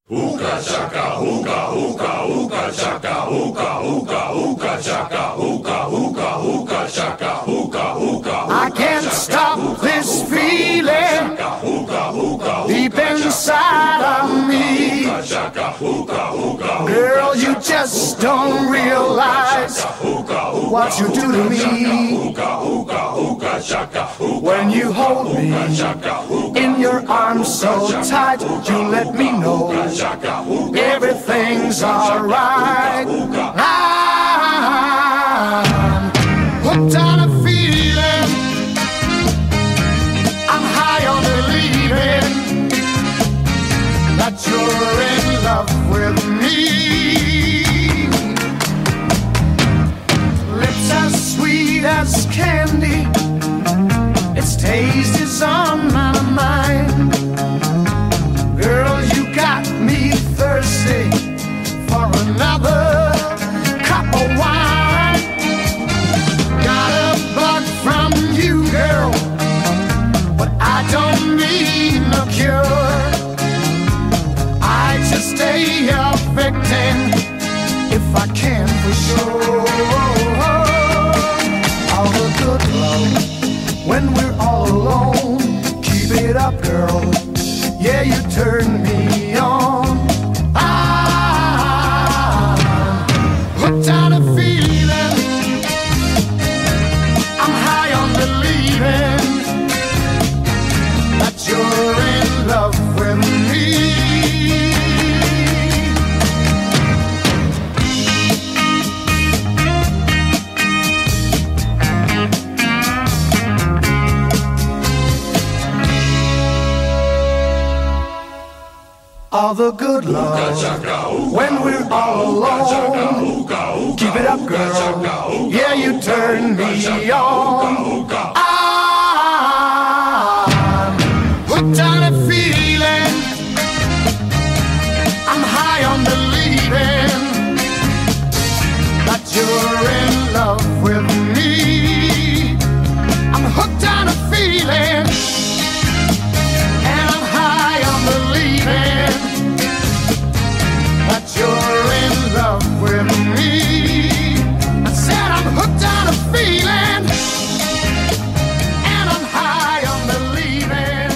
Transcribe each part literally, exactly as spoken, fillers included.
Hookah chaka, hookah, hookah, hookah chaka, hookah, hookah, hookah chaka, hookah, hookah, hookah chaka, hookah, hookah. I can't stop this feeling deep inside of me. Girl, you just don't realize what you do to me. When you hold me in your arms so tight, you let me know everything's alright. I'm hooked on a feeling, I'm high on believing that you're in love with me. Lips as sweet as candy, its taste is on my mind. Girl, you got me thirsty for another cup of wine. Got a bug from you, girl, but I don't need no cure. I just stay a victim if I can for sure. All the good love when we're all alone, keep it up, girl. Yeah, you turn me on. I'm hooked on a feeling, I'm high on believing that you're in love with me. All the good love when we're all alone. Keep it up, girl. Yeah, you turn me on. I'm hooked on a feeling, I'm high on believing that you're in love with me. I'm hooked on a feeling, and I'm high on believing that you're in love with me. I said I'm hooked on a feeling, and I'm high on believing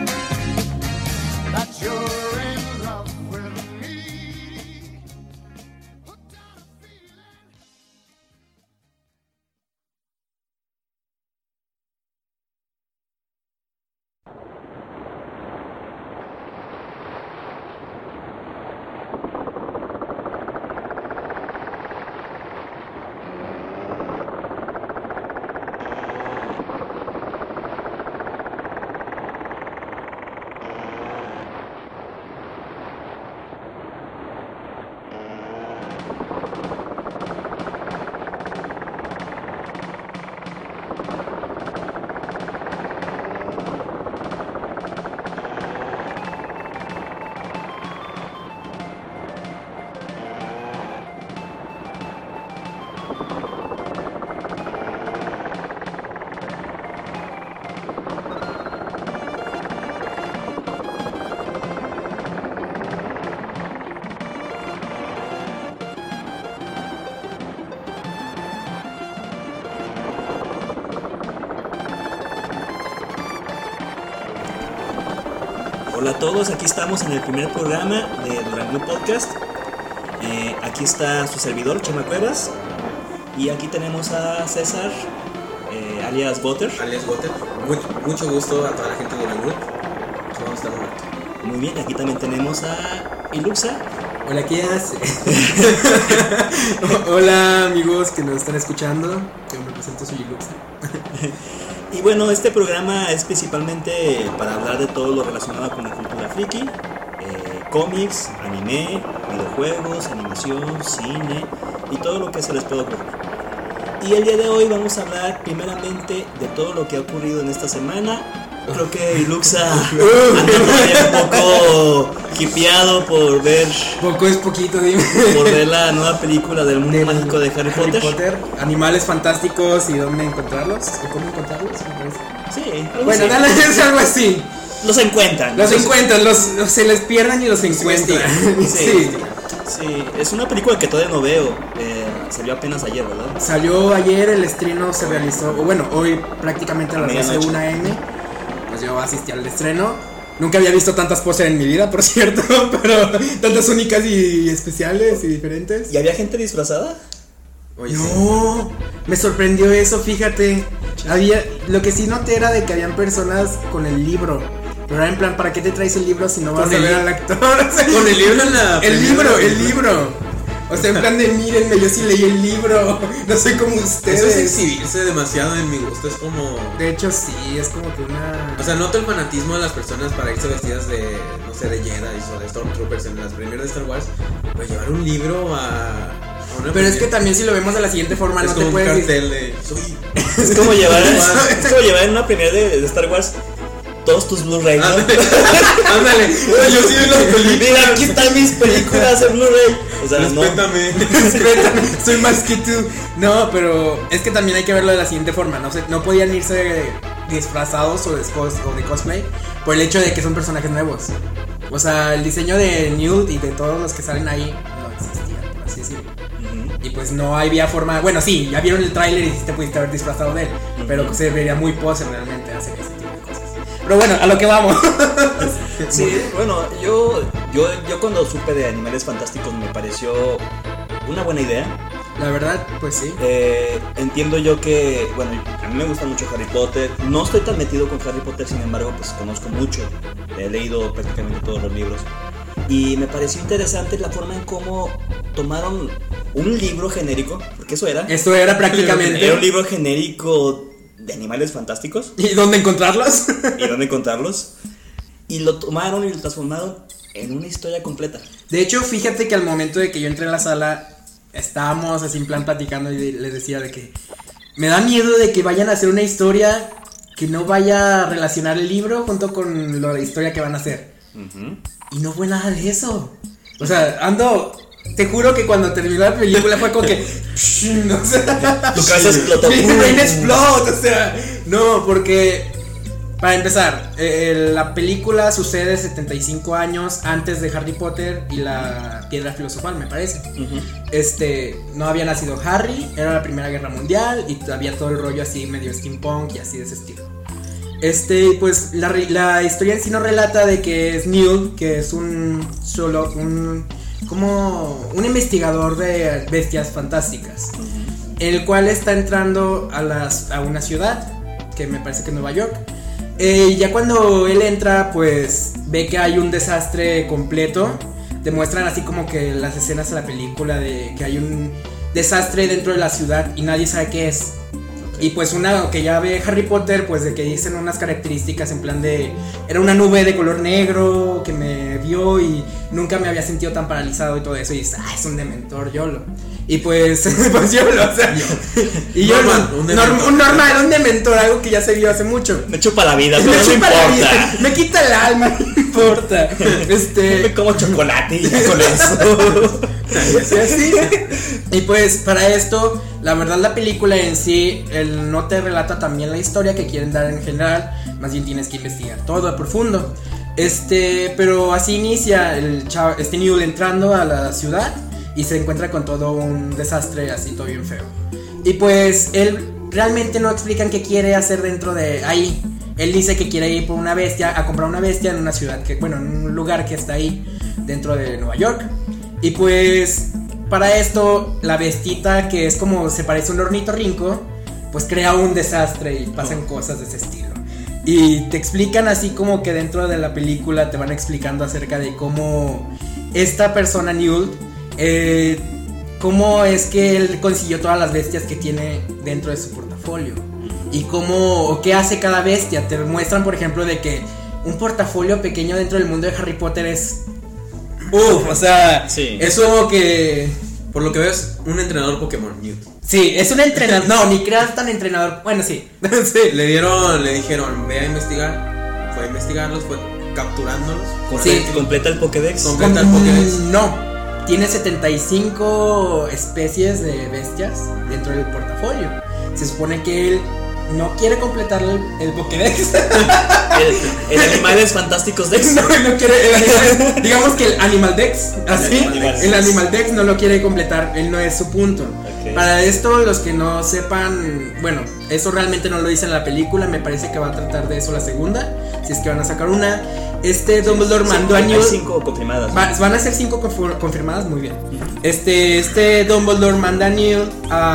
that you're in love with me. Hooked on a feeling. Hola a todos, aquí estamos en el primer programa de Durango Podcast. Eh, aquí está su servidor, Chema Cuevas. Y aquí tenemos a César, eh, alias Butter. Alias Butter. Mucho, mucho gusto a toda la gente de Durango. Vamos a estar un rato. Muy bien, aquí también tenemos a Iluxa. Hola, ¿qué hace? Hola amigos que nos están escuchando. Yo me presento, soy Iluxa. Y bueno, este programa es principalmente para hablar de todo lo relacionado con la cultura friki, eh, cómics, anime, videojuegos, animación, cine y todo lo que se les pueda ocurrir. Y el día de hoy vamos a hablar primeramente de todo lo que ha ocurrido en esta semana. Creo que Iluxa anda todavía un poco hipeado por ver. Poco es poquito, dime. Por ver la nueva película del mundo del mágico de Harry, Harry Potter. Potter. Animales fantásticos y dónde encontrarlos. ¿O cómo encontrarlos? Sí, bueno, así. dale, es algo así. los encuentran. Los encuentran, los, los- se les pierden y los encuentran. Sí, Sí. sí, es una película que todavía no veo. Eh, salió apenas ayer, ¿verdad? Salió ayer, el estreno se realizó, o bueno, hoy prácticamente a las doce Medianoche. una eme. Pues yo asistí al estreno. Nunca había visto tantas poses en mi vida, por cierto, pero tantas únicas y especiales y diferentes. ¿Y había gente disfrazada? Oye, sí. No, me sorprendió eso, fíjate. Había, lo que sí noté era de que habían personas con el libro. Pero era en plan, ¿para qué te traes el libro si no vas Con a el ver li- al actor? O sea, Con el libro en la El primera- libro, el libro. O sea, en plan de mírenme, yo sí leí el libro. No soy como ustedes. Eso es exhibirse demasiado en mi gusto. Es como. De hecho, sí, es como que una. O sea, noto el fanatismo de las personas para irse vestidas de, no sé, de Jedi o de Stormtroopers en las primeras de Star Wars. Para llevar un libro a, a una Pero es que premier. también si lo vemos de la siguiente forma, es no como te un puedes. cartel de. Soy. Es como llevar, es como llevar en una premiere de, de Star Wars todos tus Blu-ray, ¿no? Ándale. Ándale. Yo sí vi las películas. Mira, aquí están mis películas en Blu-ray. O sea, no. Respétame. Respétame, soy más que tú. No, pero es que también hay que verlo de la siguiente forma. No sé, no podían irse disfrazados o de, cos, o de cosplay por el hecho de que son personajes nuevos. O sea, el diseño de Newt y de todos los que salen ahí no existía, por así decirlo. Ujú. Y pues no había forma. Bueno, sí, ya vieron el tráiler y sí te pudiste haber disfrazado de él. Ujú. Pero se vería muy pose realmente hacer ese tipo de cosas. Pero bueno, a lo que vamos. Sí, bueno, yo, yo, yo cuando supe de Animales Fantásticos me pareció una buena idea. La verdad, pues sí. Eh, entiendo yo que, bueno, a mí me gusta mucho Harry Potter. No estoy tan metido con Harry Potter, sin embargo, pues conozco mucho. He leído prácticamente todos los libros. Y me pareció interesante la forma en cómo tomaron un libro genérico, porque eso era. Esto era prácticamente. Era un libro genérico de Animales Fantásticos. ¿Y dónde encontrarlos? ¿Y dónde encontrarlos? Y lo tomaron y lo transformaron en una historia completa. De hecho, fíjate que al momento de que yo entré a la sala, estábamos así en plan platicando y les decía de que me da miedo de que vayan a hacer una historia que no vaya a relacionar el libro junto con lo- la historia que van a hacer. Uh-huh. Y no fue nada de eso. O sea, ando... Te juro que cuando terminó la película fue como que... no sé. Tu cabeza explotó. Mi brain explode, o sea... No, porque... Para empezar, eh, la película sucede setenta y cinco años antes de Harry Potter y la Piedra Filosofal, me parece. Uh-huh. Este, no había nacido Harry, era la Primera Guerra Mundial y había todo el rollo así medio steampunk y así de ese estilo. Este, pues la, re- la historia en sí nos relata de que es Newt, que es un solo, un, como un investigador de bestias fantásticas, el cual está entrando a, las, a una ciudad, que me parece que es Nueva York. Eh, ya cuando él entra, pues ve que hay un desastre completo. Demuestran así como que las escenas de la película de que hay un desastre dentro de la ciudad y nadie sabe qué es. Y pues una que ya ve Harry Potter, pues de que dicen unas características en plan de... Era una nube de color negro que me vio y nunca me había sentido tan paralizado y todo eso. Y dices, ah, es un dementor, YOLO. Y pues, pues YOLO, o sea... Y yo, Normal, un un, dementor. un normal, un dementor, algo que ya se vio hace mucho. Me chupa la vida, pero Me no chupa la vida, importa. me quita el alma, no importa. Este... Me como chocolate y ya con eso. Sí, así. Y pues para esto, la verdad la película en sí, el no te relata también la historia que quieren dar en general, más bien tienes que investigar todo a profundo. Este, pero así inicia el chavo, este Newt entrando a la ciudad y se encuentra con todo un desastre así todo bien feo. Y pues él realmente no explican qué quiere hacer dentro de ahí. Él dice que quiere ir por una bestia, a comprar una bestia en una ciudad que, bueno, en un lugar que está ahí dentro de Nueva York. Y pues para esto la bestita, que es como se parece a un ornitorrinco, pues crea un desastre y pasan oh. cosas de ese estilo. Y te explican así como que dentro de la película te van explicando acerca de cómo esta persona Newt, eh, cómo es que él consiguió todas las bestias que tiene dentro de su portafolio. Y cómo, o qué hace cada bestia. Te muestran por ejemplo de que un portafolio pequeño dentro del mundo de Harry Potter es... Uf, o sea, sí. Es como que... Por lo que veo es un entrenador Pokémon, Newt. Sí, es un entrenador. No, ni creas tan entrenador. Bueno, sí. sí. Le dieron, le dijeron, ve a investigar. Fue a investigarlos, fue capturándolos. Sí. ¿Completa el Pokédex? Completa el Pokédex. No, tiene setenta y cinco especies de bestias dentro del portafolio. Se supone que él no quiere completar el, el Pokédex. El, el Animales Fantásticos Dex. No, no quiere, el animal, digamos que el Animal Dex, así, El Animal el Dex. Animal Dex no lo quiere completar, él no es su punto. Okay. Para esto, los que no sepan, bueno, eso realmente no lo dice en la película, me parece que va a tratar de eso la segunda, si es que van a sacar una. Este Dumbledore mandó a Hay Newt. cinco confirmadas. Va- van a ser cinco confu- confirmadas, muy bien. Este, este Dumbledore manda a Newt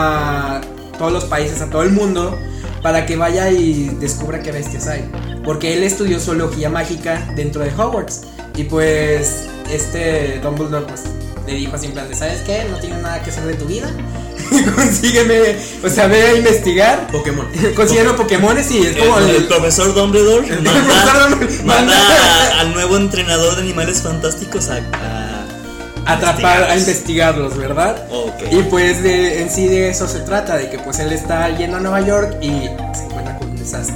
a todos los países, a todo el mundo, para que vaya y descubra qué bestias hay. Porque él estudió zoología mágica dentro de Hogwarts. Y pues, este Dumbledore pues le dijo así en plan de, ¿sabes qué? No tienes nada que hacer de tu vida. Consígueme, o sea, ve a investigar. Pokémon. Consígueme Pokémones y es como el, el, el profesor Dumbledore El manda, profesor Dumbledore manda manda- a- al nuevo entrenador de Animales Fantásticos a, a atrapar, a investigarlos. investigarlos, ¿verdad? Ok. Y pues de, en sí de eso se trata, de que pues él está yendo a Nueva York y se encuentra con un desastre.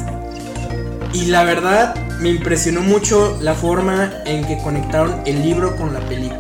Y la verdad me impresionó mucho la forma en que conectaron el libro con la película.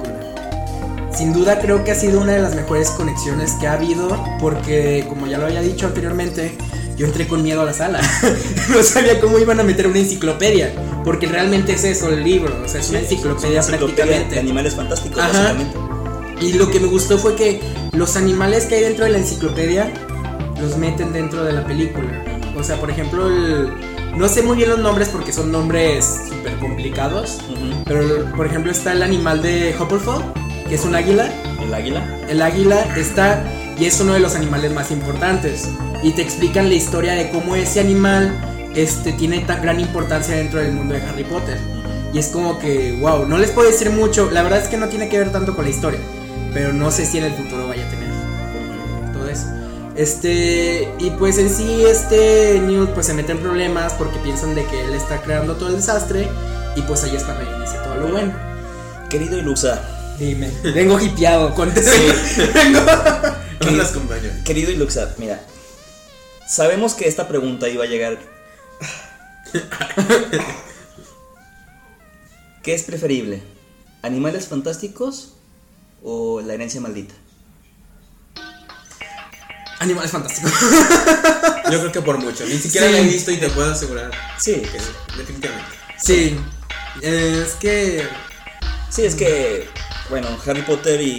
Sin duda creo que ha sido una de las mejores conexiones que ha habido, porque como ya lo había dicho anteriormente, yo entré con miedo a la sala. No sabía cómo iban a meter una enciclopedia, porque realmente es eso el libro, o sea, es una enciclopedia, Es una enciclopedia prácticamente de Animales Fantásticos, Ajá. básicamente. Y lo que me gustó fue que los animales que hay dentro de la enciclopedia los meten dentro de la película. O sea, por ejemplo, el, no sé muy bien los nombres porque son nombres súper complicados. Ujú. Pero, por ejemplo, está el animal de Hufflepuff, que es un águila. El águila. El águila está y es uno de los animales más importantes. Y te explican la historia de cómo ese animal este, tiene tan gran importancia dentro del mundo de Harry Potter. Y es como que, wow, no les puedo decir mucho. La verdad es que no tiene que ver tanto con la historia, pero no sé si en el futuro vaya a tener todo eso. Este, y pues en sí, este Newt pues se mete en problemas porque piensan de que él está creando todo el desastre. Y pues ahí es cuando inicia todo lo bueno. Querido Ilusa. Dime, vengo hipeado con Sí. vengo. No las acompaño. Querido Iluxa, mira. Sabemos que esta pregunta iba a llegar. ¿Qué es preferible? ¿Animales Fantásticos o La Herencia Maldita? Animales fantásticos. Yo creo que por mucho. Ni siquiera Sí. la he visto y te puedo asegurar Sí, que sí, definitivamente. Sí, es que sí, es que, bueno, Harry Potter y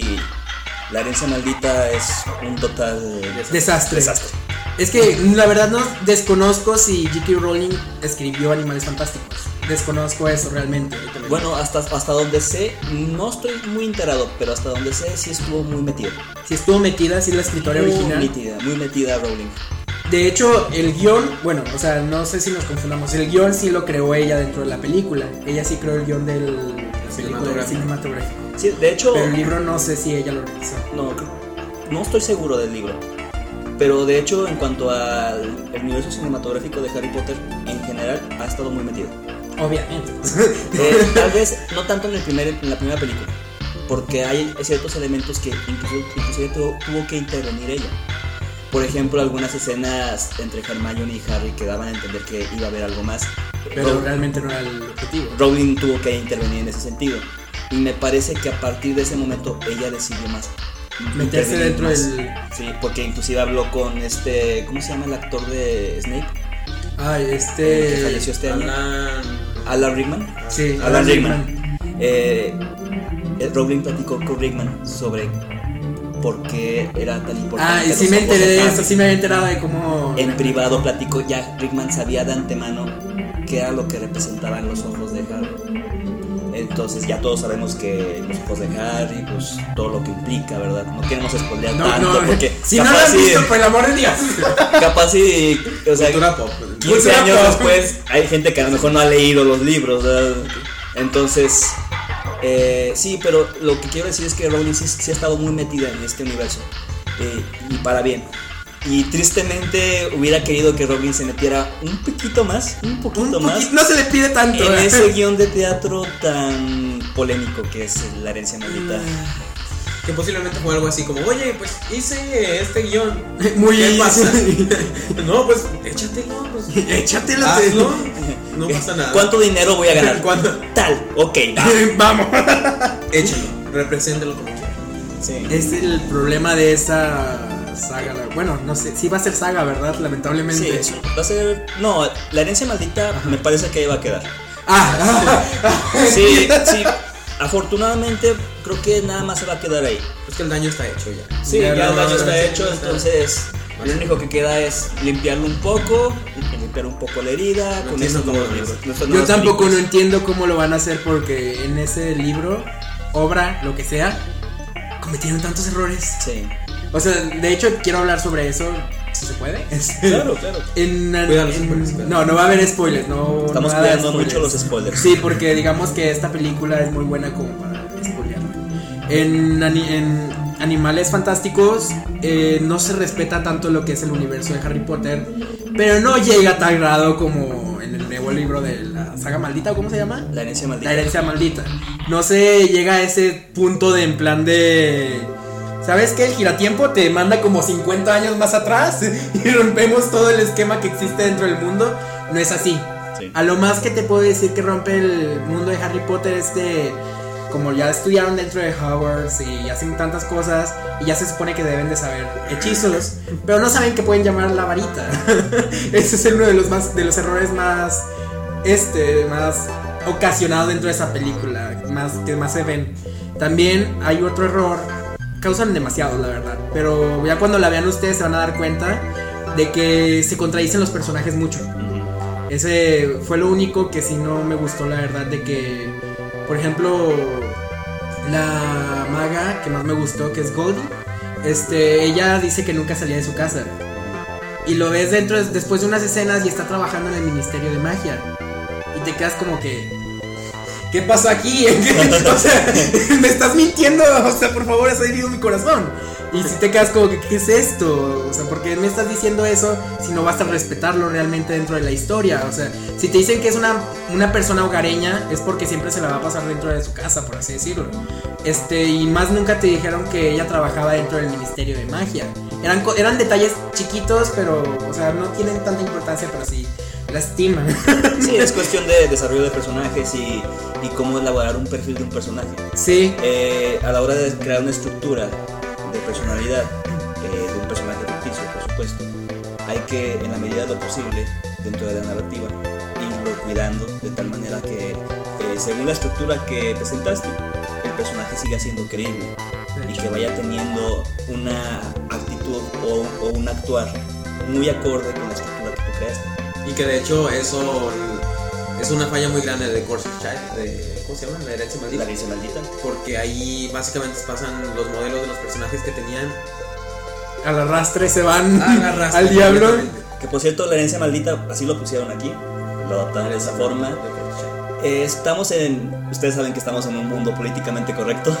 La Herencia Maldita es un total desastre. desastre. Es que la verdad no desconozco si J K Rowling escribió Animales Fantásticos. Desconozco eso realmente. Bueno, hasta, hasta donde sé, no estoy muy enterado, pero hasta donde sé sí estuvo muy metido. Si estuvo metida, si la escritora Muy original. metida, muy metida Rowling. De hecho, el guión, bueno, o sea, no sé si nos confundamos. El guión sí lo creó ella dentro de la película. Ella sí creó el guión del Cinematográfico. cinematográfico. Sí, de hecho, Pero el libro no sé si ella lo realizó. no, no estoy seguro del libro. Pero de hecho, en cuanto al el universo cinematográfico de Harry Potter, en general, ha estado muy metido. Obviamente. Eh, tal vez no tanto en, el primer, en la primera película, porque hay ciertos elementos que incluso, inclusive tuvo, tuvo que intervenir ella. Por ejemplo, algunas escenas entre Hermione y Harry que daban a entender que iba a haber algo más. Pero Row- realmente no era el objetivo. Rowling tuvo que intervenir en ese sentido. Y me parece que a partir de ese momento ella decidió más Meterse intervenir dentro más. del. Sí, porque inclusive habló con este, ¿cómo se llama el actor de Snape? Ay, Que este. falleció este año. Alan. Alan Rickman. Sí, Alan Rickman. Eh, eh, Rowling platicó con Rickman sobre por qué era tan importante. Ah, y los sí me ojos enteré de Harry. eso, sí me había enterado de cómo. En privado platicó, ya Rickman sabía de antemano qué era lo que representaban los ojos de Harry. Entonces ya todos sabemos que los ojos de Harry, pues todo lo que implica, ¿verdad? No queremos spoilear No, tanto no, porque si no lo capaz has sí- visto, por el amor de Dios. capaz sí, o sea, Cultura pop. quince Cultura años pop. después hay gente que a lo mejor no ha leído los libros, ¿verdad? Entonces, eh, sí, pero lo que quiero decir es que Rowling sí, sí ha estado muy metida en este universo, eh, y para bien. Y tristemente hubiera querido que Rowling se metiera un poquito más, un poquito Un más poquito- no se le pide tanto. en ¿eh? ese guión de teatro tan polémico que es La Herencia Maldita. Que posiblemente fue algo así como, oye, pues hice este guión. Muy ¿Qué pasa? sí. No, pues échatelo. Pues, Échatelo. hazlo. No pasa nada. ¿Cuánto dinero voy a ganar? ¿Cuánto? Tal, ok, va. Vamos. Échalo. Represéntalo como quieras. Sí. Es el problema de esa saga. La, bueno, no sé, sí va a ser saga, ¿verdad? Lamentablemente. Sí, va a ser. No, la herencia maldita Ajá. me parece que ahí va a quedar. Ah, ah, ah sí, sí. Afortunadamente, creo que nada más se va a quedar ahí. Es que el daño está hecho ya. Sí, ya, ya el daño está hecho, entonces. Lo único que queda es limpiarlo un poco, limpiar un poco la herida, no con esos nuevos libros. Yo tampoco películas. No entiendo cómo lo van a hacer porque en ese libro, obra, lo que sea, cometieron tantos errores. Sí. O sea, de hecho quiero hablar sobre eso, si se puede. Claro, claro. En, en, spoilers, no, no va a haber spoilers, no. Estamos no cuidando mucho los spoilers. Sí, porque digamos que esta película es muy buena como para spoilearla. En, en Animales Fantásticos eh, no se respeta tanto lo que es el universo de Harry Potter, pero no llega a tal grado como en el nuevo libro de la saga maldita, ¿cómo se llama? La herencia maldita. La herencia maldita. No se llega a ese punto de en plan de... ¿Sabes qué? El giratiempo te manda como cincuenta años más atrás y rompemos todo el esquema que existe dentro del mundo. No es así. Sí. A lo más que te puedo decir que rompe el mundo de Harry Potter es de... Como ya estudiaron dentro de Hogwarts y hacen tantas cosas y ya se supone que deben de saber hechizos, pero no saben que pueden llamar la varita. Ese es uno de los más de los errores más este más ocasionados dentro de esa película, más que más se ven. También hay otro error, causan demasiado la verdad, pero ya cuando la vean ustedes se van a dar cuenta de que se contradicen los personajes mucho. Ese fue lo único que sí no me gustó la verdad, de que por ejemplo, la maga que más me gustó, que es Goldie, este, ella dice que nunca salía de su casa. Y lo ves dentro, después de unas escenas y está trabajando en el Ministerio de Magia. Y te quedas como que... ¿Qué pasó aquí? O sea, me estás mintiendo. O sea, por favor, has herido mi corazón. Y si te quedas como que, ¿qué es esto? O sea, ¿por qué me estás diciendo eso si no vas a respetarlo realmente dentro de la historia? O sea, si te dicen que es una, una persona hogareña, es porque siempre se la va a pasar dentro de su casa, por así decirlo. Este, y más nunca te dijeron que ella trabajaba dentro del Ministerio de Magia. Eran, eran detalles chiquitos, pero, o sea, no tienen tanta importancia, pero sí lastiman. Sí, es cuestión de desarrollo de personajes y, y cómo elaborar un perfil de un personaje. Sí. Eh, a la hora de crear una estructura de personalidad eh, de un personaje ficticio, por supuesto, hay que, en la medida de lo posible, dentro de la narrativa, irlo cuidando de tal manera que, eh, según la estructura que presentaste, el personaje siga siendo creíble y que vaya teniendo una actitud o, o un actuar muy acorde con la estructura que tú creaste. Y que de hecho eso es una falla muy grande de Cursed Child, de, ¿cómo se llama? La herencia maldita. La herencia maldita. Porque ahí básicamente pasan los modelos de los personajes que tenían. Al arrastre se van al, arrastre, al diablo. Que por cierto, la herencia maldita, así lo pusieron aquí, lo adaptaron de esa forma. Eh, estamos en, ustedes saben que estamos en un mundo políticamente correcto.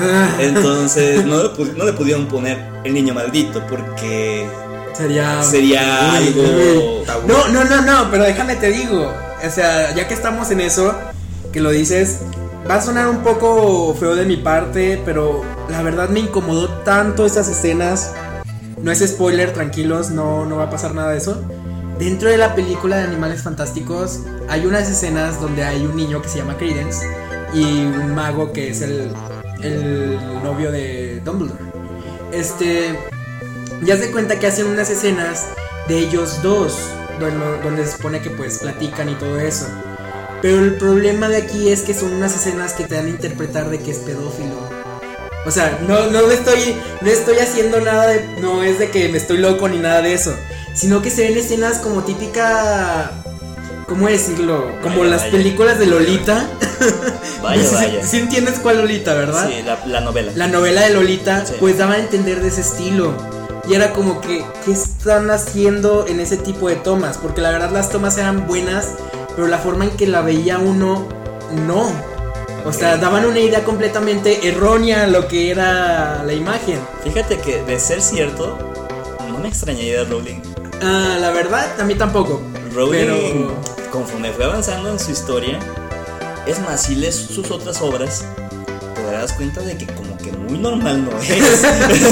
Entonces no, no le pudieron poner el niño maldito porque Sería Sería uy, algo uy. No, no, no, no, pero déjame te digo. O sea, ya que estamos en eso, que lo dices, va a sonar un poco feo de mi parte, pero la verdad me incomodó tanto esas escenas. No es spoiler, tranquilos, no, no va a pasar nada de eso. Dentro de la película de Animales Fantásticos hay unas escenas donde hay un niño que se llama Credence y un mago que es el, el novio de Dumbledore. Este... Ya se cuenta que hacen unas escenas de ellos dos, donde, donde se supone que pues platican y todo eso. Pero el problema de aquí es que son unas escenas que te dan a interpretar de que es pedófilo. O sea, no, no estoy, no estoy haciendo nada de, no es de que me estoy loco ni nada de eso, sino que se ven escenas como típica, ¿cómo decirlo? Como vaya, las vaya. películas de Lolita. Vaya, no sé vaya. Si, si entiendes cuál Lolita, ¿verdad? Sí, la, la novela. La novela de Lolita, sí. Pues daba a entender de ese estilo. Y era como que, ¿qué están haciendo en ese tipo de tomas? Porque la verdad las tomas eran buenas, pero la forma en que la veía uno, no. O sea, daban una idea completamente errónea a lo que era la imagen. Fíjate que de ser cierto, no me extrañaría de Rowling. Ah, la verdad, a mí tampoco. Rowling, pero... conforme fue avanzando en su historia, es más, si lees sus otras obras, te darás cuenta de que como que muy normal no es.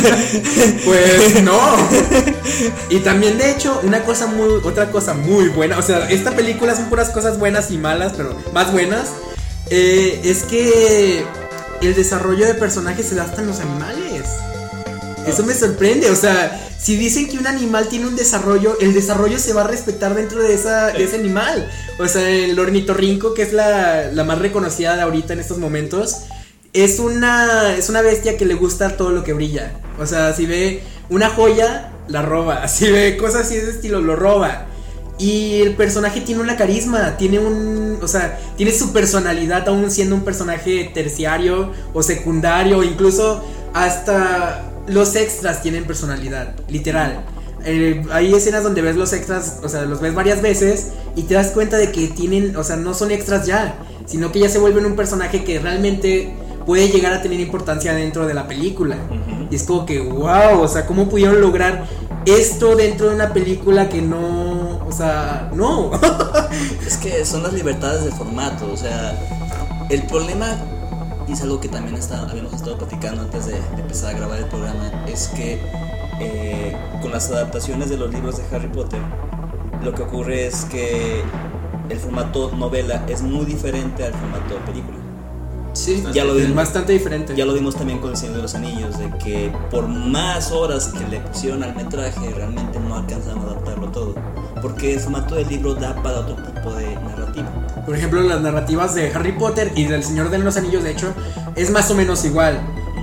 Pues no. Y también de hecho una cosa muy, otra cosa muy buena, o sea, esta película son puras cosas buenas y malas, pero más buenas, eh, es que el desarrollo de personajes se da hasta en los animales. Eso me sorprende, o sea, si dicen que un animal tiene un desarrollo, el desarrollo se va a respetar dentro de, esa, de ese animal. O sea, el ornitorrinco, que es la, la más reconocida de ahorita en estos momentos, es una, es una bestia que le gusta todo lo que brilla. O sea, si ve una joya, la roba. Si ve cosas así de ese estilo, lo roba. Y el personaje tiene una carisma, tiene un, o sea, tiene su personalidad aún siendo un personaje terciario o secundario, o incluso hasta los extras tienen personalidad, literal. Eh, hay escenas donde ves los extras, o sea, los ves varias veces y te das cuenta de que tienen, o sea, no son extras ya, sino que ya se vuelven un personaje que realmente puede llegar a tener importancia dentro de la película. Uh-huh. Y es como que, wow, o sea, ¿cómo pudieron lograr esto dentro de una película que no, o sea, no? Es que son las libertades de formato, o sea, el problema, y es algo que también está, habíamos estado platicando antes de, de empezar a grabar el programa, es que eh, con las adaptaciones de los libros de Harry Potter, lo que ocurre es que el formato novela es muy diferente al formato película. Sí, ya lo vimos, bastante diferente. Ya lo vimos también con El Señor de los Anillos, de que por más horas que le pusieron al metraje, realmente no alcanzaron a adaptarlo todo, porque el formato del libro da para otro tipo de narrativa. Por ejemplo, las narrativas de Harry Potter y del Señor de los Anillos, de hecho, es más o menos igual.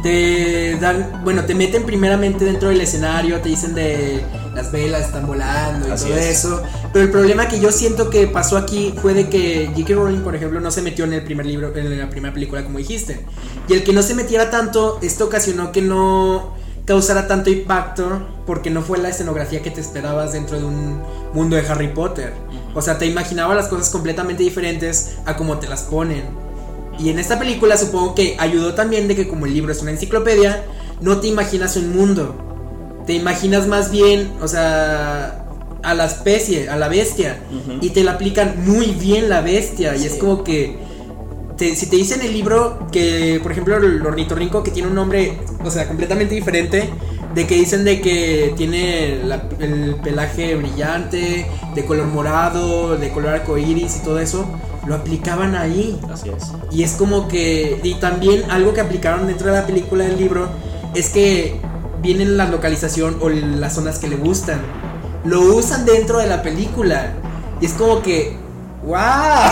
Te dan, bueno, te meten primeramente dentro del escenario, te dicen de las velas están volando y Así todo es. eso. Pero el problema que yo siento que pasó aquí fue de que J K Rowling, por ejemplo, no se metió en el primer libro, en la primera película, como dijiste. Y el que no se metiera tanto, esto ocasionó que no causara tanto impacto, porque no fue la escenografía que te esperabas dentro de un mundo de Harry Potter. O sea, te imaginabas las cosas completamente diferentes a como te las ponen. Y en esta película supongo que ayudó también de que como el libro es una enciclopedia, no te imaginas un mundo, te imaginas más bien, o sea, a la especie, a la bestia. Uh-huh. Y te la aplican muy bien la bestia. Sí. Y es como que te, si te dicen en el libro que, por ejemplo, el ornitorrinco, que tiene un nombre, o sea, completamente diferente, de que dicen de que tiene la, el pelaje brillante, de color morado, de color arcoíris y todo eso, lo aplicaban ahí. Así es. Y es como que, y también algo que aplicaron dentro de la película del libro es que vienen la localización o las zonas que le gustan, lo usan dentro de la película. Y es como que, ¡wow!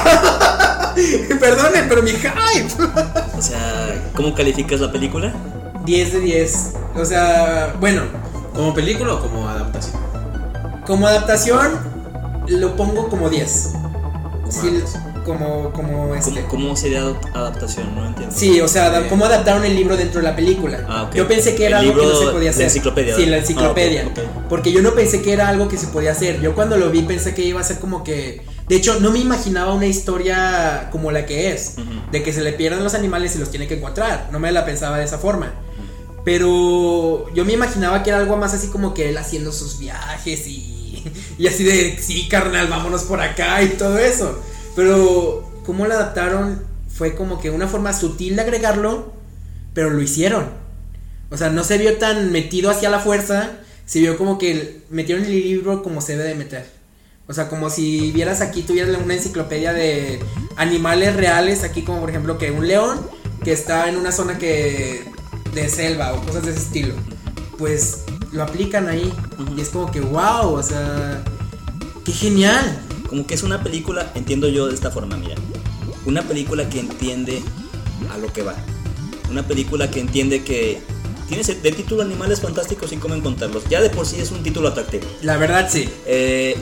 Perdonen, pero mi hype. O sea, ¿cómo calificas la película? diez de diez. O sea, bueno, ¿como película o como adaptación? Como adaptación lo pongo como diez. Como sí, adaptación. Como, como este. ¿Cómo, ¿Cómo sería adaptación? No entiendo. Sí, o sea, eh. ¿cómo adaptaron el libro dentro de la película? Ah, okay. Yo pensé que era el algo que no se podía hacer. La enciclopedia. Sí, la enciclopedia. Ah, okay, okay. Porque yo no pensé que era algo que se podía hacer. Yo cuando lo vi pensé que iba a ser como que... De hecho, no me imaginaba una historia como la que es. Uh-huh. De que se le pierden los animales y los tiene que encontrar. No me la pensaba de esa forma. Uh-huh. Pero yo me imaginaba que era algo más así como que él haciendo sus viajes y... Y así de, sí, carnal, vámonos por acá y todo eso. Pero... cómo lo adaptaron fue como que una forma sutil de agregarlo, pero lo hicieron. O sea, no se vio tan metido hacia la fuerza, se vio como que metieron el libro como se debe de meter. O sea, como si vieras aquí, tuvieras una enciclopedia de animales reales, aquí como por ejemplo que un león que está en una zona que de selva o cosas de ese estilo. Pues lo aplican ahí. Uh-huh. Y es como que wow, o sea, qué genial. Como que es una película, entiendo yo de esta forma, mira. Una película que entiende a lo que va. Una película que entiende que tiene de título Animales Fantásticos y cómo encontrarlos. Ya de por sí es un título atractivo. La verdad sí. Eh,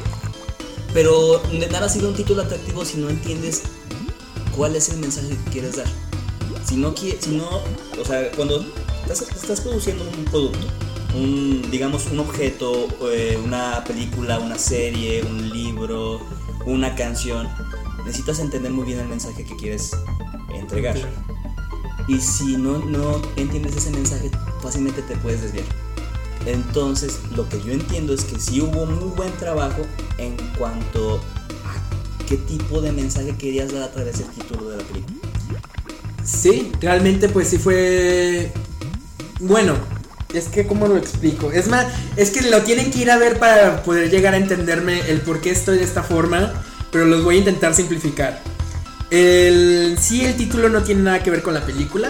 pero de nada sirve un título atractivo si no entiendes cuál es el mensaje que quieres dar. Si no, si no o sea, cuando estás, estás produciendo un producto, un, digamos un objeto, eh, una película, una serie, un libro, una canción, necesitas entender muy bien el mensaje que quieres entregar. Y si no, no entiendes ese mensaje, fácilmente te puedes desviar. Entonces, lo que yo entiendo es que sí hubo muy buen trabajo en cuanto a qué tipo de mensaje querías dar a través del título de la película. Sí, realmente pues sí fue... Bueno, es que ¿cómo lo explico? Es más, es que lo tienen que ir a ver para poder llegar a entenderme el por qué estoy de esta forma, pero los voy a intentar simplificar. El, sí, el título no tiene nada que ver con la película.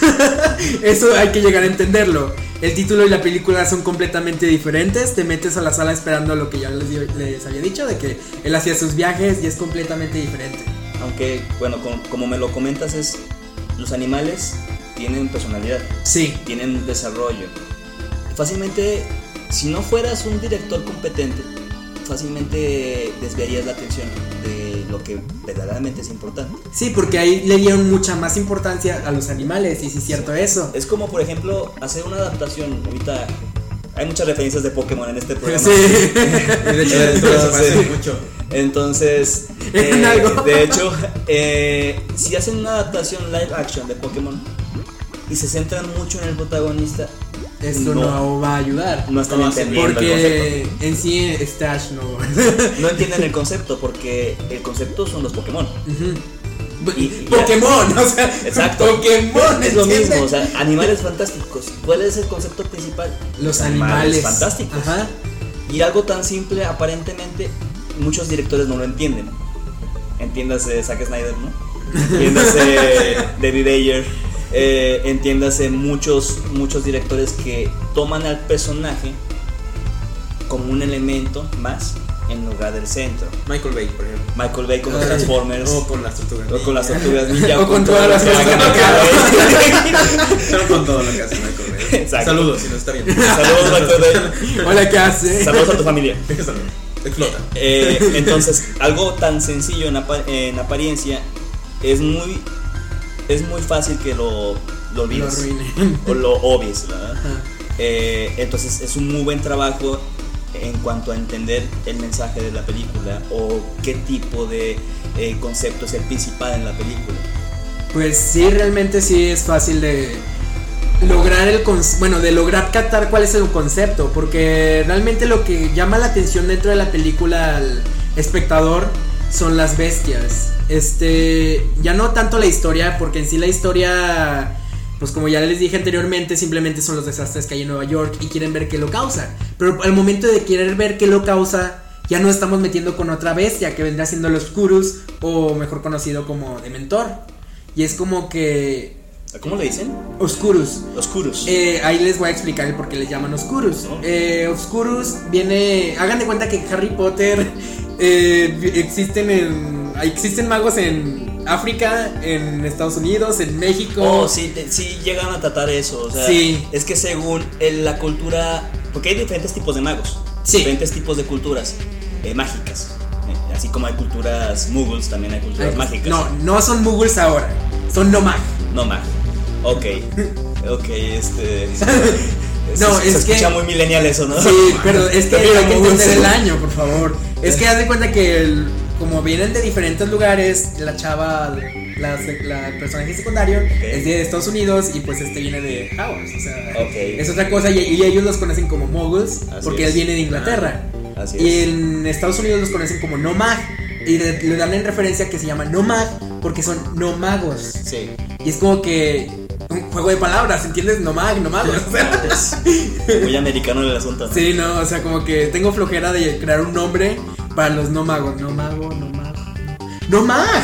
Eso hay que llegar a entenderlo. El título y la película son completamente diferentes. Te metes a la sala esperando lo que ya les, les había dicho, de que él hacía sus viajes y es completamente diferente. Aunque, bueno, como, como me lo comentas, es los animales tienen personalidad. Sí. Tienen desarrollo. Fácilmente, si no fueras un director competente, fácilmente desviarías la atención de lo que verdaderamente es importante. Sí, porque ahí le dieron mucha más importancia a los animales, y sí es cierto eso. Es como, por ejemplo, hacer una adaptación. Ahorita hay muchas referencias de Pokémon en este programa. Sí. De hecho, de hecho, se parece mucho. Entonces, ¿En eh, algo? de hecho, eh, si hacen una adaptación live action de Pokémon y se centran mucho en el protagonista, Esto no, no va a ayudar. no están No, entendiendo el Porque concepto. en sí este Ash no. No entienden el concepto porque el concepto son los Pokémon. Ujú. Y- y- Pokémon, o sea, Exacto. Pokémon Es lo ¿entiendes? mismo, o sea, animales fantásticos. ¿Cuál es el concepto principal? Los animales fantásticos. Ajá. Y algo tan simple, aparentemente, muchos directores no lo entienden. Entiéndase Zack Snyder, ¿no? Entiéndase David Ayer. Eh, entiéndase muchos, muchos directores que toman al personaje como un elemento más en lugar del centro. Michael Bay, por ejemplo. Michael Bay con los Ay. Transformers. O con las tortugas. O con las tortugas ninja. O con todas las todo lo cosas que que haga Pero Michael Bay. con todo lo que hace Michael Bay. Exacto. Saludos, si nos está viendo. Saludos, Michael Bay. Hola, ¿qué hace? Saludos a tu familia. Saludos. Explota. Eh, entonces, algo tan sencillo en, apa- en apariencia es muy es muy fácil que lo, lo Lo olvides arruine. o lo obvies, ¿verdad? Ajá. Eh, entonces es un muy buen trabajo en cuanto a entender el mensaje de la película o qué tipo de eh, concepto es el principal en la película. Pues sí, realmente sí es fácil de lograr el con- bueno, de lograr captar cuál es el concepto, porque realmente lo que llama la atención dentro de la película al espectador son las bestias. Este, ya no tanto la historia, porque en sí la historia, pues como ya les dije anteriormente, simplemente son los desastres que hay en Nueva York y quieren ver qué lo causa. Pero al momento de querer ver qué lo causa, ya no estamos metiendo con otra bestia que vendrá siendo los Oscurus, o mejor conocido como Dementor. Y es como que ¿Cómo le dicen? Oscurus. Oscuros. Eh, ahí les voy a explicar el por qué les llaman Oscurus. Eh, Oscurus viene. Hagan de cuenta que en Harry Potter eh, existen en. Existen magos en África, en Estados Unidos, en México. Oh, sí, te- sí llegan a tratar eso. O sea, Sí. es que según el- la cultura. Porque hay diferentes tipos de magos. Sí. Diferentes tipos de culturas eh, mágicas. Eh, así como hay culturas muggles, también hay culturas Ay, mágicas. No, no son muggles ahora. Son nomag. No mag. Ok. Ok, este. No, se, es se escucha que- muy millennial eso, ¿no? Sí, pero es que Pero hay que muggles. entender el año, por favor. Es que haz de cuenta que el- como vienen de diferentes lugares, la chava, la, la el personaje secundario es de Estados Unidos y pues este viene de Howard, o sea, Ok. es otra cosa y, y ellos los conocen como moguls Así porque es. él viene de Inglaterra. Así Y es. en Estados Unidos los conocen como nomag y le, le dan en referencia que se llama nomag porque son no magos. Sí. Y es como que un juego de palabras, ¿entiendes? Nomag, no magos. O sea, Es muy americano el asunto. ¿no? sí, no, o sea, como que tengo flojera de crear un nombre para los no magos. No mago, no mago. ¡No mag!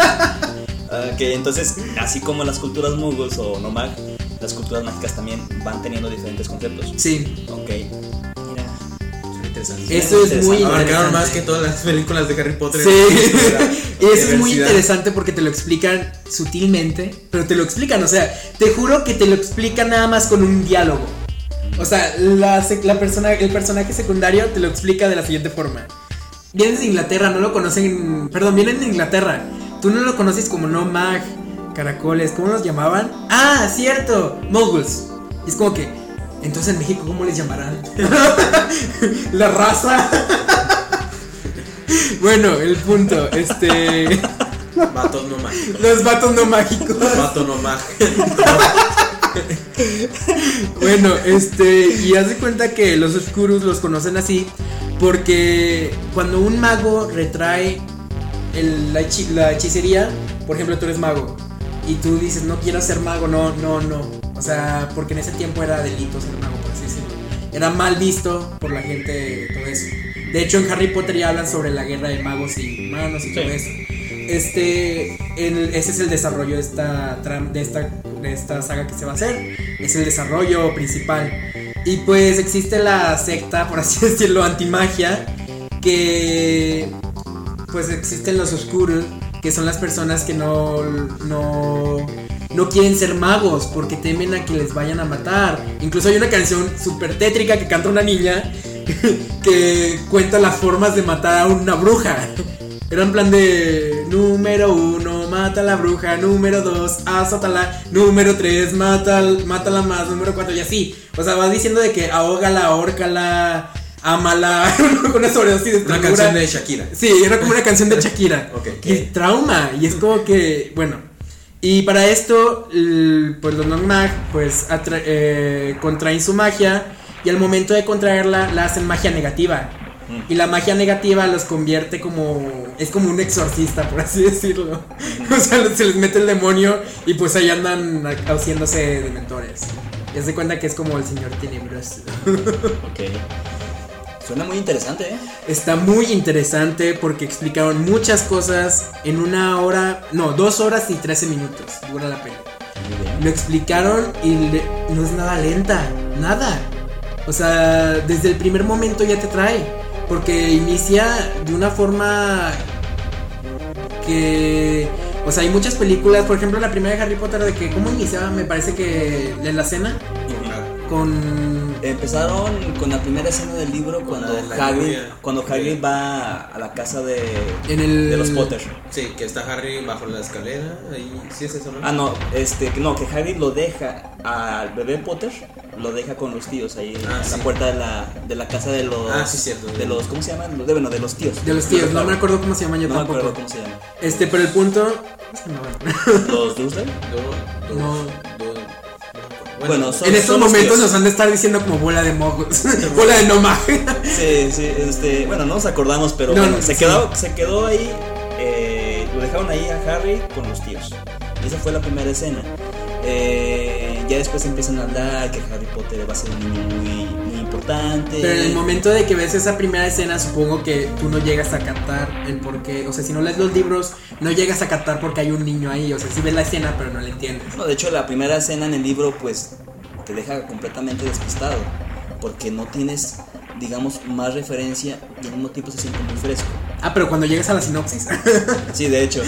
Ok, entonces, así como las culturas muggles o no mag, las culturas mágicas también van teniendo diferentes conceptos. Sí, Ok. Mira. Son interesantes. eso es muy Abarcaron interesante. más que todas las películas de Harry Potter. Sí, y eso es muy Diversidad. interesante porque te lo explican sutilmente, pero te lo explican, o sea, te juro que te lo explican nada más con un diálogo. O sea, la, sec- la persona, el personaje secundario te lo explica de la siguiente forma. Vienes de Inglaterra, no lo conocen, perdón, vienen de Inglaterra. Tú no lo conoces como no mag, caracoles, ¿cómo los llamaban? Ah, cierto, moguls. Y es como que, entonces en México, ¿cómo les llamarán? La raza. Bueno, el punto, este, Vatos no mágicos. los vatos no mágicos. Vato no mágico. Bueno, este, y haz de cuenta que los Oscurus los conocen así porque cuando un mago retrae el- la, hechi- la hechicería, por ejemplo, tú eres mago y tú dices, no quiero ser mago, no, no, no. O sea, porque en ese tiempo era delito ser mago, por así decirlo. Era mal visto por la gente, todo eso. De hecho, en Harry Potter ya hablan sobre la guerra de magos y humanos y Sí. todo eso. este, el, ese es el desarrollo de esta, de, esta, de esta saga que se va a hacer. Es el desarrollo principal. Y pues existe la secta, por así decirlo, antimagia, que pues existen los oscuros, que son las personas que no, no, no quieren ser magos porque temen a que les vayan a matar. Incluso hay una canción súper tétrica que canta una niña que cuenta las formas de matar a una bruja. Era en plan de número uno, mata a la bruja, número dos, azótala, número tres, mata, mátala más, número cuatro y así. O sea, vas diciendo de que ahógala, ahórcala, ámala, con una sobredosis de una canción de Shakira. Sí, era como una canción de Shakira. Okay. Y trauma, y es como que, bueno. Y para esto, pues los non-mag, pues atra- eh, contraen su magia. Y al momento de contraerla, la hacen magia negativa. Mm. Y la magia negativa los convierte como... Es como un exorcista, por así decirlo. O sea, se les mete el demonio y pues ahí andan haciéndose dementores. Y se cuenta que es como el señor tenebroso. Ok. Suena muy interesante, ¿eh? Está muy interesante porque explicaron muchas cosas en una hora... No, dos horas y trece minutos. Dura la pena. Lo explicaron y le, no es nada lenta. Nada. O sea, desde el primer momento ya te trae. Porque inicia de una forma que... O sea, hay muchas películas. Por ejemplo, la primera de Harry Potter, de que ¿cómo iniciaba? Me parece que en la cena con... Empezaron con la primera escena del libro cuando Hagrid, cuando Hagrid va a la casa de, en el... de los Potter. Sí, que está Harry bajo la escalera. Ahí sí es eso, ¿no? Ah, no, este, no, que Hagrid lo deja al bebé Potter, lo deja con los tíos ahí ah, en sí. la puerta de la, de la casa de los... Ah, sí, cierto. De los, ¿cómo se llaman? De, bueno, de los tíos. De los tíos, no me acuerdo cómo se llaman yo no tampoco. No me acuerdo cómo se llama. Este, pero el punto... ¿Los Dursley? Do, do, no. Do, Bueno, bueno son, en estos son momentos nos han de estar diciendo como bola de mocos. Bola de no magia. Sí, sí, este, bueno, no nos acordamos, pero no, bueno, no, se, sí. quedó, se quedó ahí, eh, lo dejaron ahí a Harry con los tíos. Esa fue la primera escena. Eh, ya después empiezan a hablar que Harry Potter va a ser un niño muy, muy importante. Pero en el momento de que ves esa primera escena, supongo que tú no llegas a captar el porqué. O sea, si no lees los libros, no llegas a captar porque hay un niño ahí. O sea, sí ves la escena, pero no la entiendes. No, de hecho, la primera escena en el libro, pues, te deja completamente despistado. Porque no tienes, digamos, más referencia y al mismo tiempo se siente muy fresco. Ah, pero cuando llegas a la sinopsis. Sí, de hecho.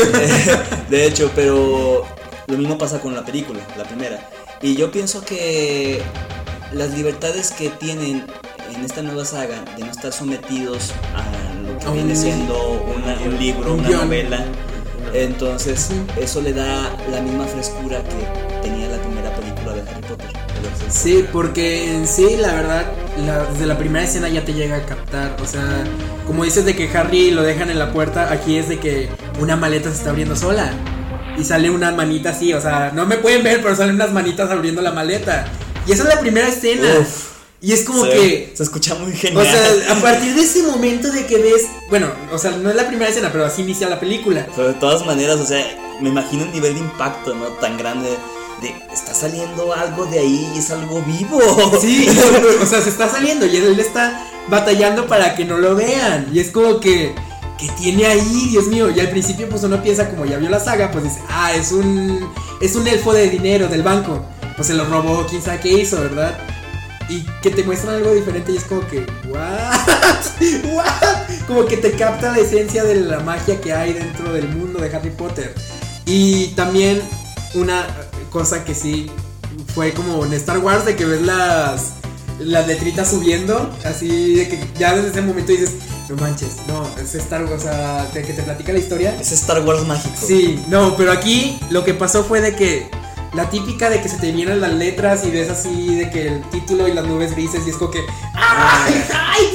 De hecho, pero lo mismo pasa con la película, la primera. Y yo pienso que las libertades que tienen en esta nueva saga de no estar sometidos a lo que a viene un, siendo una, un libro, un una guión. novela, entonces eso le da la misma frescura que tenía la primera película de Harry Potter. Sí, porque en sí, la verdad, la, desde la primera escena ya te llega a captar. O sea, como dices de que Harry lo dejan en la puerta, aquí es de que una maleta se está abriendo sola y sale una manita así. O sea, no me pueden ver, pero salen unas manitas abriendo la maleta. Y esa es la primera escena. Uf, y es como se, que se escucha muy genial. O sea, a partir de ese momento de que ves, bueno, o sea, no es la primera escena, pero así inicia la película. Pero de todas maneras, o sea, me imagino un nivel de impacto, ¿no? Tan grande. De, está saliendo algo de ahí y es algo vivo. Sí, o sea, se está saliendo y él está batallando para que no lo vean. Y es como que, ¿qué tiene ahí? Dios mío. Y al principio pues uno piensa, como ya vio la saga, pues dice, ah, es un es un elfo de dinero del banco. Pues se lo robó, quién sabe qué hizo, ¿verdad? Y que te muestran algo diferente y es como que, ¿what? ¿What? Como que te capta la esencia de la magia que hay dentro del mundo de Harry Potter. Y también una cosa que sí fue como en Star Wars, de que ves las las letritas subiendo, así de que ya desde ese momento dices, no manches, no, es Star Wars, o sea, de que te platica la historia. Es Star Wars mágico. Sí, no, pero aquí lo que pasó fue de que la típica de que se te vienen las letras y ves así de que el título y las nubes grises y es como que ¡ay! ¡Ay!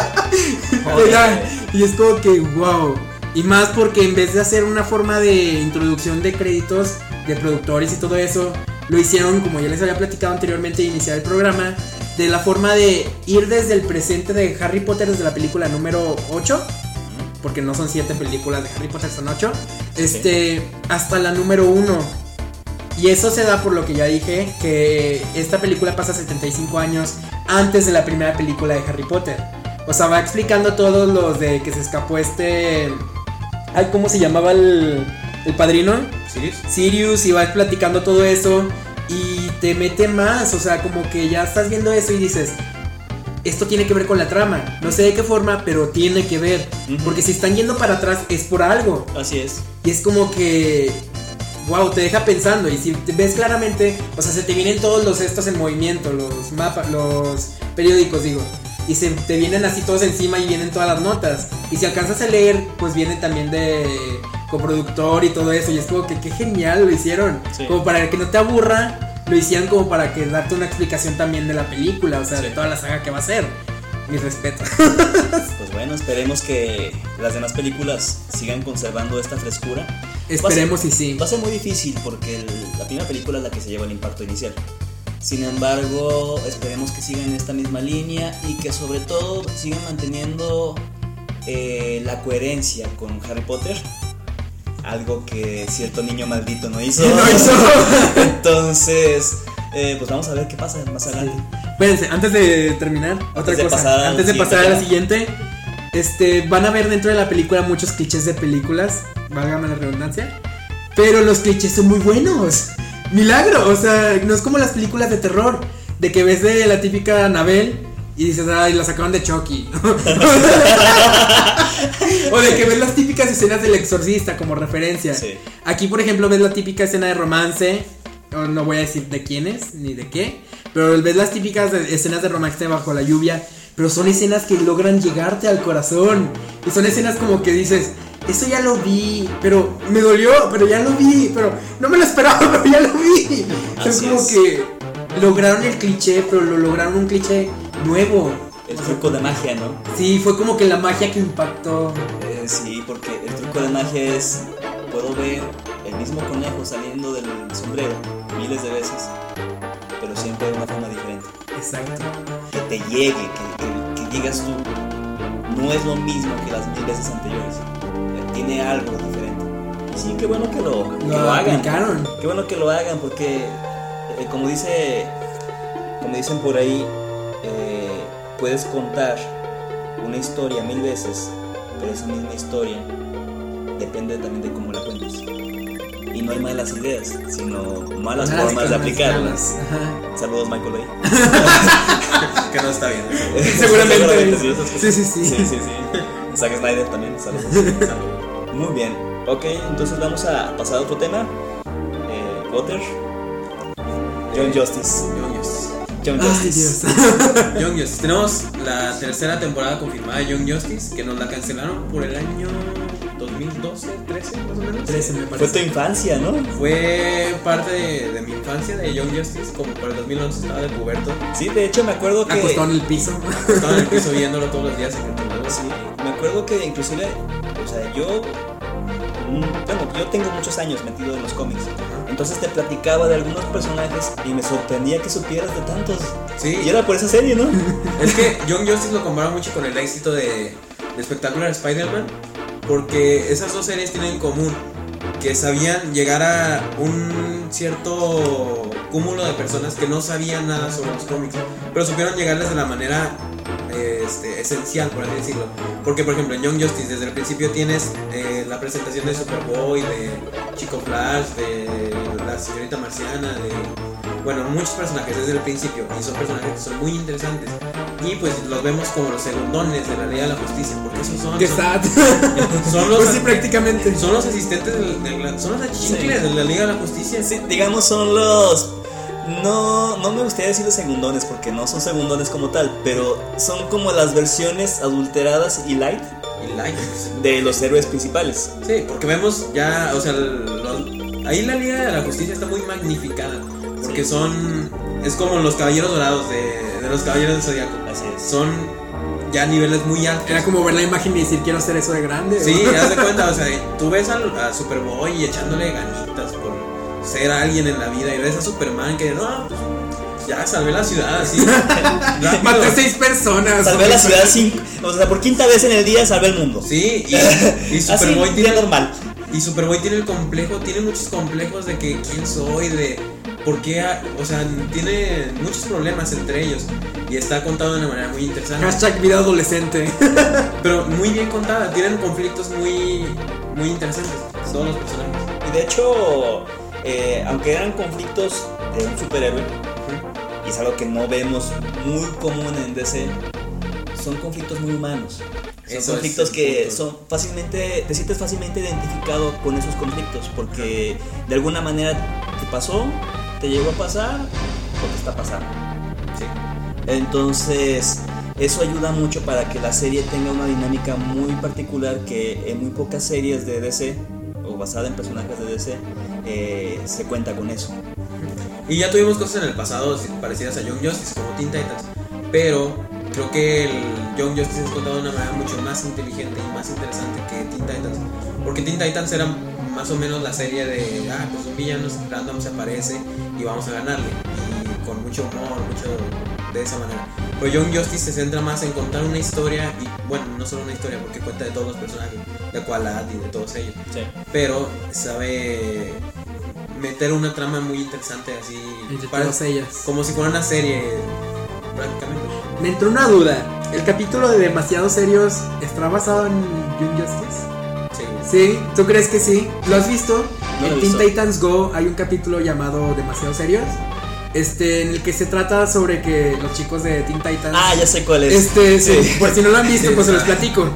Y es como que wow. Y más porque en vez de hacer una forma de introducción de créditos de productores y todo eso, lo hicieron, como ya les había platicado anteriormente, de iniciar el programa, de la forma de ir desde el presente de Harry Potter, desde la película número ocho, porque no son siete películas de Harry Potter, son ocho, este, hasta la número uno. Y eso se da por lo que ya dije, que esta película pasa setenta y cinco años antes de la primera película de Harry Potter. O sea, va explicando todos los de que se escapó este Ay, ¿cómo se llamaba el, el padrino? Sirius. Sirius, y vas platicando todo eso y te mete más, o sea, como que ya estás viendo eso y dices, esto tiene que ver con la trama, no sé de qué forma, pero tiene que ver, uh-huh. porque si están yendo para atrás es por algo. Así es. Y es como que, wow, te deja pensando, y si te ves claramente, o sea, se te vienen todos los estos en movimiento, los mapas, los periódicos, digo. Y se te vienen así todos encima y vienen todas las notas. Y si alcanzas a leer, pues viene también de coproductor y todo eso. Y es como que qué genial lo hicieron. Sí. Como para que no te aburra, lo hicieron como para que darte una explicación también de la película. O sea, sí. de toda la saga que va a ser. Mi respeto. Pues bueno, esperemos que las demás películas sigan conservando esta frescura. Esperemos ser, y sí. Va a ser muy difícil porque el, la primera película es la que se lleva el impacto inicial. Sin embargo, esperemos que sigan esta misma línea y que sobre todo sigan manteniendo eh, la coherencia con Harry Potter. Algo que cierto niño maldito no hizo. No hizo. Entonces, eh, pues vamos a ver qué pasa más adelante. Espérense, antes de terminar, otra antes cosa. De antes de pasar a la siguiente, este, van a ver dentro de la película muchos clichés de películas, válgame la redundancia, pero los clichés son muy buenos. Milagro, o sea, no es como las películas de terror, de que ves de la típica Annabelle y dices, ay, la sacaron de Chucky. O de que ves las típicas escenas del exorcista como referencia. Sí. Aquí, por ejemplo, ves la típica escena de romance, no voy a decir de quién es, ni de qué, pero ves las típicas escenas de romance bajo la lluvia, pero son escenas que logran llegarte al corazón. Y son escenas como que dices, eso ya lo vi, pero me dolió, pero ya lo vi, pero no me lo esperaba, pero ya lo vi. Es como es. que lograron el cliché, pero lo lograron un cliché nuevo. El truco de magia, ¿no? Sí, fue como que la magia que impactó. Eh, sí, porque el truco de magia es, puedo ver el mismo conejo saliendo del sombrero miles de veces, pero siempre de una forma diferente. Exacto. Que te llegue, que, que, que digas tú, no es lo mismo que las mil veces anteriores. Tiene algo diferente. Y sí, qué bueno que lo, que lo, lo hagan. Aplicaron. Qué bueno que lo hagan porque, eh, como dice, como dicen por ahí, eh, puedes contar una historia mil veces, pero esa misma historia depende también de cómo la cuentes. Y no hay malas ideas, sino malas Malas formas de aplicarlas. Ajá. Saludos, Michael Bay. Que no está bien. Seguramente. Seguramente sí, sí, sí, sí. sí, sí, sí. Zack Snyder también, saludos. Muy bien, ok, entonces vamos a pasar a otro tema. eh, Potter, Young Justice. Young Justice. Young Ay, Justice. Dios. Young Justice. Tenemos la tercera temporada confirmada de Young Justice, que nos la cancelaron por el año dos mil doce, trece más o menos. trece me Fue parece. tu infancia, ¿no? Fue parte de, de mi infancia de Young Justice, como por el dos mil once estaba de puberto. Sí, de hecho me acuerdo que... Acostado en el piso. Estaba en el piso viéndolo todos los días en el Sí, me acuerdo que inclusive, o sea, yo... Bueno, yo tengo muchos años metido en los cómics. Entonces te platicaba de algunos personajes y me sorprendía que supieras de tantos. Sí. Y era por esa serie, ¿no? Es que Young Justice lo compara mucho con el éxito de, de Spectacular Spider-Man, porque esas dos series tienen en común que sabían llegar a un cierto cúmulo de personas que no sabían nada sobre los cómics, pero supieron llegarles de la manera este, esencial, por así decirlo. Porque, por ejemplo, en Young Justice desde el principio tienes eh, la presentación de Superboy, de Chico Flash, de la señorita marciana, de... bueno, muchos personajes desde el principio, y son personajes que son muy interesantes. Y pues los vemos como los segundones de la Liga de la Justicia, porque esos son... Que son, sad. son los, Pues sí, prácticamente. son los asistentes, del, de la, son los achichincles Sí. de la Liga de la Justicia. Sí, digamos son los... No, no me gustaría decir los segundones porque no son segundones como tal, pero son como las versiones adulteradas y light Y likes. de los héroes principales. Sí, porque vemos ya, o sea, los, ahí la Liga de la Justicia está muy magnificada, porque Sí. son, es como los caballeros dorados de, de los caballeros del Zodiaco. Así es. Son ya niveles muy altos. Era como ver la imagen y decir, quiero hacer eso de grande. Sí, haz de cuenta, o sea, tú ves al, a Superboy echándole ganitas por ser alguien en la vida, y ves a Superman que no, pues, ya salvé la ciudad así. rápido. Maté seis personas. Salvé la ciudad sin, o sea, por quinta vez en el día salvé el mundo. Sí, y, y Superboy Así, tiene día normal. Y Superboy tiene el complejo, tiene muchos complejos de que quién soy, de por qué, o sea, tiene muchos problemas entre ellos y está contado de una manera muy interesante. Hashtag vida adolescente. Pero muy bien contada, tienen conflictos muy, muy interesantes, todos los personajes. Y de hecho, eh, aunque eran conflictos de un superhéroe, uh-huh. y es algo que no vemos muy común en D C, son conflictos muy humanos. Son Eso conflictos es que punto. son fácilmente, te sientes fácilmente identificado con esos conflictos, porque de alguna manera te pasó, te llegó a pasar o te está pasando. Sí. Entonces, eso ayuda mucho para que la serie tenga una dinámica muy particular que en muy pocas series de D C o basada en personajes de D C eh, se cuenta con eso. Y ya tuvimos cosas en el pasado parecidas a Young Justice como Teen Titans, pero creo que el Young Justice es contado de una manera mucho más inteligente y más interesante que Teen Titans, porque Teen Titans era más o menos la serie de ah, pues un villano random se aparece y vamos a ganarle, y con mucho humor, mucho de esa manera. Pero Young Justice se centra más en contar una historia, y bueno, no solo una historia porque cuenta de todos los personajes, de Aqualad y de todos ellos, Sí. pero sabe meter una trama muy interesante así Entre para- todas ellas. como si fuera una serie prácticamente. Me entró una duda. ¿El capítulo de Demasiado Serios está basado en Young Justice? Sí. Sí, ¿tú crees que sí? ¿Lo has visto? No lo he en Teen visto. Titans Go hay un capítulo llamado Demasiado Serios, este, en el que se trata sobre que los chicos de Teen Titans, Ah, ya sé cuál es. este, sí, Sí. por si no lo han visto, Sí, pues se los sabe. platico.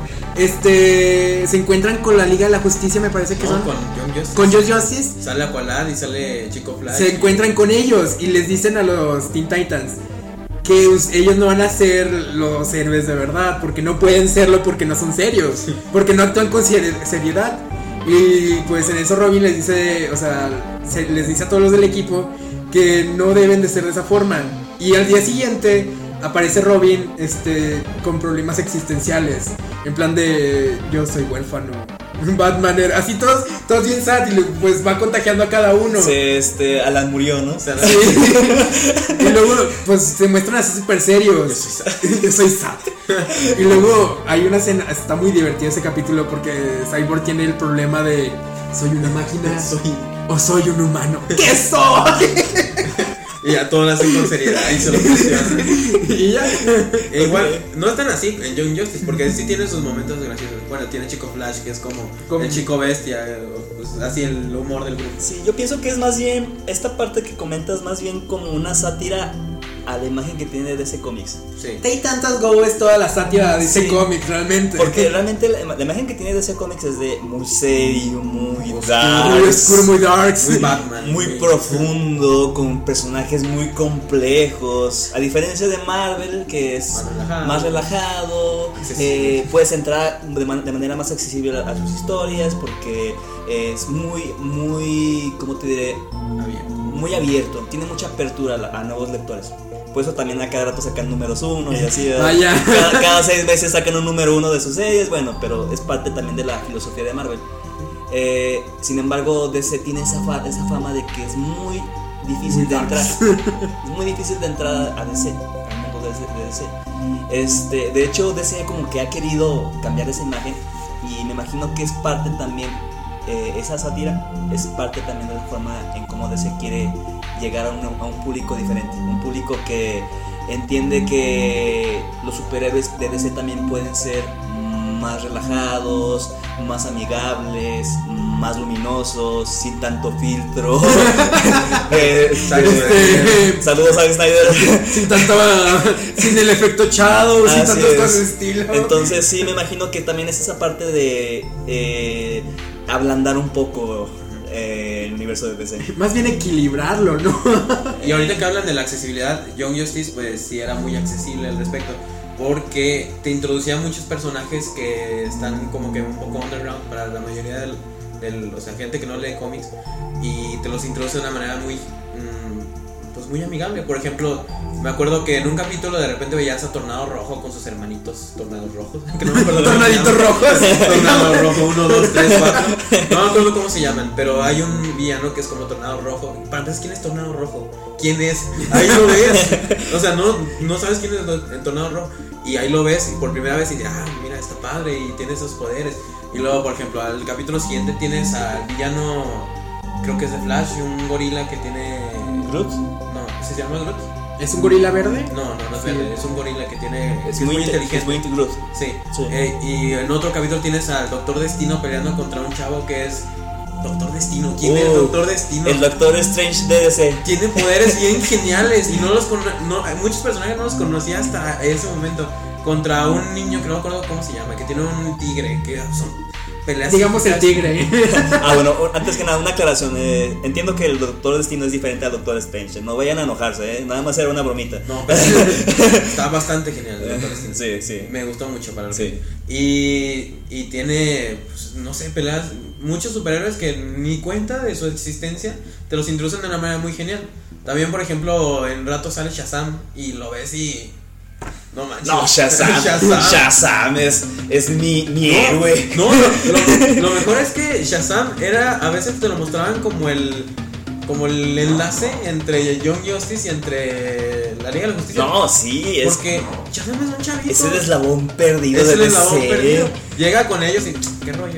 Este, se encuentran con la Liga de la Justicia, me parece que No, son. con Young Justice. Con Just Justice. Sale Aqualad y sale Chico Flash. Se encuentran con ellos y les dicen a los Teen Titans que us- ellos no van a ser los héroes de verdad, porque no pueden serlo, porque no son serios, porque no actúan con seri- seriedad. Y pues en eso Robin les dice, o sea, se- les dice a todos los del equipo que no deben de ser de esa forma. Y al día siguiente aparece Robin este, con problemas existenciales, en plan de yo soy huérfano, Batman era así, todos, todos bien sad, y le- pues va contagiando a cada uno. Se, este, Alan murió, ¿no? O sea, Sí. Y luego, pues se muestran así súper serios. Yo soy sad. Yo soy sad. Y luego hay una escena, está muy divertido ese capítulo porque Cyborg tiene el problema de ¿soy una máquina soy. o soy un humano? ¿Qué soy? Y a todos lo hacen con seriedad y se lo cuestionan. Y ya. E igual, no es tan así en Young Justice, porque sí tiene sus momentos graciosos. Bueno, tiene Chico Flash, que es como, Como- el chico bestia, pues, así el humor del grupo. Sí, yo pienso que es más bien, esta parte que comentas, más bien como una sátira a la imagen que tiene de ese cómics. Sí. Teen Titans Go es toda la sátira de ese Sí. cómic, realmente. Porque realmente la, la imagen que tiene de ese cómics es de muy serio, muy muy dark, oscuro, muy dark. Muy Batman. muy profundo, con personajes muy complejos. A diferencia de Marvel, que es Más relajado. más relajado, Sí, sí, eh, sí. puedes entrar de, man- de manera más accesible a, a sus historias, porque es muy, muy, ¿cómo te diré? Había. Muy abierto, tiene mucha apertura a, la- a nuevos lectores. Por eso también a cada rato sacan números uno y así. ¿verdad? Vaya. Cada, cada seis meses sacan un número uno de sus series, bueno, pero es parte también de la filosofía de Marvel. Eh, sin embargo, D C tiene esa, fa- esa fama de que es muy difícil de entrar. Es muy difícil de entrar a D C, al mundo de D C. de D C. Este, de hecho, D C como que ha querido cambiar esa imagen y me imagino que es parte también, eh, esa sátira es parte también de la forma en cómo D C quiere llegar a un, a un público diferente, un público que entiende que los superhéroes de D C también pueden ser más relajados, más amigables, más luminosos, sin tanto filtro. Eh, Este, Saludos a Zack Snyder. sin tanto, sin el efecto Shadow, sin Así tantas es. cosas de estilo. Entonces sí, me imagino que también es esa parte de eh, ablandar un poco eh, el universo de D C. Más bien equilibrarlo, ¿no? Y ahorita que hablan de la accesibilidad, Young Justice pues sí era muy accesible al respecto, porque te introducía muchos personajes que están como que un poco underground para la mayoría del, del o sea, gente que no lee cómics, y te los introduce de una manera muy mm, pues muy amigable. Por ejemplo, me acuerdo que en un capítulo de repente veías a Tornado Rojo con sus hermanitos Tornados Rojos, que no me acuerdo cómo se Tornaditos llaman. rojos. Tornado Rojo, uno, dos, tres, cuatro. No me acuerdo cómo se llaman, pero hay un villano que es como Tornado Rojo. Para empezar, ¿quién es Tornado Rojo? ¿Quién es? Ahí lo ves. O sea, no, no sabes quién es el Tornado Rojo. Y ahí lo ves y por primera vez y dices, ah, mira, está padre y tiene esos poderes. Y luego, por ejemplo, al capítulo siguiente tienes al villano, creo que es de Flash, un gorila que tiene Groot. No, ¿se llama Groot? ¿Es un gorila verde? No, no, no es Sí. verde, es un gorila que tiene. Es, que muy, inte- inteligente. es muy inte- Groot. Sí. Sí. Eh, y en otro capítulo tienes al Doctor Destino peleando contra un chavo que es. Doctor Destino, ¿quién Uh, es Doctor Destino? El Doctor Strange de D C. Tiene poderes bien geniales y no los cono- no, muchos personajes no los conocía hasta ese momento. Contra un niño que no me acuerdo cómo se llama, que tiene un tigre, que son peleas. Digamos el épicas. tigre. Ah, bueno, antes que nada, una aclaración. Eh, entiendo que el Doctor Destino es diferente al Doctor Strange. No vayan a enojarse, ¿eh? Nada más era una bromita. No, pero está bastante genial el Doctor Destino. Sí, sí. Me gustó mucho para el Sí. Y, y tiene, pues, no sé, peleas. Muchos superhéroes que ni cuenta de su existencia te los introducen de una manera muy genial. También, por ejemplo, en rato sale Shazam y lo ves y. No manches. No, Shazam. Shazam. Shazam es, es mi, mi héroe. No, lo, lo- lo mejor es que Shazam era, a veces te lo mostraban como el como el enlace entre Young Justice y entre la Liga de la Justicia. No, sí, es. Porque Shazam es un chavito. Es el eslabón perdido Es de el la eslabón serie. perdido. Llega con ellos y qué rollo.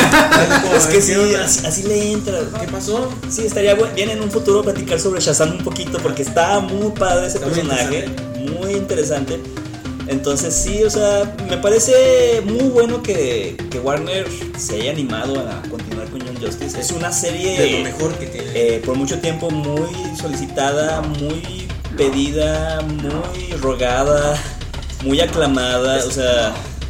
Es que sí, ¿Qué onda? así, así le entra. ¿Qué pasó? Sí, estaría bu- bien en un futuro platicar sobre Shazam un poquito porque está muy padre ese Está muy personaje, muy interesante. Entonces sí, o sea, me parece muy bueno que, que Warner se haya animado a continuar con Young Justice. Es una serie De lo mejor que tiene. eh, por mucho tiempo muy solicitada, muy pedida, muy rogada, muy aclamada. O sea,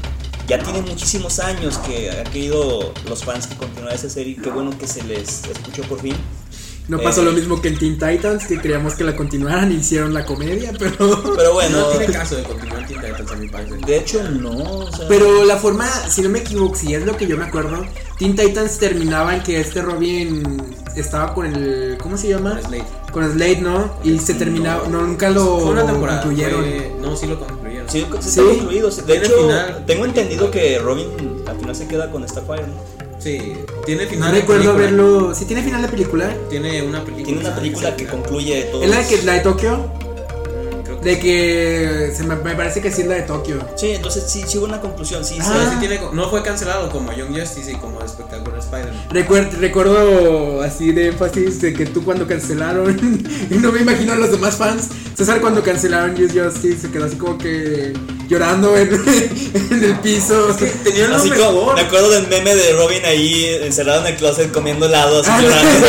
ya tiene muchísimos años que han querido los fans que continuar esa serie. Qué bueno que se les escuchó por fin. No pasó Eh, lo mismo que en Teen Titans, que queríamos que la continuaran y hicieron la comedia, pero... Pero bueno, No tiene caso de continuar Teen Titans a mi parecer. de hecho no. O sea, Pero la forma, si no me equivoco, si es lo que yo me acuerdo, Teen Titans terminaba en que este Robin estaba con el... ¿Cómo se llama? Con Slade. Con Slade, ¿no? Y se terminaba... No, nunca lo Fue una temporada. concluyeron. fue- no, sí lo concluyeron. Sí, sí, Sí. está concluido. De Tiene hecho, final. tengo entendido que Robin al final se queda con Starfire, ¿no? Sí, tiene No final. de recuerdo película. verlo... ¿Sí tiene final de película? Tiene una película. Tiene una película que concluye todo. ¿Es la de, que, la de Tokio? Creo que De sí. que... Se me, me parece que sí es la de Tokio. Sí, entonces sí, sí hubo una conclusión. Sí, Sí, sí. Ah. sí tiene, no fue cancelado como Young Justice y como Espectacular Spider-Man. Recuer- recuerdo así de énfasis de que tú cuando cancelaron, y no me imagino a los demás fans, César cuando cancelaron Just Justice se quedó así como que llorando en, en el piso. Es que tenían lo Así mejor. como, me acuerdo del meme de Robin ahí encerrado en el closet comiendo helado, así Ah, llorando.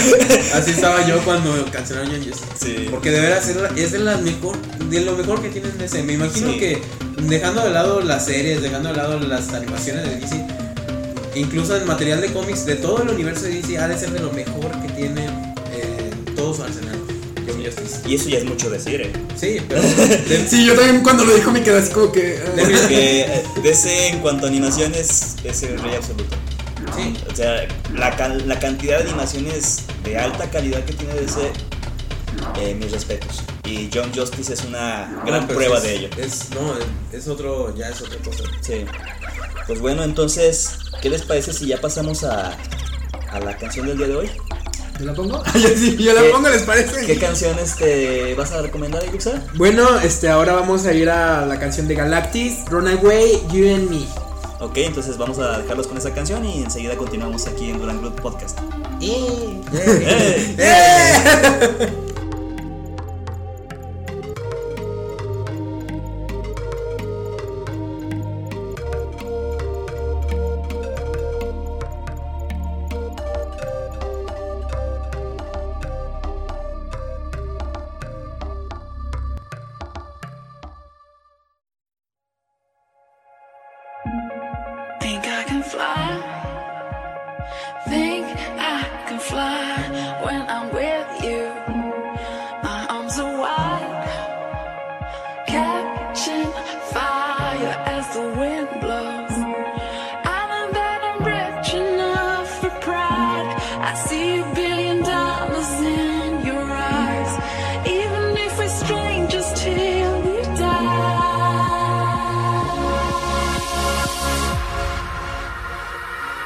Así estaba yo cuando cancelaron Young Justice. Sí. Porque de veras es, la- es de, las mejor, de lo mejor que tienen D C. Me imagino Sí. que dejando de lado las series, dejando de lado las animaciones de D C, incluso el material de cómics de todo el universo de D C ha de ser de lo mejor que tiene eh, todo su arsenal. Young Justice. Y eso ya es mucho decir, ¿eh? Sí, pero de- Sí, yo también cuando lo dijo me quedé así como que... ah. Porque eh, D C en cuanto a animaciones es el rey absoluto. sí. O sea, la, can- la cantidad de animaciones de alta calidad que tiene D C, eh, mis respetos. Y Young Justice es una gran No, pero prueba es- de ello. Es, no, es otro, ya es otra cosa. Sí. Pues bueno, entonces, ¿qué les parece si ya pasamos a, a la canción del día de hoy? ¿Yo la pongo? Ah, yo sí, yo la ¿Qué- pongo, ¿les parece? ¿Qué canción este, vas a recomendar, Iluxa? Bueno, este, ahora vamos a ir a la canción de Galactus, Runaway, You and Me. Ok, entonces vamos a dejarlos con esa canción y enseguida continuamos aquí en Duran Group Podcast. ¡Eh! Think I can fly. Think I can fly when I'm with you. My arms are wide, catching fire as the wind blows. I know that I'm rich enough for pride. I see a billion dollars in your eyes, even if we're strangers till we die.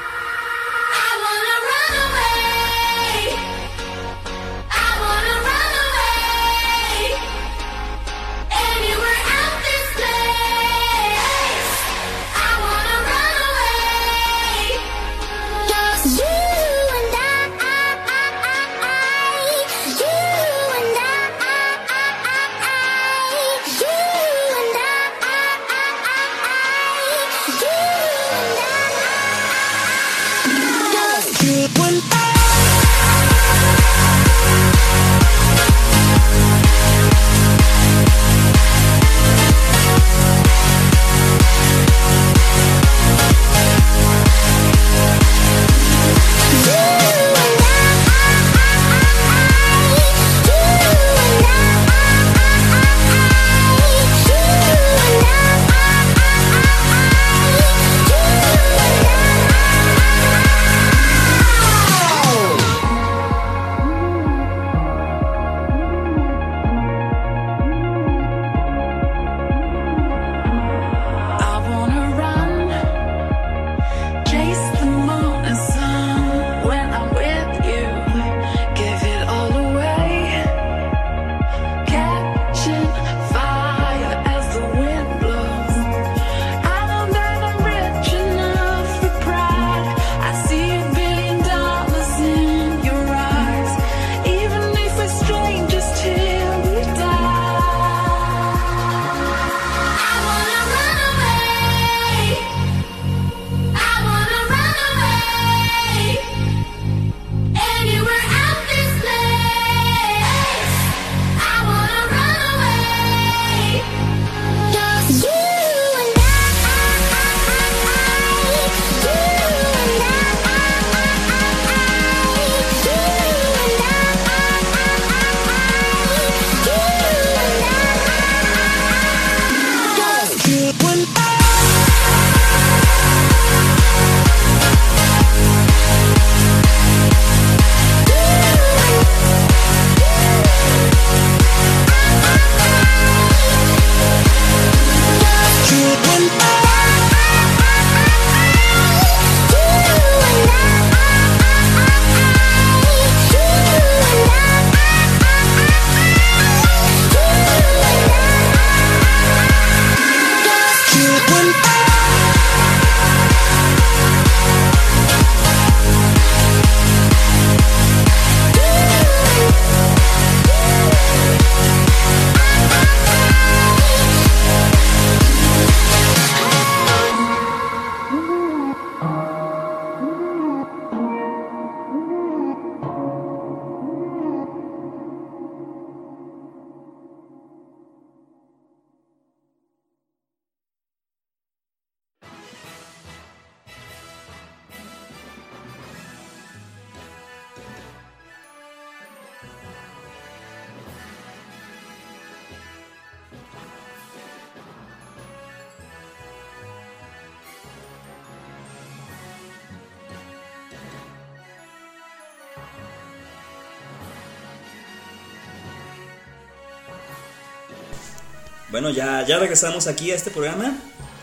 Bueno, ya, ya regresamos aquí a este programa.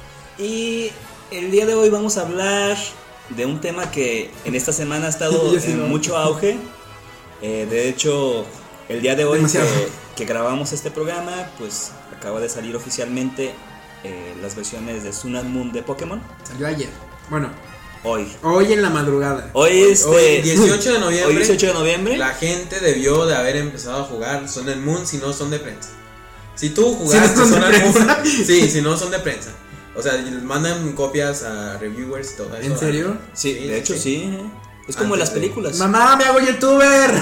Y el día de hoy vamos a hablar de un tema que en esta semana ha estado sí, en no. mucho auge. Eh, de hecho, el día de hoy que, Demasiado. que grabamos este programa, pues acaba de salir oficialmente eh, las versiones de Sun and Moon de Pokémon. Salió ayer. Bueno, Hoy. hoy en la madrugada. Hoy este Hoy, dieciocho de noviembre. Hoy dieciocho de noviembre. La gente debió de haber empezado a jugar Sun and Moon si no son de prensa. Si tú jugaste Si no son Sun de and Moon, prensa. sí, si no son de prensa. O sea, les mandan copias a reviewers y todo eso. ¿En serio? Sí, de hecho sí. ¿eh? Es como en Antes las de- películas. Mamá, me hago youtuber.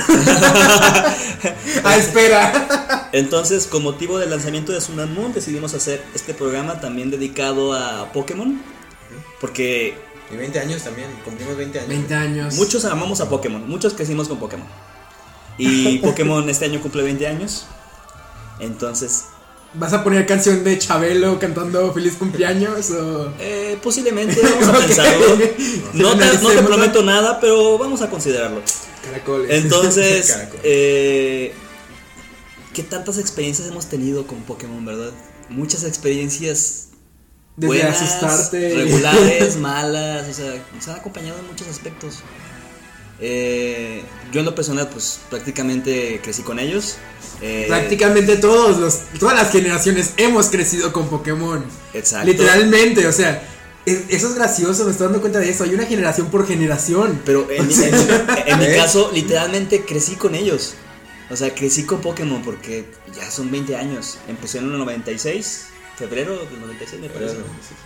Ah, espera. Entonces, con motivo del lanzamiento de Sun and Moon, decidimos hacer este programa también dedicado a Pokémon. Porque Y veinte años también, cumplimos veinte años. veinte años. muchos amamos a Pokémon, muchos crecimos con Pokémon. Y Pokémon este año cumple veinte años. Entonces, ¿Vas a poner canción de Chabelo cantando feliz cumpleaños o...? eh, posiblemente vamos a Ok. pensarlo. No te, no te Analicémoslo. prometo nada, pero vamos a considerarlo. Caracoles. Entonces, Caracol. eh, ¿qué tantas experiencias hemos tenido con Pokémon, verdad? Muchas experiencias Desde buenas, asustarte. regulares, malas, o sea, nos han acompañado en muchos aspectos. Eh, yo en lo personal, pues prácticamente crecí con ellos. Eh, Prácticamente todos los, todas las generaciones hemos crecido con Pokémon. Exacto. Literalmente, o sea, es- eso es gracioso, me estoy dando cuenta de eso. Hay una generación por generación. Pero en, mi- en mi- en mi ¿Eh? caso, literalmente crecí con ellos. O sea, crecí con Pokémon porque ya son veinte años. Empecé en el noventa y seis, febrero del noventa y seis me parece.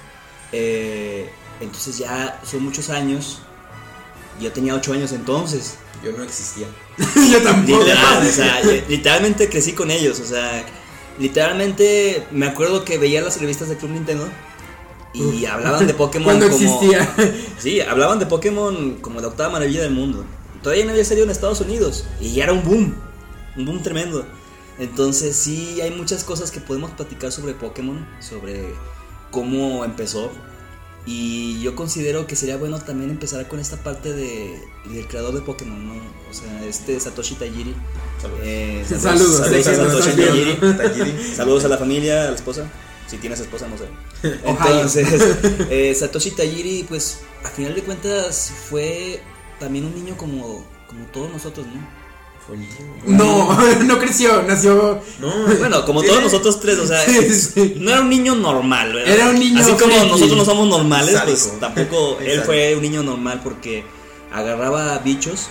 Eh, entonces ya son muchos años. Yo tenía ocho años entonces. Yo no existía. Yo tampoco. Literal, o sea, li- literalmente crecí con ellos. O sea, literalmente me acuerdo que veía las revistas de Club Nintendo y hablaban de Pokémon Cuando como. existía. Sí, hablaban de Pokémon como la octava maravilla del mundo. Todavía no había salido en Estados Unidos y ya era un boom, un boom tremendo. Entonces sí, hay muchas cosas que podemos platicar sobre Pokémon, sobre cómo empezó. Y yo considero que sería bueno también empezar con esta parte de, del creador de Pokémon, ¿no? O sea, este Satoshi Tajiri. Saludos. Eh, Saludos, saludos sé a que nos Satoshi estás viendo. Tajiri. Tajiri. Saludos a la familia, a la esposa. Si tienes esposa, no sé. Ohio. Entonces, eh, Satoshi Tajiri, pues, a final de cuentas, fue también un niño como, como todos nosotros, ¿no? Fue el tío. No, no creció, nació. No, Bueno, como sí. todos nosotros tres, o sea, Sí, sí. no era un niño normal, ¿verdad? Era un niño Así como friki. nosotros no somos normales, Sádico. pues tampoco él Exacto. fue un niño normal porque agarraba bichos,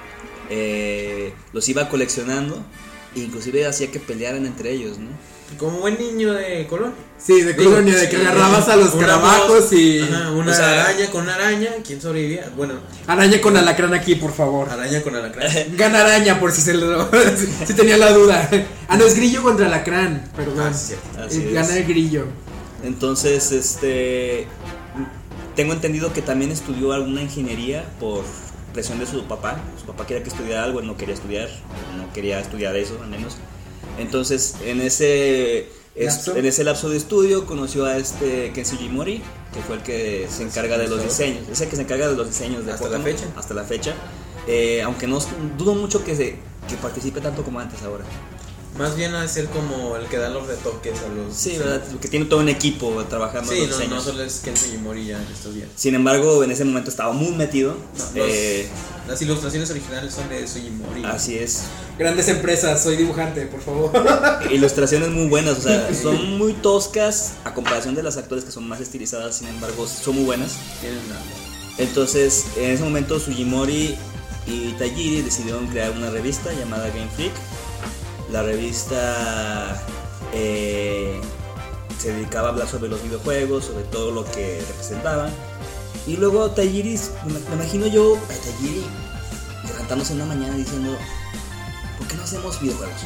eh, los iba coleccionando, e inclusive hacía que pelearan entre ellos, ¿no? Como buen niño de Colón. Sí, de Digo, colonia, de que sí, agarrabas a los una carabajos voz, y. Ajá, una O sea, araña con una araña. ¿Quién sobrevivía? Bueno, Araña con alacrán aquí, por favor. araña con alacrán. Gana araña por si se lo. si, si tenía la duda. Ah, no, es grillo contra alacrán. Perdón. Ah, sí, cierto. Así Eh, es. Gana el grillo. Entonces, este, tengo entendido que también estudió alguna ingeniería por presión de su papá. Su papá quería que estudiara algo, él no quería estudiar, no quería estudiar eso al menos. Entonces, en ese, es- ¿Lapso? en ese lapso de estudio conoció a este Ken Sugimori, que fue el que se encarga de los diseños, es el que se encarga de los diseños de Hasta la Pokémon, fecha. hasta la fecha. Eh, aunque no dudo mucho que, se, que participe tanto como antes ahora. Más bien a ser como el que da los retoques a los. Sí, ¿verdad? Que tiene todo un equipo trabajando en Sí, los no, diseños. no solo es Ken Sugimori ya en estos días. Sin embargo, en ese momento estaba muy metido. No, los- Eh, Las ilustraciones originales son de Sugimori. así es. Grandes empresas, soy dibujante, por favor. Ilustraciones muy buenas, o sea, son muy toscas a comparación de las actuales que son más estilizadas, sin embargo, son muy buenas. Tienen una- Entonces, en ese momento, Sugimori y Tajiri decidieron crear una revista llamada Game Freak. La revista eh, se dedicaba a hablar sobre los videojuegos, sobre todo lo que representaban. Y luego Tajiri, me, me imagino yo a Tajiri levantándose una mañana diciendo, ¿por qué no hacemos videojuegos?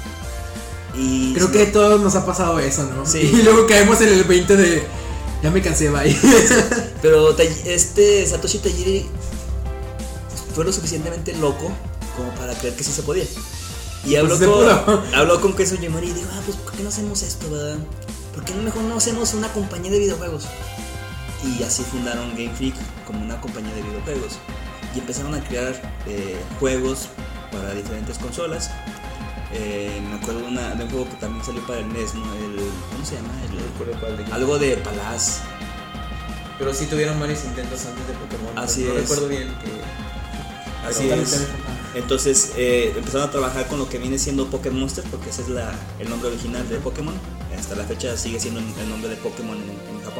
Y Creo que a todos nos ha pasado eso, ¿no? Sí. Y luego caemos en el veinte de. Ya me cansé, bye. Pero Tai- este Satoshi Tajiri fue lo suficientemente loco como para creer que sí se podía. Y habló, Pues se con, pudo. habló con Ken Sugimori y dijo, ah, pues ¿por qué no hacemos esto, verdad? ¿Por qué no mejor no hacemos una compañía de videojuegos? Y así fundaron Game Freak como una compañía de videojuegos. Y empezaron a crear eh, juegos para diferentes consolas. Eh, me acuerdo de, una, de un juego que también salió para el N E S, ¿no? El, ¿cómo se llama? El, algo de Palaz. Pero sí tuvieron varios intentos antes de Pokémon. Así no es. recuerdo bien que... Así Pero- es. Entonces eh, empezaron a trabajar con lo que viene siendo Pokémon Monster, porque ese es la, el nombre original de Pokémon. Hasta la fecha sigue siendo el nombre de Pokémon en, en Japón.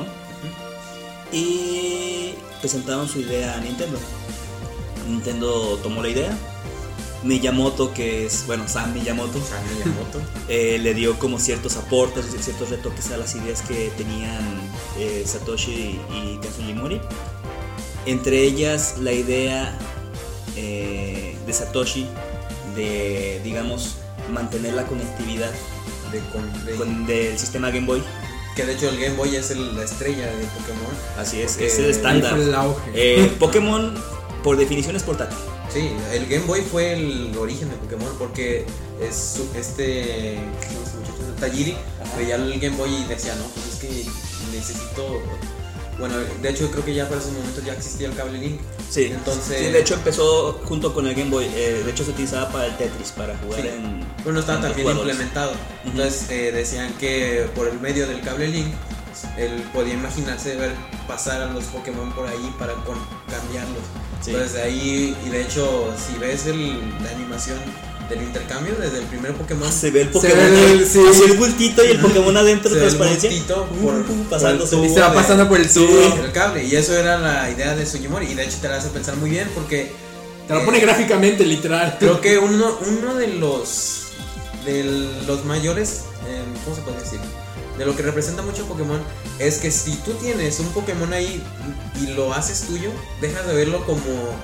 Y presentaron su idea a Nintendo. Nintendo tomó la idea. Miyamoto, que es, bueno, Sam Miyamoto, Sam Miyamoto. eh, le dio como ciertos aportes, ciertos retoques a las ideas que tenían eh, Satoshi y Kazuya Mori. Entre ellas la idea eh, de Satoshi de, digamos, mantener la conectividad De, con- de- con, del sistema Game Boy. que de hecho el Game Boy es el- la estrella de Pokémon. Así es, Porque es el Ahí estándar. fue el auge. Eh, Pokémon, por definición, es portátil. Sí, el Game Boy fue el origen de Pokémon porque es su- este, ¿cómo se llama este muchacho? Tajiri veía el Game Boy y decía, no, pues es que necesito... Bueno, de hecho creo que ya para esos momentos ya existía el cable Link. Sí, Entonces- sí, de hecho empezó junto con el Game Boy. Eh, de hecho se utilizaba para el Tetris, para jugar Sí. en. Bueno, no estaba en tan dos bien jugadores. implementado. Entonces eh, decían que por el medio del cable Link, él podía imaginarse ver pasar a los Pokémon por ahí para con- cambiarlos. Sí. Entonces de ahí, y de hecho, si ves el, la animación del intercambio, desde el primer Pokémon, Se ve el Se Pokémon, ve el- sí. así el bultito y el Pokémon adentro se de ve el transparencia. bultito Uh, por, uh, pasándose. por el Y se va tubo de- pasando por el sí, tubo. el cable. Y eso era la idea de Sugimori. Y de hecho te la hace pensar muy bien porque Te lo eh, pone gráficamente, literal. creo que uno, uno de los de los mayores, eh, ¿cómo se puede decir? De lo que representa mucho Pokémon es que si tú tienes un Pokémon ahí y lo haces tuyo, dejas de verlo como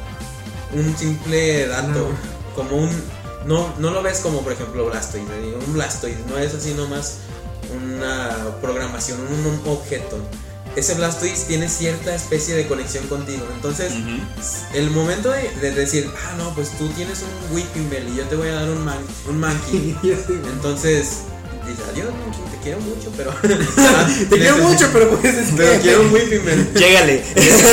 un simple dato, No. como un no no lo ves como por ejemplo Blastoise, eh, un Blastoise no es así nomás una programación, un, un objeto. Ese Blastoise tiene cierta especie de conexión contigo, entonces Ujú. el momento de, de decir, ah, no, pues tú tienes un Whipping Bell y yo te voy a dar un, man, un Mankey. Entonces, dices, adiós, Mankey, te quiero mucho, pero. Te quiero mucho, pero pues es Pero que- quiero un Whipping Bell. Llégale.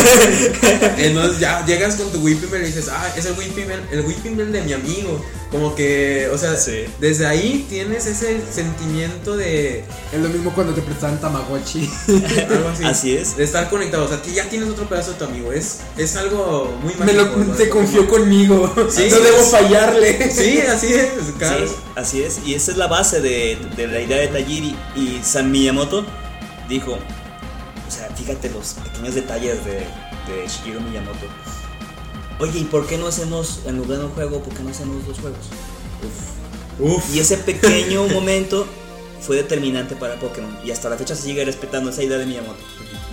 Entonces ya llegas con tu Whipping Bell y dices, ah, es el Whipping Bell, el Whipping Bell de mi amigo. Como que, o sea, Sí. desde ahí tienes ese sentimiento de Es lo mismo cuando te prestan Tamagotchi. algo así. Así es. De estar conectado, o sea, que ya tienes otro pedazo de tu amigo. Es, es algo muy Me lo, mágico, se de confió Pokémon. conmigo. Sí, no sí, debo sí. fallarle. Sí, así es. Claro. Sí, así es. Y esa es la base de, de la idea de Tajiri. Y Sam Miyamoto dijo: o sea, fíjate los pequeños detalles de, de Shigeru Miyamoto. Oye, ¿y por qué no hacemos, en lugar de un juego, por qué no hacemos dos juegos? Uf. Y ese pequeño momento fue determinante para Pokémon. Y hasta la fecha se sigue respetando esa idea de Miyamoto.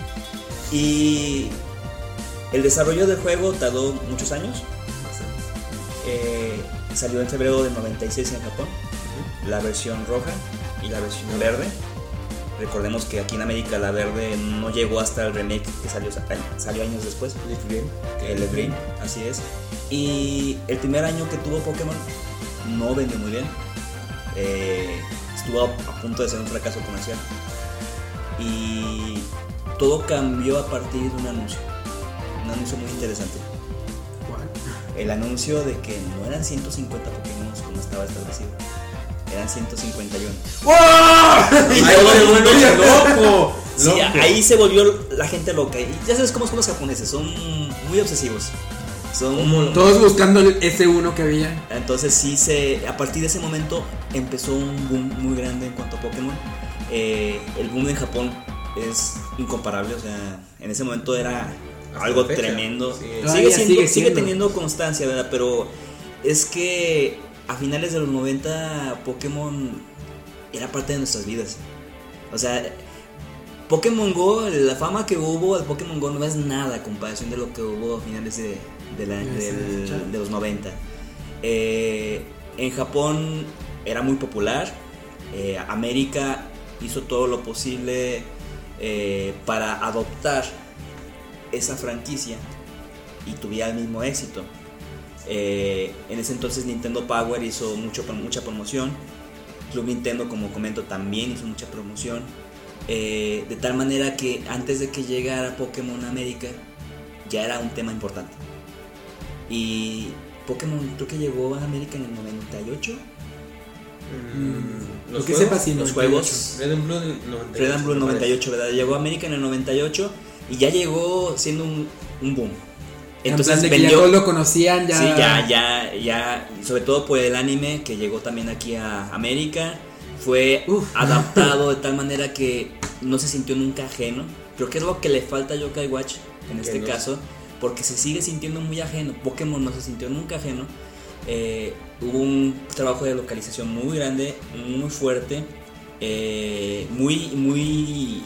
Y el desarrollo del juego tardó muchos años. Eh, salió en febrero del noventa y seis en Japón. La versión roja y la versión verde. Recordemos que aquí en América la verde no llegó hasta el remake que salió, salió años después. El Green, así es. Y el primer año que tuvo Pokémon no vendió muy bien. Eh, estuvo a punto de ser un fracaso comercial. Y todo cambió a partir de un anuncio. Un anuncio muy interesante. El anuncio de que no eran ciento cincuenta Pokémon como estaba establecido. Eran ciento cincuenta y uno. ¡Ay, todo el mundo loco! Sí, Loco. ahí se volvió la gente loca. Y ya sabes cómo son los japoneses, son muy obsesivos. Son Todos buscando el ese uno que había. Entonces sí se, a partir de ese momento empezó un boom muy grande en cuanto a Pokémon. Eh, el boom en Japón es incomparable, o sea, en ese momento era Hasta algo la fecha. tremendo. Sí. Sigue, Todavía siendo, sigue sigue siendo. teniendo constancia, ¿verdad? Pero es que a finales de los noventa Pokémon era parte de nuestras vidas. O sea, Pokémon Go, la fama que hubo de Pokémon Go no es nada a comparación de lo que hubo a finales de, de, la- Sí, del- sí. de los noventa. Eh, en Japón era muy popular. eh, América hizo todo lo posible eh, para adoptar esa franquicia y tuviera el mismo éxito. Eh, en ese entonces Nintendo Power hizo mucho, mucha promoción. Club Nintendo, como comento, también hizo mucha promoción. Eh, de tal manera que antes de que llegara Pokémon a América ya era un tema importante. Y Pokémon creo que llegó a América en el noventa y ocho Mm, Lo que sepa si los noventa y ocho. juegos. Red and Blue del noventa y ocho. Red and Blue en noventa y ocho, ¿verdad? Llegó a América en el noventa y ocho y ya llegó siendo un, un boom. Entonces, en plan de que ya todos lo conocían, ya. Sí, ya, ya, ya. Sobre todo por el anime que llegó también aquí a América. Fue Uf. adaptado de tal manera que no se sintió nunca ajeno. Creo que es lo que le falta a Yokai Watch en este no. caso, porque se sigue sintiendo muy ajeno. Pokémon no se sintió nunca ajeno. Eh, hubo un trabajo de localización muy grande, muy fuerte, eh, muy, muy,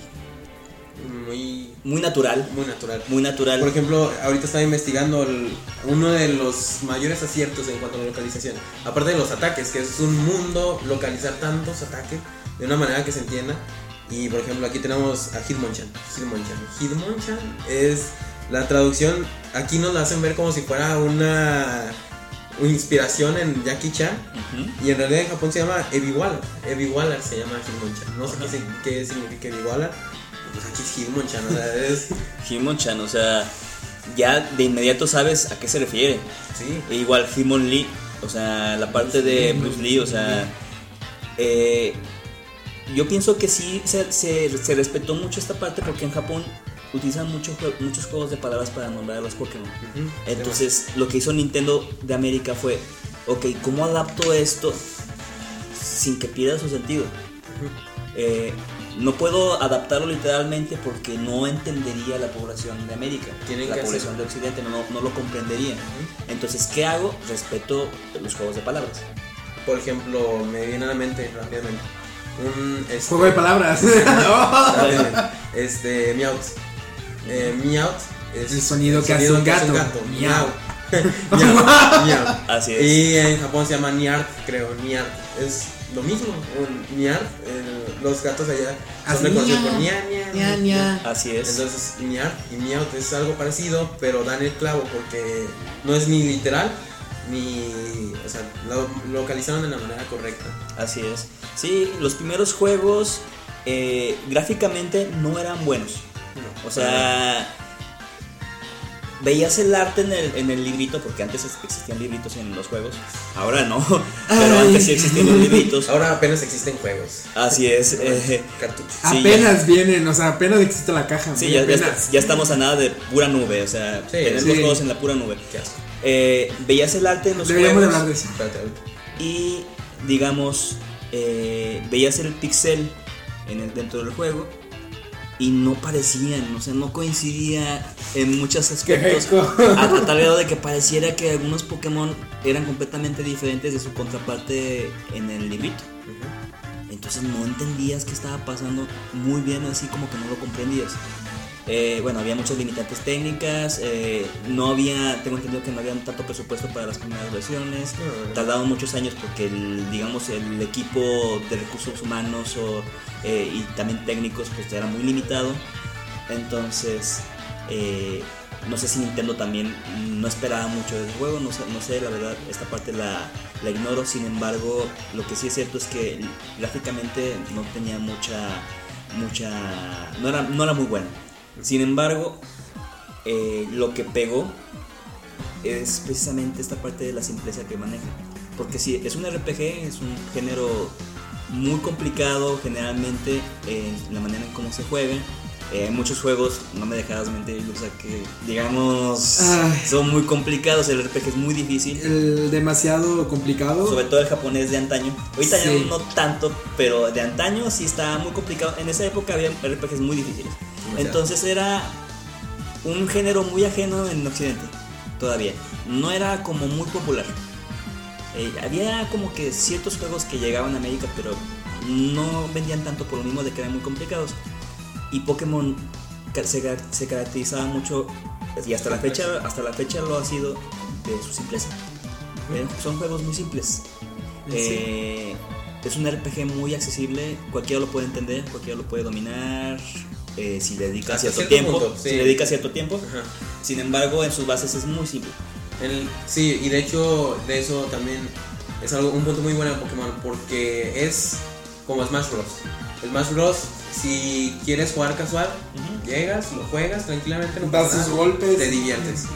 Muy, muy natural, muy natural. muy natural. Por ejemplo, ahorita estaba investigando el- uno de los mayores aciertos en cuanto a la localización. Aparte de los ataques, que es un mundo localizar tantos ataques de una manera que se entienda. Y por ejemplo, aquí tenemos a Hitmonchan. Hitmonchan. Hitmonchan es la traducción. Aquí nos la hacen ver como si fuera una, una inspiración en Jackie Chan. Ujú. Y en realidad en Japón se llama Ebiwala. Ebiwala se llama Hitmonchan. No sé qué, se- qué significa Ebiwala. Pues aquí es Hitmonchan. O sea, es. Hitmonchan, o sea, ya de inmediato sabes a qué se refiere. Sí. E igual Hitmon Lee, o sea, la parte de Bruce Lee, o sea, eh, yo pienso que sí se, se, se respetó mucho esta parte porque en Japón utilizan mucho, jue- muchos juegos de palabras para nombrar a los Pokémon. Ujú. Entonces, lo que hizo Nintendo de América fue, ok, ¿cómo adapto esto sin que pierda su sentido? Eh, no puedo adaptarlo literalmente porque no entendería la población de América, Tienen la que población hacerlo. de Occidente no, no lo comprendería. Entonces, ¿qué hago? Respeto los juegos de palabras. Por ejemplo, me viene a la mente rápidamente un este, Juego de palabras. rápidamente, este Meowth. Eh, Meowth es El sonido el que hace un gato. Miau. Miau. Miau. Así es. Y en Japón se llama Niart, creo. Niart es lo mismo. Un Niart, eh, los gatos allá son Así, reconocidos ña, por ña, ña, ña, ña. Así es. Entonces Niart y Meowth es algo parecido, pero dan el clavo porque no es ni literal ni, o sea, lo localizaron de la manera correcta. Así es. Sí, los primeros juegos eh, gráficamente no eran buenos. No, O sea, veías el arte en el, en el librito, porque antes existían libritos en los juegos. Ahora no, pero Ay. antes sí existían los libritos. ahora apenas existen juegos, Así es. eh, cartuchos. Sí, Apenas vienen, o sea, apenas existe la caja. sí, muy ya, ya, apenas. está- ya estamos a nada de pura nube. O sea, Sí, tenemos sí. los juegos en la pura nube. Qué asco. Eh, veías el arte en los Deberíamos de juegos. hablar de eso. Espérate, ahorita. Y digamos, eh, veías el pixel en el, dentro del juego y no parecían, o sea, no coincidía en muchos aspectos, Qué a, a tal grado de que pareciera que algunos Pokémon eran completamente diferentes de su contraparte en el librito. Entonces no entendías qué estaba pasando muy bien, así como que no lo comprendías. Eh, bueno, había muchas limitantes técnicas, eh, no había, tengo entendido que no había tanto presupuesto para las primeras versiones, No. tardaron muchos años porque el, digamos, el equipo de recursos humanos o, eh, y también técnicos pues era muy limitado. Entonces, eh, no sé si Nintendo también no esperaba mucho del juego, no sé, no sé, la verdad, esta parte la, la ignoro. Sin embargo, lo que sí es cierto es que gráficamente no tenía mucha, mucha, no era, no era muy bueno. Sin embargo, eh, lo que pegó es precisamente esta parte de la simpleza que maneja. Porque sí, es un R P G, es un género muy complicado generalmente en la manera en cómo se juega. Eh, muchos juegos, no me dejarás mentir, o sea que digamos Ay. son muy complicados, el R P G es muy difícil. El demasiado complicado. Sobre todo el japonés de antaño. Ahorita Sí. ya no tanto, pero de antaño sí estaba muy complicado. En esa época había R P Gs muy difíciles. Demasiado. Entonces era un género muy ajeno en Occidente, todavía. No era como muy popular. Eh, había como que ciertos juegos que llegaban a América, pero no vendían tanto por lo mismo de que eran muy complicados. Y Pokémon ca- se, ca- se caracterizaba mucho, y hasta la fecha, hasta la fecha lo ha sido, de su simpleza. Eh, son juegos muy simples. Eh, es un R P G muy accesible, cualquiera lo puede entender, cualquiera lo puede dominar, eh, si le dedica Hasta cierto cierto tiempo, punto, sí. si le dedica cierto tiempo. Ajá. Sin embargo, en sus bases es muy simple. El- sí, y de hecho de eso también es algo, un punto muy bueno de Pokémon, porque es como Smash Bros. Smash Bros, si quieres jugar casual, Ujú. llegas, lo juegas tranquilamente, no Das pasa sus nada, golpes. te diviertes.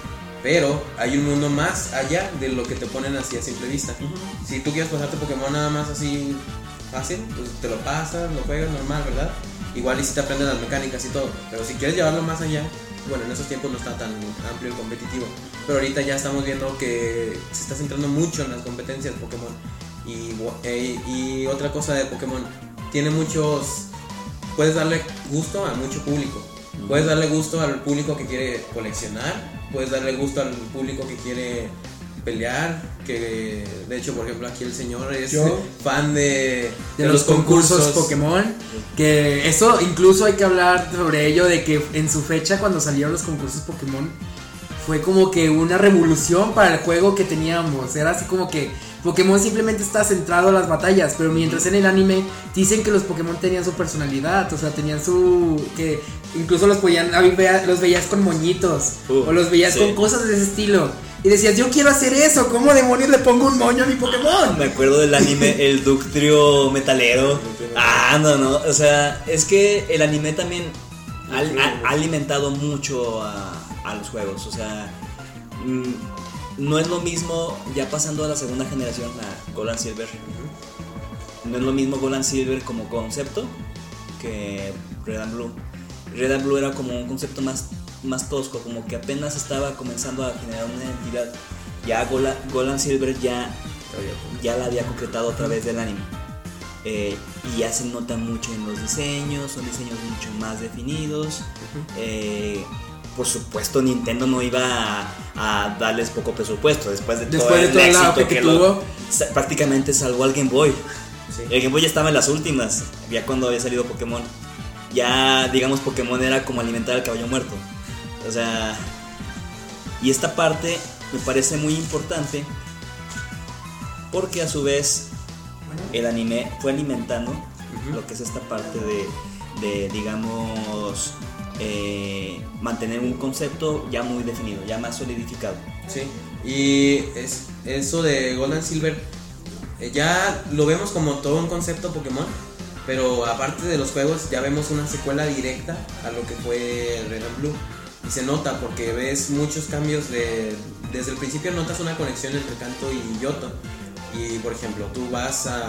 Pero hay un mundo más allá de lo que te ponen así a simple vista. Uh-huh. Si tú quieres pasarte Pokémon nada más así fácil, pues te lo pasas, lo juegas normal, ¿verdad? Igual y si te aprendes las mecánicas y todo. Pero si quieres llevarlo más allá, bueno, en esos tiempos no está tan amplio el competitivo. Pero ahorita ya estamos viendo que se está centrando mucho en las competencias Pokémon. Y, eh, y otra cosa de Pokémon, tiene muchos... Puedes darle gusto a mucho público. Puedes darle gusto al público que quiere coleccionar. Puedes darle gusto al público que quiere pelear. Que de hecho, por ejemplo, aquí el señor es ¿Yo? fan de, De, de los, los concursos, concursos Pokémon. Que eso incluso hay que hablar sobre ello. De que en su fecha, cuando salieron los concursos Pokémon, fue como que una revolución para el juego que teníamos. Era así como que Pokémon simplemente está centrado en las batallas, pero mientras en el anime dicen que los Pokémon tenían su personalidad, o sea, tenían su... que incluso los podían, los veías con moñitos, Uh, o los veías sí. con cosas de ese estilo. Y decías, yo quiero hacer eso, ¿cómo demonios le pongo un moño a mi Pokémon? Me acuerdo del anime, el Ductrio metalero. Ah, no, no, o sea, es que el anime también ha, ha- ha alimentado mucho a, a los juegos, o sea... mm, no es lo mismo, ya pasando a la segunda generación, a Gold and Silver. No es lo mismo Gold and Silver como concepto que Red and Blue. Red and Blue era como un concepto más, más tosco, como que apenas estaba comenzando a generar una identidad. Ya Gold, Gold and Silver ya, ya la había concretado a través del anime. Eh, y ya se nota mucho en los diseños, son diseños mucho más definidos. Eh, Por supuesto, Nintendo no iba a, a darles poco presupuesto después de Después todo de el todo el éxito auge que que lo- tuvo. sa- prácticamente salvó al Game Boy. Sí. El Game Boy ya estaba en las últimas, ya cuando había salido Pokémon. Ya, digamos, Pokémon era como alimentar al caballo muerto. O sea, y esta parte me parece muy importante porque a su vez el anime fue alimentando lo que es esta parte de, de digamos, eh, mantener un concepto ya muy definido, ya más solidificado. Sí, y es, eso de Gold and Silver eh, ya lo vemos como todo un concepto Pokémon, pero aparte de los juegos ya vemos una secuela directa a lo que fue Red and Blue. Y se nota porque ves muchos cambios de... Desde el principio notas una conexión entre Kanto y Yoto. Y por ejemplo, tú vas a...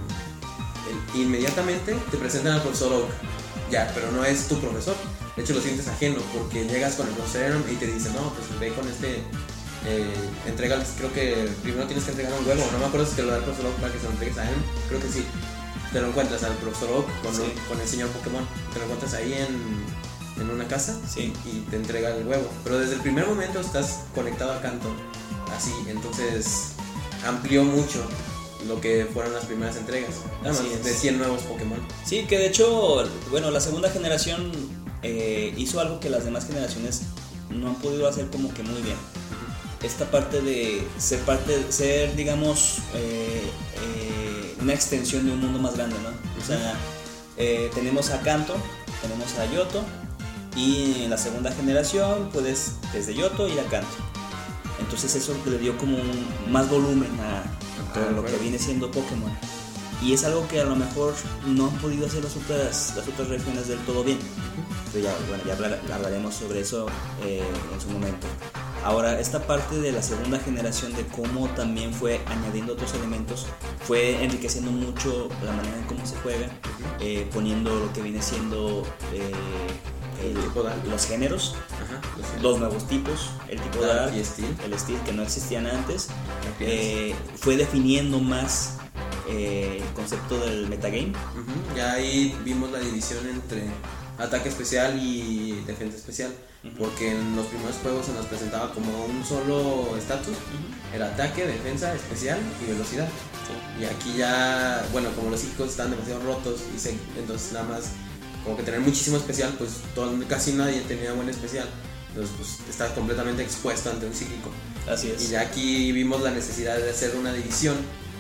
el- inmediatamente te presentan al profesor Oak. Ya, pero no es tu profesor. De hecho lo sientes ajeno porque llegas con el profesor Aram y te dice, no, pues ve con este... Eh, entrega, creo que primero tienes que entregar un huevo. No me acuerdo si te lo da el profesor Oak para que se lo entregues a él. Creo que sí. Te lo encuentras al profesor Oak con, Sí. un- con el señor Pokémon. Te lo encuentras ahí en, en una casa Sí. y te entrega el huevo. Pero desde el primer momento estás conectado a Kanto. Así, entonces amplió mucho lo que fueron las primeras entregas. Además Así es. de cien nuevos Pokémon. Sí, que de hecho, bueno, la segunda generación eh, hizo algo que las demás generaciones no han podido hacer como que muy bien. Esta parte de ser parte, ser, digamos, eh, eh, una extensión de un mundo más grande, ¿no? O sea, eh, tenemos a Kanto, tenemos a Yoto, y en la segunda generación puedes desde Yoto ir a Kanto. Entonces eso le dio como un, más volumen a, a todo Ah, lo bueno. que viene siendo Pokémon. Y es algo que a lo mejor no han podido hacer las otras, las otras regiones del todo bien. Pero ya, bueno, ya hablar- hablaremos sobre eso eh, en su momento. Ahora, esta parte de la segunda generación, de cómo también fue añadiendo otros elementos, fue enriqueciendo mucho la manera en cómo se juega, eh, poniendo lo que viene siendo eh, el- El tipo Dark. los géneros, Ajá, lo sé. los nuevos tipos, el tipo Dark Dark y Steel. el Steel, que no existían antes. Así es. Eh, fue definiendo más eh, el concepto del metagame. Ujú, ya ahí vimos la división entre ataque especial y defensa especial, Ujú. porque en los primeros juegos se nos presentaba como un solo estatus, era ataque, defensa, especial y velocidad. Y aquí ya, bueno, como los psíquicos están demasiado rotos y se, entonces nada más como que tener muchísimo especial, pues todo, casi nadie tenía buen especial, entonces pues estás completamente expuesto ante un psíquico. Así es. Y ya aquí vimos la necesidad de hacer una división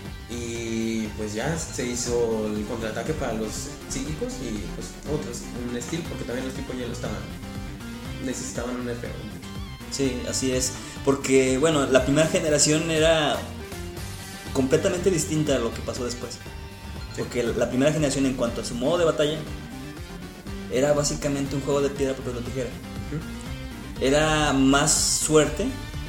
y pues ya se hizo el contraataque para los psíquicos y pues otros, un estilo, porque también los tipo hielo estaban, necesitaban un F. Sí, así es. Porque, bueno, la primera generación era completamente distinta a lo que pasó después. Porque la primera generación, en cuanto a su modo de batalla, era básicamente un juego de piedra, papel o tijera. Era más suerte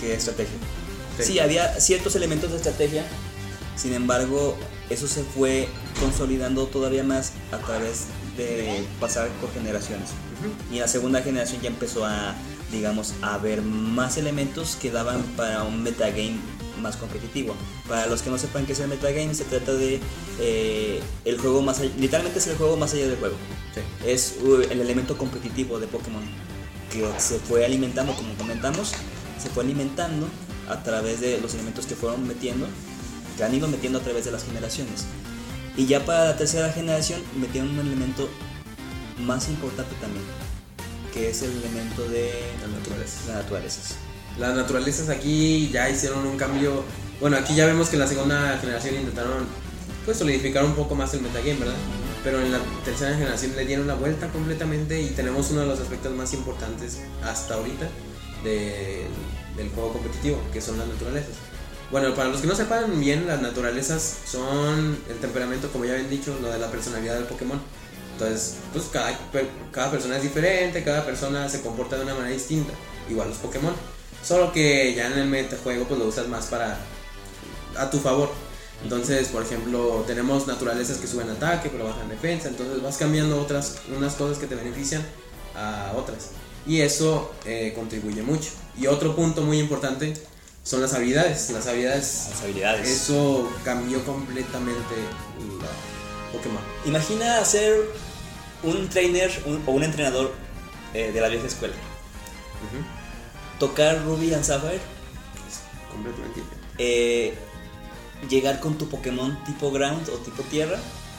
que estrategia. Sí. Sí, había ciertos elementos de estrategia, sin embargo, eso se fue consolidando todavía más a través de pasar por generaciones. Ujú. Y en la segunda generación ya empezó a, digamos, a haber más elementos que daban para un metagame más competitivo. Para los que no sepan qué es el metagame, se trata de eh, el juego más allá, literalmente es el juego más allá del juego. Sí. Es uh, el elemento competitivo de Pokémon que se fue alimentando, como comentamos, se fue alimentando a través de los elementos que fueron metiendo, que han ido metiendo a través de las generaciones. Y ya para la tercera generación metieron un elemento más importante también, que es el elemento de Las naturalezas. las naturalezas. Las naturalezas aquí ya hicieron un cambio. Bueno, aquí ya vemos que en la segunda generación intentaron pues solidificar un poco más el metagame, ¿verdad? Pero en la tercera generación le dieron la vuelta completamente y tenemos uno de los aspectos más importantes hasta ahorita de, del juego competitivo, que son las naturalezas. Bueno, para los que no sepan bien, las naturalezas son el temperamento, como ya habían dicho, lo de la personalidad del Pokémon. Entonces, pues cada, cada persona es diferente, cada persona se comporta de una manera distinta, igual los Pokémon. Solo que ya en el metajuego pues lo usas más para a tu favor. Entonces, por ejemplo, tenemos naturalezas que suben ataque pero bajan defensa. Entonces vas cambiando otras unas cosas que te benefician a otras. Y eso eh, contribuye mucho. Y otro punto muy importante son las habilidades. Las habilidades, Las habilidades. eso cambió completamente la Pokémon. Imagina ser un trainer un, o un entrenador eh, de la vieja escuela. Uh-huh. Tocar Ruby and Sapphire, Completamente diferente. eh, llegar con tu Pokémon tipo Ground o tipo Tierra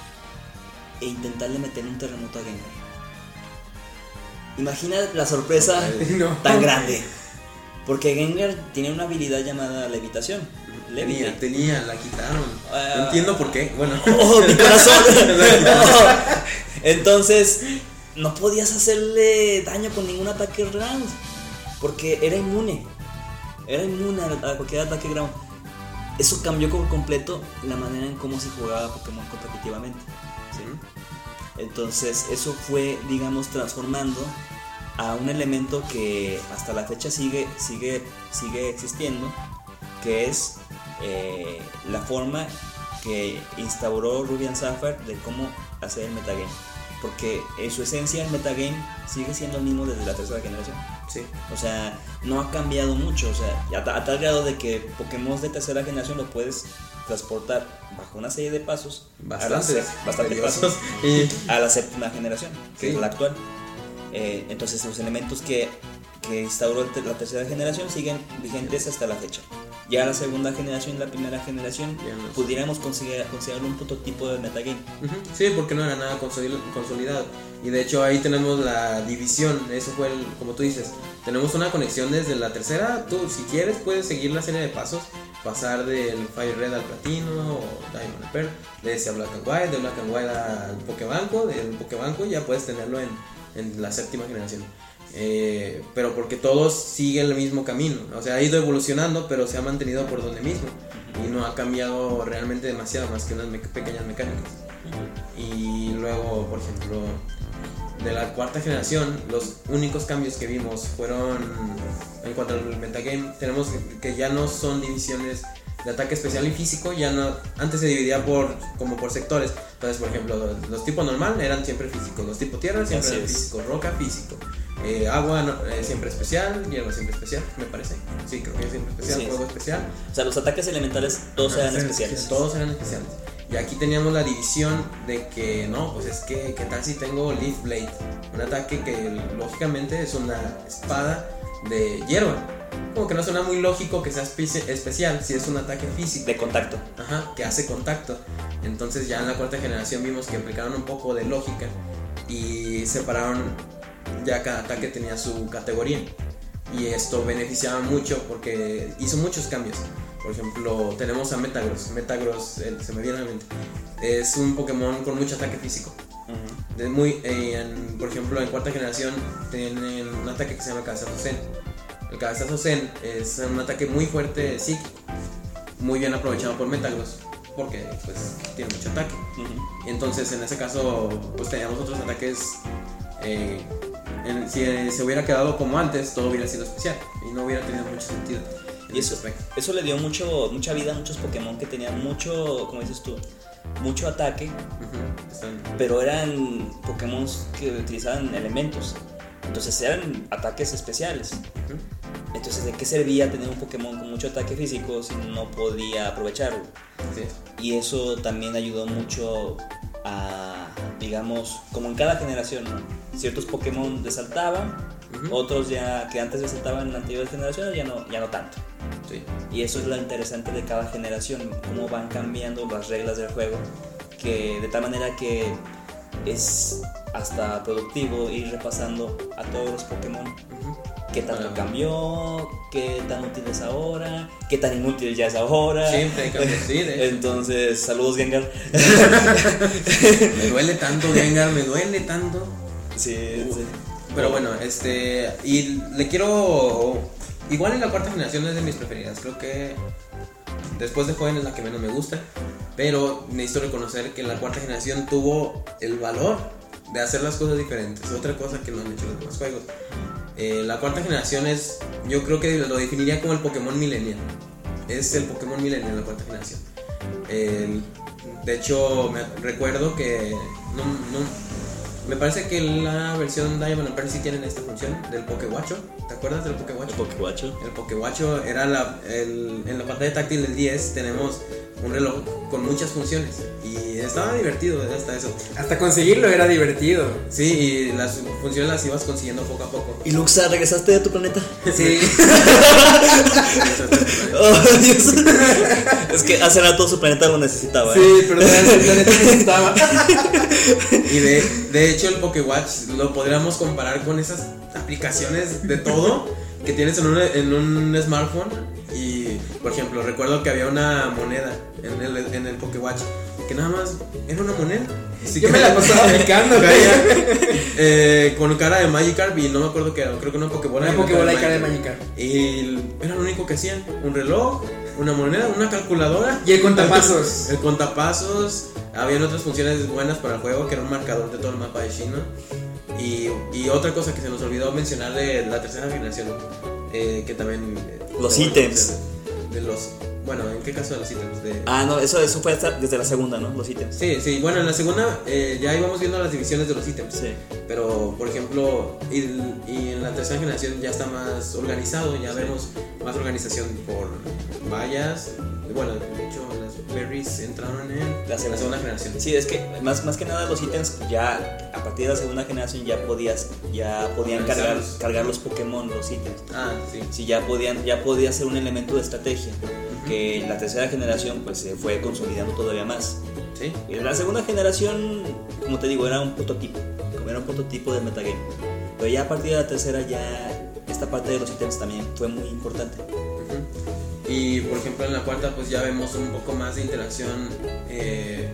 e intentarle meter un terremoto a Gengar. Imagina la sorpresa No. tan grande. Porque Gengar tiene una habilidad llamada levitación. Tenía, Levitate. tenía, la quitaron. Ah. No entiendo por qué. Bueno. ¡Oh, mi corazón! No. Entonces, no podías hacerle daño con ningún ataque ground, porque era inmune. Era inmune a cualquier ataque ground. Eso cambió por completo la manera en cómo se jugaba Pokémon competitivamente, ¿sí? Entonces, eso fue, digamos, transformando a un elemento que hasta la fecha sigue, sigue, sigue existiendo, que es eh, la forma que instauró Ruby and Sapphire de cómo hacer el metagame. Porque en su esencia el metagame sigue siendo el mismo desde la tercera generación. Sí. O sea, no ha cambiado mucho. O sea, a, a tal grado de que Pokémon de tercera generación lo puedes transportar bajo una serie de pasos Bastantes, a la, se- bastante peligrosos. pasos Y a la séptima generación, que Sí. es la actual. Eh, entonces los elementos que, que instauró el te- la tercera generación siguen vigentes hasta la fecha. Ya la segunda generación y la primera generación Ya no es. pudiéramos considerar, considerar un prototipo de metagame. Ujú, sí, porque no era nada consoli- consolidado. Y de hecho ahí tenemos la división. Eso fue el, como tú dices, tenemos una conexión desde la tercera. Tú, si quieres, puedes seguir la serie de pasos, pasar del Fire Red al Platino o Diamond al Pearl, de ese a Black and White, de Black and White al Pokébanco, del Pokébanco ya puedes tenerlo en, en la séptima generación. Eh, pero porque todos siguen el mismo camino, o sea, ha ido evolucionando, pero se ha mantenido por donde mismo y no ha cambiado realmente demasiado, más que unas me- pequeñas mecánicas. Y luego, por ejemplo, de la cuarta generación, los únicos cambios que vimos fueron en cuanto al metagame. Tenemos que ya no son divisiones de ataque especial y físico, ya no, antes se dividía por como por sectores. Entonces, por ejemplo, los, los tipos normal eran siempre físicos, los tipos tierra siempre Así eran es. físicos, roca físico, eh, agua no- eh, siempre especial, hierro siempre especial, me parece. Sí, creo que es siempre especial, Sí, fuego es. especial. O sea, los ataques elementales todos Ajá, eran eran especiales. Todos eran especiales. Y aquí teníamos la división de que no, pues es que, ¿qué tal si tengo Leaf Blade? Un ataque que lógicamente es una espada de hierba. Como que no suena muy lógico que sea espe- especial si es un ataque físico. De contacto. Ajá, que hace contacto. Entonces ya en la cuarta generación vimos que aplicaron un poco de lógica y separaron, ya cada ataque tenía su categoría. Y esto beneficiaba mucho porque hizo muchos cambios. Por ejemplo, tenemos a Metagross. Metagross, eh, se me viene a la mente. Es un Pokémon con mucho ataque físico. De muy, eh, en- por ejemplo, en cuarta generación tienen un ataque que se llama Cabezazo Zen. El Cabezazo Zen es un ataque muy fuerte psíquico, muy bien aprovechado por Metagross, porque pues tiene mucho ataque. Ujú. Y entonces en ese caso pues teníamos otros ataques. eh, en- si eh, se hubiera quedado como antes, todo hubiera sido especial y no hubiera tenido mucho sentido. Y eso, eso le dio mucho, mucha vida a muchos Pokémon que tenían mucho, como dices tú, mucho ataque, uh-huh. pero eran Pokémon que utilizaban elementos. Entonces eran ataques especiales. Uh-huh. Entonces, ¿de qué servía tener un Pokémon con mucho ataque físico si no podía aprovecharlo? Sí. Y eso también ayudó mucho a, digamos, como en cada generación, ¿no? Ciertos Pokémon resaltaban, uh-huh. otros ya que antes resaltaban en anteriores generaciones ya no, ya no tanto. Sí. Y eso es lo interesante de cada generación, cómo van cambiando las reglas del juego, que de tal manera que es hasta productivo ir repasando a todos los Pokémon. Uh-huh. Qué tanto bueno. cambió, qué tan útil es ahora, qué tan inútil ya es ahora. Siempre hay cambios, sí, de Entonces, saludos Gengar. Me duele tanto Gengar, me duele tanto. Sí, uh, sí. Pero bueno, este, y le quiero, igual en la cuarta generación es de mis preferidas, creo que después de Joven es la que menos me gusta, pero necesito reconocer que la cuarta generación tuvo el valor de hacer las cosas diferentes, otra cosa que no han hecho los demás juegos. Eh, la cuarta generación es, yo creo que lo definiría como el Pokémon Millennial. Es el Pokémon Millennial la cuarta generación. Eh, de hecho, me recuerdo que no, no, me parece que la versión Diamond and Pearl sí tienen esta función del Pokéwacho. ¿Te acuerdas del Pokéwacho? El Pokéwacho. El Pokéwacho era la, el, en la pantalla táctil del diez tenemos un reloj con muchas funciones y estaba divertido hasta eso. Hasta conseguirlo era divertido. Sí, y las funciones las ibas consiguiendo poco a poco. ¿Y Luxa, regresaste a tu planeta? Sí. Oh, Dios. Es que hace rato su planeta lo necesitaba. Sí, ¿eh? Pero su planeta necesitaba. Y de, de hecho el Pokéwatch lo podríamos comparar con esas aplicaciones de todo que tienes en un, en un smartphone. Y por ejemplo, recuerdo que había una moneda en el, en el Pokéwatch que nada más era una moneda. Así Yo que me la pasaba aplicando. eh, con cara de Magikarp y no me acuerdo qué era, creo que una Pokébola. Una Pokébola y cara de Magikarp. Y era lo único que hacían, un reloj, una moneda, una calculadora y el contapasos. El contapasos. Habían otras funciones buenas para el juego, que era un marcador de todo el mapa de China. Y, y otra cosa que se nos olvidó mencionar de la tercera generación, eh, que también los ítems de, de los, bueno, ¿en qué caso de los ítems? De, ah, no, eso, eso fue desde la segunda, ¿no? Los ítems. Sí, sí, bueno, en la segunda eh, ya íbamos viendo las divisiones de los ítems. Sí. Pero, por ejemplo, y, y en la tercera generación ya está más organizado, ya sí. vemos más organización por vallas. Bueno, de hecho, las berries entraron en la segunda, la segunda generación. Sí, es que más, más que nada los ítems ya a partir de la segunda generación ya podías ya podían cargar, cargar los Pokémon, los ítems. Ah, sí. Sí, ya podían ya podía ser un elemento de estrategia, uh-huh. que en la tercera generación pues se fue consolidando todavía más. Sí. Y en la segunda generación, como te digo, era un prototipo, como era un prototipo del metagame. Pero ya a partir de la tercera ya esta parte de los ítems también fue muy importante. Uh-huh. Y por ejemplo en la cuarta pues ya vemos un poco más de interacción eh,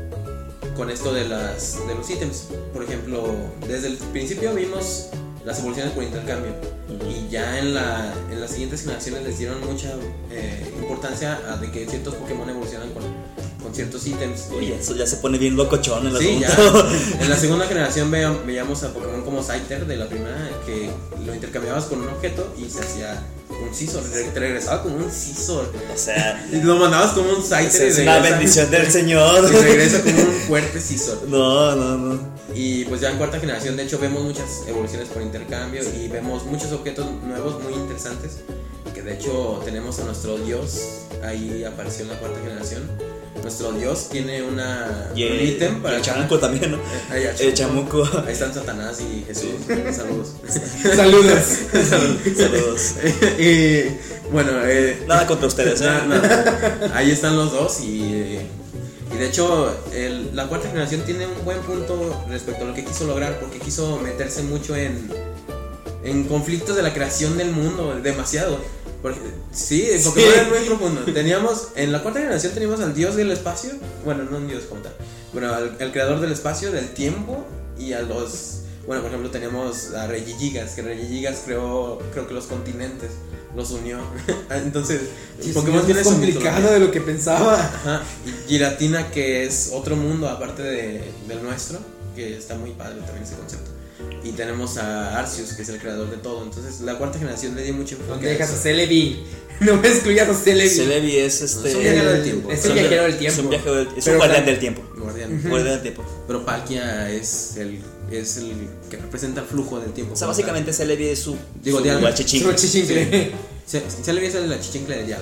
con esto de, las, de los ítems. Por ejemplo, desde el principio vimos las evoluciones por intercambio. Uh-huh. Y ya en, la, en las siguientes generaciones les dieron mucha eh, importancia a de que ciertos Pokémon evolucionan con, con ciertos ítems. Uy, eso ya se pone bien locochón en la sí, segunda. Ya, en la segunda generación ve, veíamos a Pokémon como Scyther de la primera, que lo intercambiabas con un objeto y se hacía un Scizor, te regresaba como un Scizor. O sea, y lo mandabas como un Scyther. Es una bendición del Señor. Y regresa como un fuerte Scizor. No, no, no. Y pues ya en cuarta generación, de hecho, vemos muchas evoluciones por intercambio y vemos muchos objetos nuevos muy interesantes. Que de hecho tenemos a nuestro dios, ahí apareció en la cuarta generación. Nuestro dios tiene una, y el, un ítem para el chamuco también, ¿no? Ahí, el chamuco. Ahí están Satanás y Jesús. Saludos. Saludos. Saludos. Saludos. Y bueno, eh, nada contra ustedes, ¿eh? nada, nada. Ahí están los dos y, y de hecho el, la cuarta generación tiene un buen punto respecto a lo que quiso lograr, porque quiso meterse mucho en, en conflictos de la creación del mundo, demasiado. Porque, sí, el Pokémon sí. es muy profundo. Teníamos, en la cuarta generación teníamos al dios del espacio. Bueno, no un dios como tal. Bueno, al, al creador del espacio, del tiempo. Y a los, bueno, por ejemplo teníamos a Regigigas. Que Regigigas creó, creo que los continentes. Los unió. Entonces, sí, Pokémon tiene es complicado de lo que pensaba. Ajá. Y Giratina, que es otro mundo aparte de, del nuestro. Que está muy padre también ese concepto. y tenemos a Arceus, que es el creador de todo. Entonces la cuarta generación le dio mucho enfoque. ¿Dónde a dejas a eso. Celebi? No me excluyas a Celebi. Celebi es este. Es un viajero del tiempo. Es un viajero del Es tiempo. un viajero del- es Pero un guardián la- del tiempo. Guardián. Guardián del tiempo. Pero Palkia es el, es el que representa el flujo del tiempo. O sea, básicamente Celebi es su. Digo, su diablo. achichincle. Su achichincle. Se, se le viene la chichincle del diablo.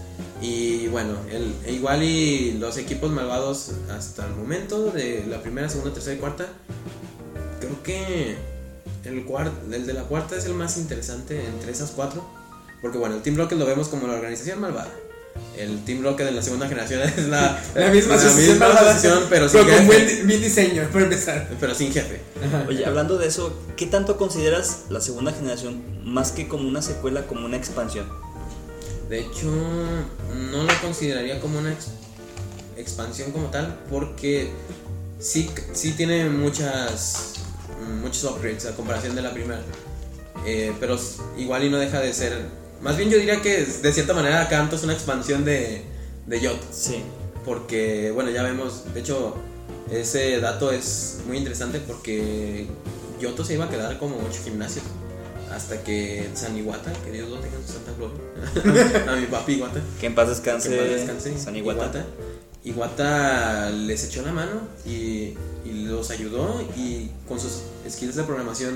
Y bueno, el, e igual y los equipos malvados hasta el momento de la primera, segunda, tercera y cuarta, creo que el, cuart, el de la cuarta es el más interesante entre esas cuatro. Porque bueno, el Team Rocket lo vemos como la organización malvada. El Team Rocket en la segunda generación es la, La misma la asociación misma malvada, asociación, pero sin con jefe. buen, bien diseño, para empezar. Pero sin jefe. Oye, hablando de eso, ¿qué tanto consideras la segunda generación más que como una secuela, como una expansión? De hecho, no lo consideraría como una ex- expansión como tal, porque sí, sí tiene muchas muchos upgrades a comparación de la primera. Eh, pero s- igual y no deja de ser. Más bien yo diría que es- de cierta manera Kanto es una expansión de, de Yoto. Sí. Porque, bueno, ya vemos, de hecho, ese dato es muy interesante porque Yoto se iba a quedar como ocho gimnasios. Hasta que San Iwata, que Dios lo tenga en su santa gloria, a mi papi Iwata, Que en paz descanse. que en paz descanse, San Iwata. Iwata, Iwata les echó la mano y, y los ayudó, y con sus skills de programación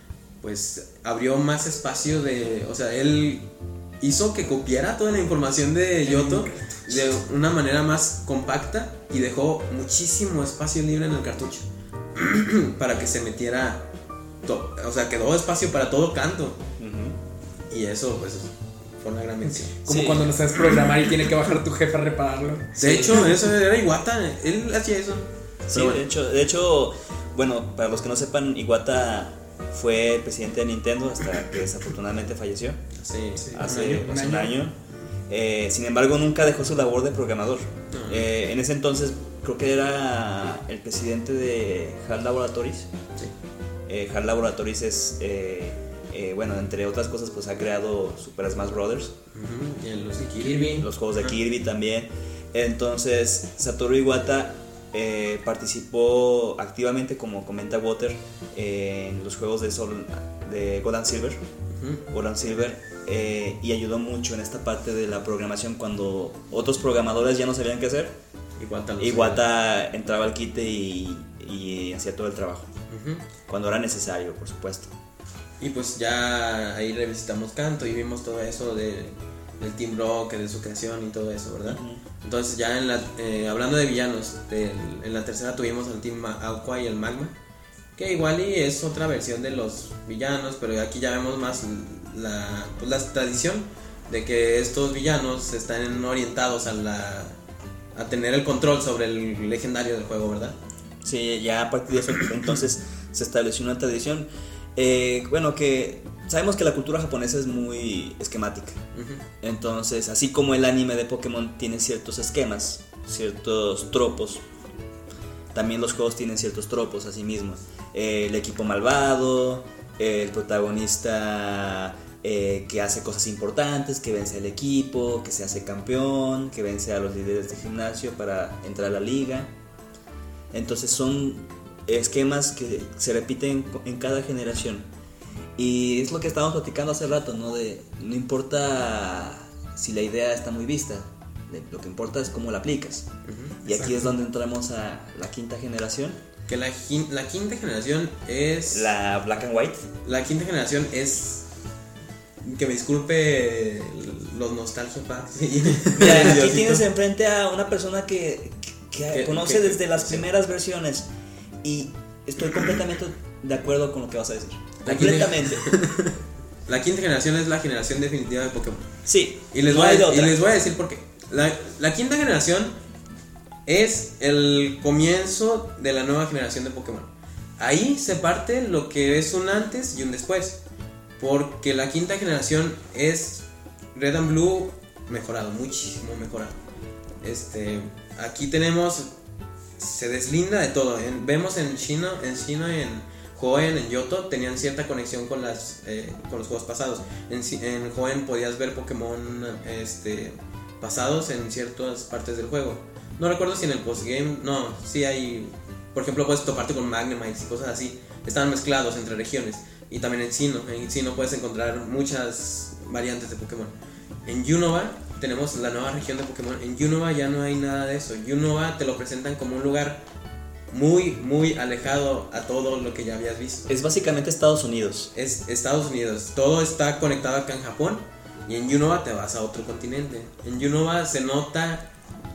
pues abrió más espacio de, o sea, él hizo que copiara toda la información de Yoto de una manera más compacta y dejó muchísimo espacio libre en el cartucho para que se metiera to- o sea, quedó espacio para todo Kanto, Ujú. y eso pues fue una gran mención. Como Sí. cuando no sabes programar y tiene que bajar tu jefe a repararlo. De Sí. hecho, eso era Iwata, él hacía eso. Sí, Pero bueno. de hecho, de hecho, bueno, para los que no sepan, Iwata fue el presidente de Nintendo hasta que desafortunadamente falleció Sí, sí. hace, Un año. hace un un año. año. Eh, sin embargo, nunca dejó su labor de programador. No. Eh, en ese entonces, creo que era el presidente de HAL Laboratories. Sí. Eh, HAL Laboratories es, eh, eh, bueno, entre otras cosas, pues ha creado Super Smash Brothers, Ujú, y en los de Kirby. Kirby. los juegos de Ajá. Kirby también. Entonces, Satoru Iwata eh, participó activamente, como comenta Water, eh, en los juegos de, Sol, de Gold and Silver, Ujú. Gold and Silver eh, y ayudó mucho en esta parte de la programación cuando otros programadores ya no sabían qué hacer. Iwata lo Iwata entraba al quite y, y hacía todo el trabajo, sabía. Ujú. cuando era necesario, por supuesto. Y pues ya ahí revisitamos Kanto y vimos todo eso de, del Team Rocket, de su creación y todo eso, ¿verdad? Ujú. Entonces ya en la, eh, hablando de villanos, del- en la tercera tuvimos al Team Ma- Aqua y el Magma, que igual y es otra versión de los villanos, pero aquí ya vemos más la, pues, la tradición de que estos villanos están orientados a la a tener el control sobre el legendario del juego, ¿verdad? Sí, ya a partir de eso entonces se estableció una tradición. Eh, bueno, que sabemos que la cultura japonesa es muy esquemática. Ujú. Entonces, así como el anime de Pokémon tiene ciertos esquemas, ciertos tropos, también los juegos tienen ciertos tropos a sí mismos. Eh, el equipo malvado, el protagonista eh, que hace cosas importantes, que vence al equipo, que se hace campeón, que vence a los líderes de gimnasio para entrar a la liga. Entonces son esquemas que se repiten en cada generación. Y es lo que estábamos platicando hace rato, ¿no? De, no importa si la idea está muy vista, de- lo que importa es cómo la aplicas. Ujú. Y aquí es donde entramos a la quinta generación, Que la, gin- la quinta generación es la Black and White. La quinta generación es. Que me disculpe los nostalgia packs. Mira, aquí Diosito. tienes enfrente a una persona que, que Que- conoce que- desde las sí. primeras versiones y estoy completamente de acuerdo con lo que vas a decir. La quinta- Completamente. La quinta generación es la generación definitiva de Pokémon. Sí. Y les, no voy, hay de a, y otra. les voy a decir por qué. La, la quinta generación es el comienzo de la nueva generación de Pokémon. Ahí se parte lo que es un antes y un después. Porque la quinta generación es Red and Blue mejorado, muchísimo mejorado. Este, aquí tenemos, se deslinda de todo. En- vemos en Shino, en Shino, en Hoenn, en Yoto tenían cierta conexión con las, eh, con los juegos pasados. En, si- en Hoenn podías ver Pokémon, este, pasados en ciertas partes del juego. No recuerdo si en el postgame, no, sí hay. por ejemplo, puedes toparte con Magnemites y cosas así. Están mezclados entre regiones. Y también en Sinnoh. En Sinnoh puedes encontrar muchas variantes de Pokémon. En Unova tenemos la nueva región de Pokémon. En Unova ya no hay nada de eso. Unova te lo presentan como un lugar muy, muy alejado a todo lo que ya habías visto. Es básicamente Estados Unidos. Es Estados Unidos. Todo está conectado acá en Japón. Y en Unova te vas a otro continente. En Unova se nota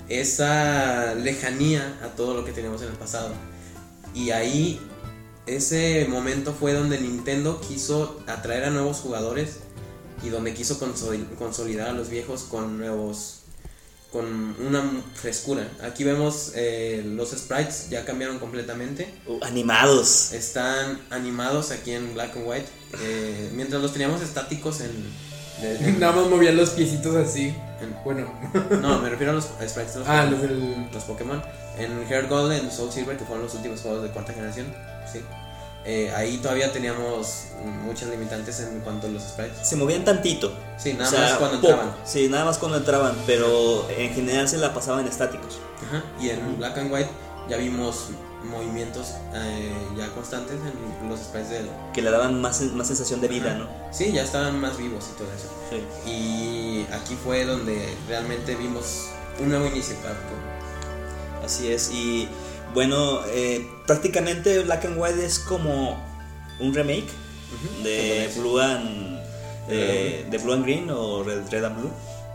esa lejanía a todo lo que teníamos en el pasado. Y ahí, ese momento fue donde Nintendo quiso atraer a nuevos jugadores y donde quiso consolidar a los viejos con nuevos, con una frescura. Aquí vemos eh, los sprites ya cambiaron completamente. Uh, animados. Están animados aquí en Black and White. Eh, mientras los teníamos estáticos en... De, de, Nada más movían los piecitos así. En, bueno. No, me refiero a los sprites de los, ah, Pokémon, los, del... los Pokémon. En Heart Gold, en Soul Silver, que fueron los últimos juegos de cuarta generación, sí. Eh, ahí todavía teníamos muchas limitantes en cuanto a los sprites. Se movían tantito. Sí, nada o sea, más cuando poco. entraban. Sí, nada más cuando entraban, pero en general se la pasaban estáticos. Ajá. Y en Black and White ya vimos movimientos eh, ya constantes en los sprites de... Que le daban más, más sensación de vida, ¿no? Sí, ya estaban más vivos y todo eso. Sí. Y aquí fue donde realmente vimos un nuevo inicio para Pokémon. Así es, y bueno, eh, prácticamente Black and White es como un remake uh-huh. de Blue and eh, de Blue and Green o Red, Red and Blue.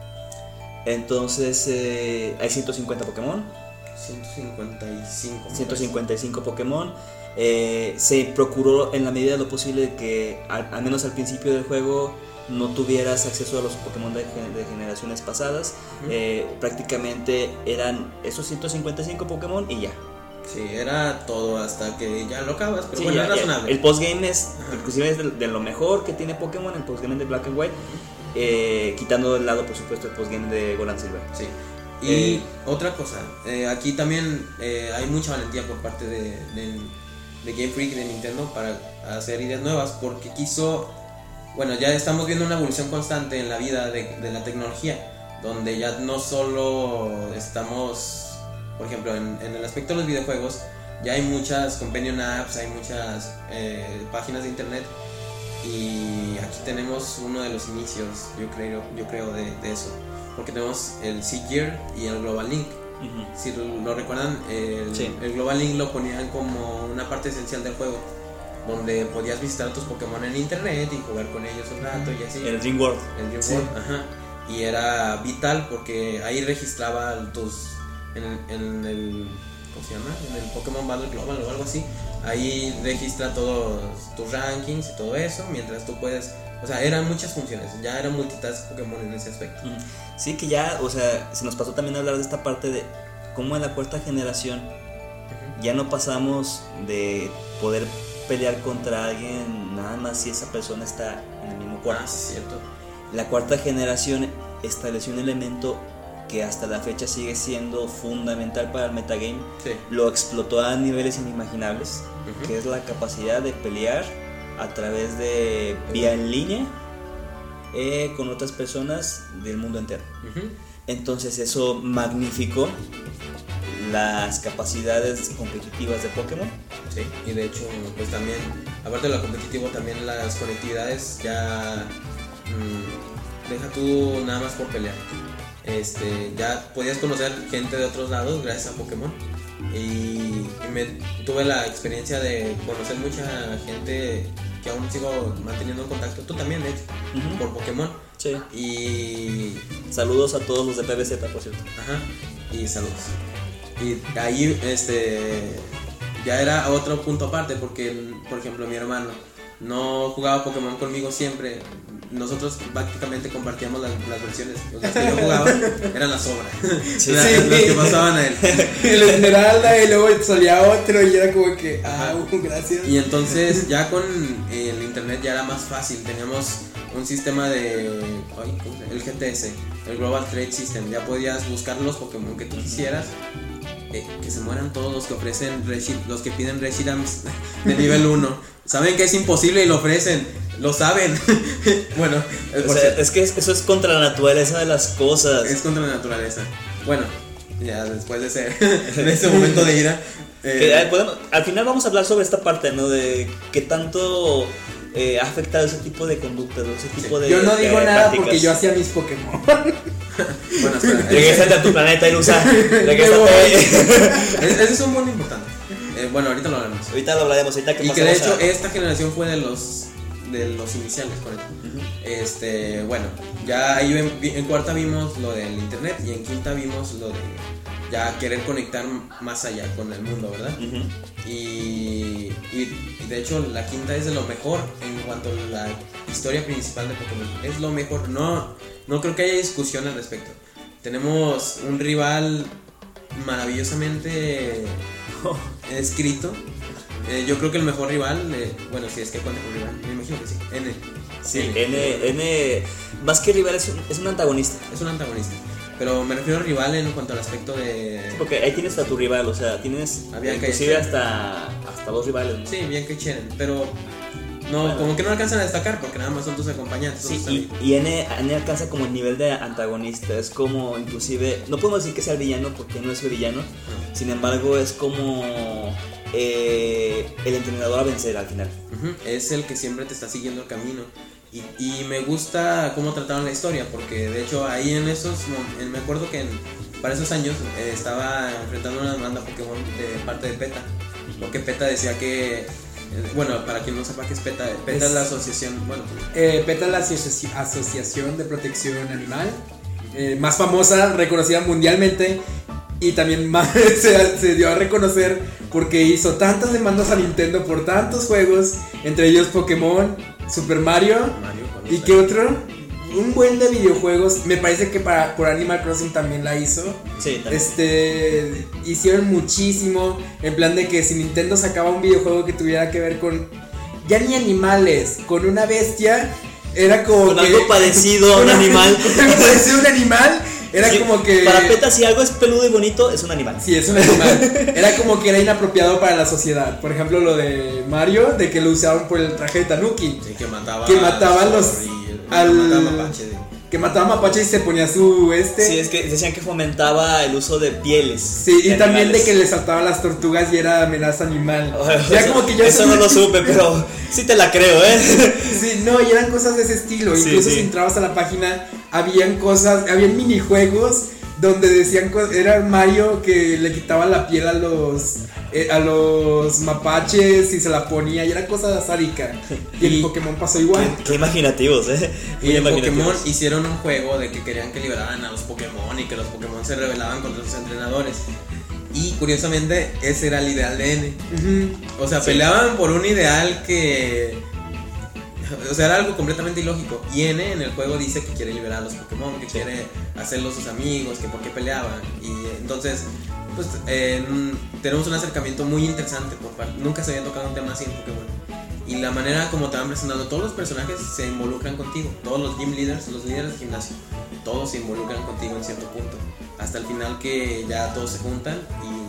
Entonces eh, hay ciento cincuenta Pokémon. ciento cincuenta y cinco. ciento cincuenta y cinco Pokémon. Eh, se procuró en la medida de lo posible que al, al menos al principio del juego no tuvieras acceso a los Pokémon de, de generaciones pasadas. Uh-huh. eh, prácticamente eran esos ciento cincuenta y cinco Pokémon y ya. Sí, era todo hasta que ya lo acabas, pero sí, bueno, ya, es razonable. El postgame es, uh-huh. inclusive es de, de lo mejor que tiene Pokémon, el postgame de Black and White, eh, quitando del lado por supuesto el postgame de Gold and Silver. Sí. Y eh, otra cosa, eh, aquí también eh, hay mucha valentía por parte de, de, de Game Freak y de Nintendo para hacer ideas nuevas, porque quiso... Bueno, ya estamos viendo una evolución constante en la vida de, de la tecnología, donde ya no solo estamos, por ejemplo, en, en el aspecto de los videojuegos, ya hay muchas companion apps, hay muchas eh, páginas de internet, y aquí tenemos uno de los inicios, yo creo, yo creo de, de eso, porque tenemos el Seeker y el Global Link. Uh-huh. Si lo, lo recuerdan, el, sí. el Global Link lo ponían como una parte esencial del juego, donde podías visitar a tus Pokémon en internet y jugar con ellos un rato y así. El Dream World. El Dream sí. World, ajá. Y era vital porque ahí registraba tus... En el, en el... ¿Cómo se llama? En el Pokémon Battle Global o algo así. Ahí registra todos tus rankings y todo eso, mientras tú puedes... O sea, eran muchas funciones, ya era multitask Pokémon en ese aspecto. Sí, que ya, o sea, se nos pasó también a hablar de esta parte de cómo en la cuarta generación uh-huh. ya no pasamos de poder pelear contra alguien nada más si esa persona está en el mismo cuarto. Ah, sí, cierto. La cuarta generación estableció un elemento que hasta la fecha sigue siendo fundamental para el metagame. Sí. Lo explotó a niveles inimaginables, uh-huh. que es la capacidad de pelear a través de vía en línea eh, con otras personas del mundo entero. Uh-huh. Entonces eso magnificó las capacidades competitivas de Pokémon. Sí, y de hecho, pues también, aparte de lo competitivo, también las conectividades ya mmm, deja tú nada más por pelear. Este, ya podías conocer gente de otros lados gracias a Pokémon. Y, y me tuve la experiencia de conocer mucha gente que aún sigo manteniendo contacto. Tú también, de hecho, uh-huh. por Pokémon. Sí. Y saludos a todos los de P B Z, por cierto. Ajá. Y saludos. Y ahí este ya era otro punto aparte, porque por ejemplo mi hermano no jugaba Pokémon conmigo siempre. Nosotros prácticamente compartíamos las, las versiones. Las que yo jugaba eran las sobras. Sí, las, sí. las que pasaban a él. El Esmeralda y luego salía otro y era como que, ah, uh, gracias. Y entonces ya con el internet ya era más fácil. Teníamos un sistema de ay, ¿cómo se llama? El G T S, el Global Trade System. Ya podías buscar los Pokémon que tú quisieras. Eh, que se mueran todos los que ofrecen Reshi- los que piden Reshidams de nivel uno. Saben que es imposible y lo ofrecen, lo saben. Bueno, o sea, es que eso es contra la naturaleza de las cosas. Es contra la naturaleza. Bueno, Ya después de ese, de ese momento de ira. Eh, Que, eh, podemos- al final vamos a hablar sobre esta parte, ¿no? De qué tanto eh, ha afectado ese tipo de conductas, ¿no? Ese tipo de Yo no digo de nada prácticas. porque yo hacía mis Pokémon. bueno, espera. Regrésate a tu planeta, Ilusa. voy. Regrésate. Ese es un punto importante. Eh, bueno, ahorita lo hablaremos. Ahorita lo hablaremos, ahorita que Y que de pasemos hecho a- esta generación fue de los de los iniciales, correcto. Este, bueno, ya ahí en, en cuarta vimos lo del internet y en quinta vimos lo de ya querer conectar más allá con el mundo, ¿verdad? Ujú. Y, y, y de hecho la quinta es de lo mejor en cuanto a la historia principal de Pokémon. Es lo mejor, no, no creo que haya discusión al respecto. Tenemos un rival maravillosamente escrito. Eh, yo creo que el mejor rival, eh, bueno, si es que cuenta con rival, me imagino que sí. N. Sí, N, N, más que rival, es un, es un antagonista. Es un antagonista. Pero me refiero a rival en cuanto al aspecto de. Porque ahí tienes a tu rival, o sea, tienes A Bianca y inclusive Chen. hasta, hasta dos rivales, ¿no? Sí, bien que Cheren, pero. No, Bueno. como que no alcanzan a destacar porque nada más son tus acompañantes. Sí, son tus y, y N, N alcanza como el nivel de antagonista, es como inclusive, no podemos decir que sea el villano porque no es el villano, sin embargo es como eh, el entrenador a vencer al final. Ujú, es el que siempre te está siguiendo el camino. Y, y me gusta cómo trataron la historia, porque de hecho ahí en esos, mom- en- me acuerdo que en- para esos años eh, estaba enfrentando una demanda Pokémon de parte de PETA, porque PETA decía que, eh, bueno, para quien no sepa qué es PETA, PETA es, Es- la asociación, bueno, Eh, PETA es la asoci- Asociación de Protección Animal, eh, más famosa, reconocida mundialmente, y también más se, se dio a reconocer porque hizo tantas demandas a Nintendo por tantos juegos, entre ellos Pokémon, Super Mario, Mario. cuando ¿y salió. qué otro? Un buen de videojuegos. Me parece que para, por Animal Crossing también la hizo. Sí, también. Este, hicieron muchísimo en plan de que si Nintendo sacaba un videojuego que tuviera que ver con ya ni animales, con una bestia, era como Con que algo parecido a un Una- animal. algo parecido a un animal, era Sí, como que para PETA, si algo es peludo y bonito, es un animal. sí, es un animal. Era como que era inapropiado para la sociedad. Por ejemplo, lo de Mario, de que lo usaban por el traje de Tanuki. Sí, que mataba Que mataba a los- Sorry, al- mataba a Mapache, de- Que mataba a Mapache y se ponía su este. Sí, es que decían que fomentaba el uso de pieles. Sí, y de también de animales. que le saltaban las tortugas y era amenaza animal. Ya Eso- como que ya Eso son- no lo supe, pero sí te la creo, ¿eh? Sí, no, y eran cosas de ese estilo. Sí, Incluso sí. si entrabas a la página, habían cosas, habían minijuegos donde decían co- era Mario que le quitaba la piel a los eh, a los mapaches y se la ponía y era cosa sádica. Y en Y- Pokémon pasó igual. Qué, qué imaginativos, ¿eh? Y Muy en Pokémon imaginativos. hicieron un juego de que querían que liberaran a los Pokémon y que los Pokémon se rebelaban contra sus entrenadores. Y curiosamente, ese era el ideal de N. Ujú. O sea, peleaban por un ideal que. O sea, era algo completamente ilógico. Y N en el juego dice que quiere liberar a los Pokémon, que quiere hacerlos sus amigos, que por qué peleaban. Y eh, entonces, pues eh, tenemos un acercamiento muy interesante por parte. Nunca se había tocado un tema así en Pokémon. Y la manera como te van presentando, todos los personajes se involucran contigo. Todos los gym leaders, los líderes de gimnasio, todos se involucran contigo en cierto punto. Hasta el final que ya todos se juntan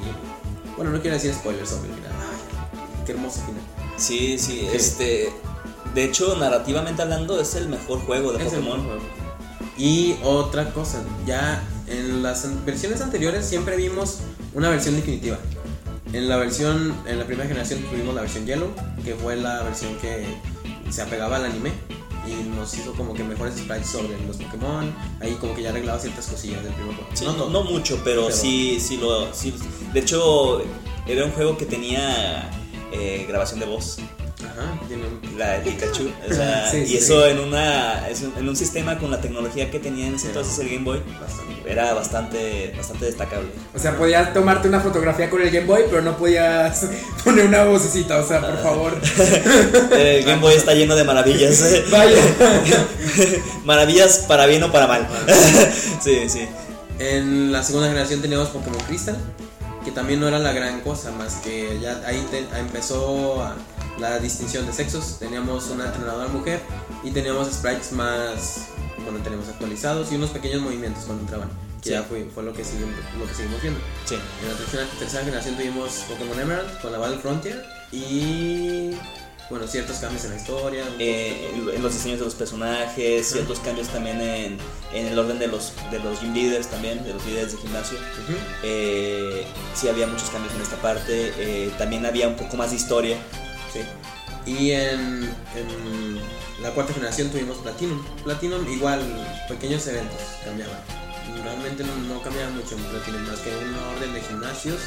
y. Bueno, no quiero decir spoilers sobre el final. Ay, qué hermoso final. Sí, sí, este. De hecho, narrativamente hablando, es el mejor juego de Es el Pokémon. mejor juego. Y otra cosa, ya en las an- versiones anteriores siempre vimos una versión definitiva. En la versión, en la primera generación tuvimos la versión Yellow, que fue la versión que se apegaba al anime y nos hizo como que mejores sprites sobre los Pokémon. Ahí como que ya arreglaba ciertas cosillas del primer juego. Sí, no, no, todo. no mucho, pero, Pero- sí, sí lo. Sí, de hecho, era un juego que tenía eh, grabación de voz. Ajá, tiene un- La de Pikachu, o sea, Sí, y sí. eso en una es un- en un sistema con la tecnología que tenía en ese entonces el Game Boy bastante. era bastante bastante destacable. O sea, podías tomarte una fotografía con el Game Boy, pero no podías poner una vocecita, o sea, por favor. El Game Boy está lleno de maravillas. Vaya. Maravillas para bien o para mal. Sí, sí. En la segunda generación teníamos Pokémon Crystal, que también no era la gran cosa, más que ya ahí te- empezó a- la distinción de sexos. Teníamos una entrenadora mujer y teníamos sprites más, bueno, tenemos actualizados y unos pequeños movimientos cuando entraban, que Sí. ya fue, fue lo, que seguimos, lo que seguimos viendo. Sí. En la tercera, tercera generación tuvimos Pokémon Emerald con la Battle Frontier y bueno, ciertos cambios en la historia. Eh, en los diseños de los personajes, uh-huh. ciertos cambios también en, en el orden de los, de los gym leaders también, de los líderes de gimnasio. Uh-huh. Eh, sí había muchos cambios en esta parte, eh, también había un poco más de historia. Sí. Y en, en la cuarta generación tuvimos Platinum. Platinum igual, pequeños eventos cambiaban. Realmente no, no cambiaba mucho en Platinum, más que un orden de gimnasios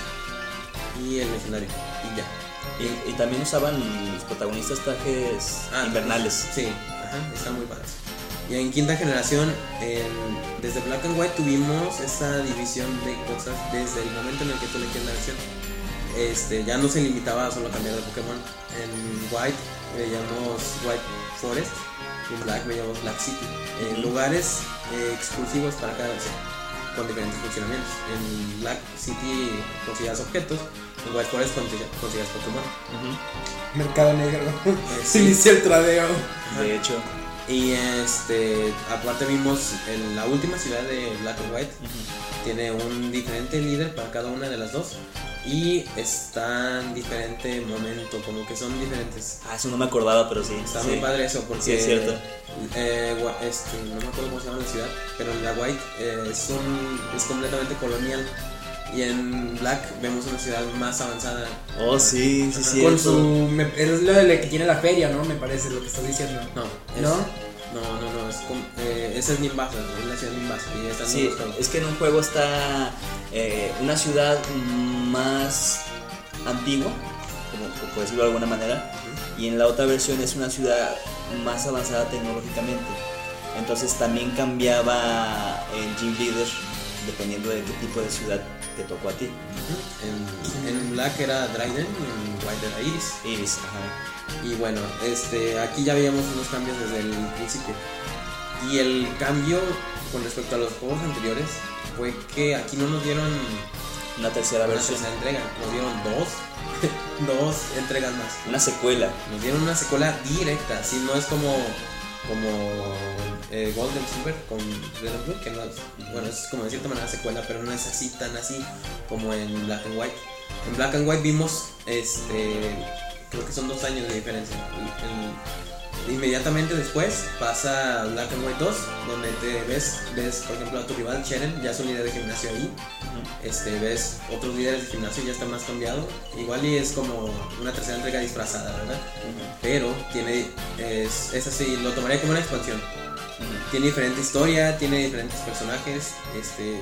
y el legendario, y ya. Y, y también usaban los protagonistas trajes ah, invernales. Sí, ajá, están muy padres. Y en quinta generación, en, desde Black and White tuvimos esa división de cosas desde el momento en el que tú elegías la versión. Este, ya no se limitaba a solo cambiar de Pokémon. En White veíamos White Forest, en Black veíamos Black City. En uh-huh. lugares eh, exclusivos para cada versión, con diferentes funcionamientos. En Black City conseguías objetos, en White Forest conseguías Pokémon. Uh-huh. Mercado negro. Eh, se inició el tradeo. De hecho. Y este, aparte vimos en la última ciudad de Black and White. Uh-huh. Tiene un diferente líder para cada una de las dos. Y está en diferente momento, como que son diferentes. Ah, eso no me acordaba, pero sí. Está sí. muy padre eso, porque sí, es cierto. Eh, este, no me acuerdo cómo se llama la ciudad, pero en la White eh, es, un, es completamente colonial. Y en Black vemos una ciudad más avanzada. Oh, sí, sí, sí. Con su. Me, es lo de que tiene la feria, ¿no? Me parece lo que estás diciendo. No, es, ¿no? No, no, no, es como, eh, esa es Nimbasa, es la ciudad de Nimbasa. Y están sí, es que en un juego está eh, una ciudad más antigua, como por decirlo de alguna manera, uh-huh. y en la otra versión es una ciudad más avanzada tecnológicamente. Entonces también cambiaba el gym leader dependiendo de qué tipo de ciudad te tocó a ti. Uh-huh. En, en Black era Dryden y en White era Iris. Iris, ajá. Y bueno, este, aquí ya veíamos unos cambios desde el principio. Y el cambio con respecto a los juegos anteriores fue que aquí no nos dieron una tercera una versión. tercera entrega, nos dieron dos, dos entregas más. Una secuela. Nos dieron una secuela directa, así no es como, como eh, Golden Silver con Red and Blue, que no es, bueno, es como de cierta manera secuela, pero no es así tan así como en Black and White. En Black and White vimos este. Creo que son dos años de diferencia. El, inmediatamente después pasa Black and White dos, donde te ves, ves por ejemplo a tu rival Cheren, ya es un líder de gimnasio ahí. Uh-huh. Este, ves otros líderes de gimnasio, ya está más cambiado. Igual y es como una tercera entrega disfrazada, ¿verdad? Uh-huh. Pero tiene, es, es así, lo tomaría como una expansión. Uh-huh. Tiene diferente historia, tiene diferentes personajes, este...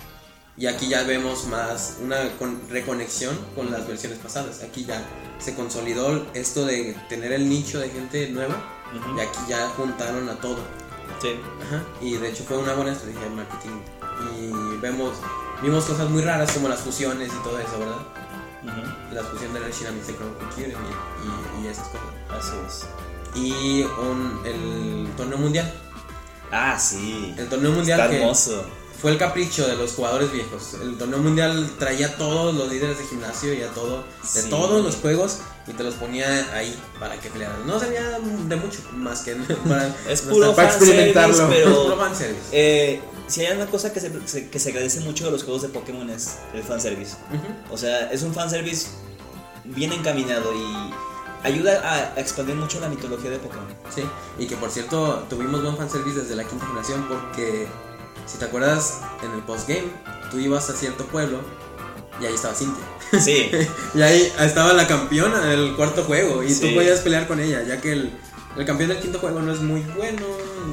Y aquí ya vemos más una con reconexión con las versiones pasadas. Aquí ya se consolidó esto de tener el nicho de gente nueva. Uh-huh. Y aquí ya juntaron a todo. Sí. Ajá. Y de hecho fue una buena estrategia de marketing. Y vemos, vimos cosas muy raras como las fusiones y todo eso, ¿verdad? Uh-huh. La fusión de la Shinami y y, y, y esas cosas. Así es. Y un, el torneo mundial. Ah, sí. El torneo mundial. Está que hermoso. Fue el capricho de los jugadores viejos. El torneo mundial traía a todos los líderes de gimnasio y a todo, de sí. todos los juegos, y te los ponía ahí para que pelearan. No servía de mucho más que para, es puro para experimentarlo. Pero es puro fanservice. Eh, si hay una cosa que se, se, que se agradece mucho de los juegos de Pokémon es el fanservice. Uh-huh. O sea, es un fanservice bien encaminado y ayuda a expandir mucho la mitología de Pokémon. Sí, y que por cierto tuvimos buen fanservice desde la quinta generación porque... Si te acuerdas, en el postgame, tú ibas a cierto pueblo y ahí estaba Cynthia. Sí. Y ahí estaba la campeona del cuarto juego y sí. tú podías pelear con ella, ya que el, el campeón del quinto juego no es muy bueno.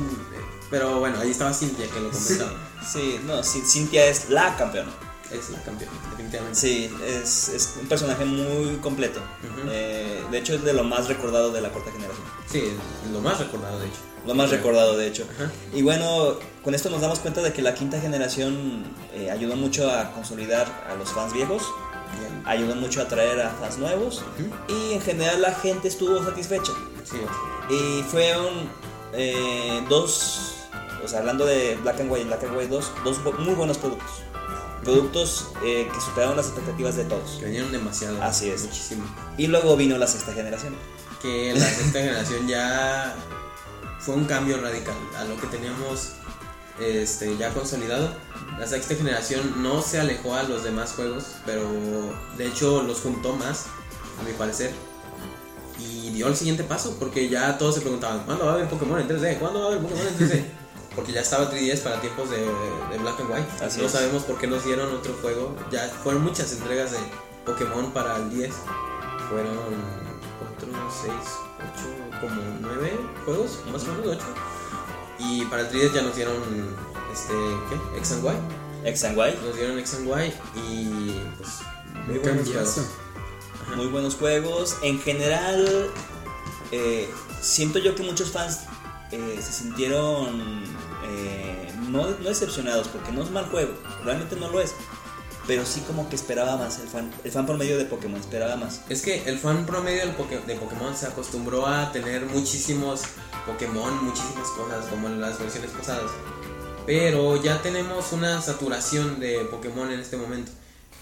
Pero bueno, ahí estaba Cynthia que lo completaba. Sí, no, Cynthia es la campeona. Es la campeona, definitivamente. Sí, es, es un personaje muy completo. Uh-huh. Eh, de hecho, es de lo más recordado de la cuarta generación. Sí, lo más recordado, de hecho. Lo más recordado, de hecho. Ajá. Y bueno, con esto nos damos cuenta de que la quinta generación eh, ayudó mucho a consolidar a los fans viejos, bien. Ayudó mucho a atraer a fans nuevos, uh-huh. y en general la gente estuvo satisfecha. Sí. Y fueron eh, dos, o sea, hablando de Black and White y Black and White dos, dos muy buenos productos. Productos eh, que superaron las expectativas de todos. Que vinieron demasiado. Así es. Muchísimo. Y luego vino la sexta generación. Que la sexta generación ya... fue un cambio radical a lo que teníamos este, ya consolidado. La sexta generación no se alejó a los demás juegos, pero de hecho los juntó más, a mi parecer. y dio el siguiente paso, porque ya todos se preguntaban, ¿cuándo va a haber Pokémon en tres D? ¿Cuándo va a haber Pokémon en tres D? Porque ya estaba tres D S para tiempos de, de Black and White. Así no es. sabemos por qué nos dieron otro juego. Ya fueron muchas entregas de Pokémon para el diez. Fueron cuatro, seis, ocho, como nueve juegos, más o menos ocho. Y para el tres D S ya nos dieron, este, ¿qué? X and Y. X and Y. Nos dieron X and Y y pues muy Un buenos cambiazo. juegos. Muy buenos juegos. En general, eh, siento yo que muchos fans eh, se sintieron eh, no, no decepcionados, porque no es mal juego, realmente no lo es. Pero sí como que esperaba más, el fan, el fan promedio de Pokémon esperaba más. Es que el fan promedio del Poké- de Pokémon se acostumbró a tener muchísimos Pokémon, muchísimas cosas como en las versiones pasadas. Pero ya tenemos una saturación de Pokémon en este momento.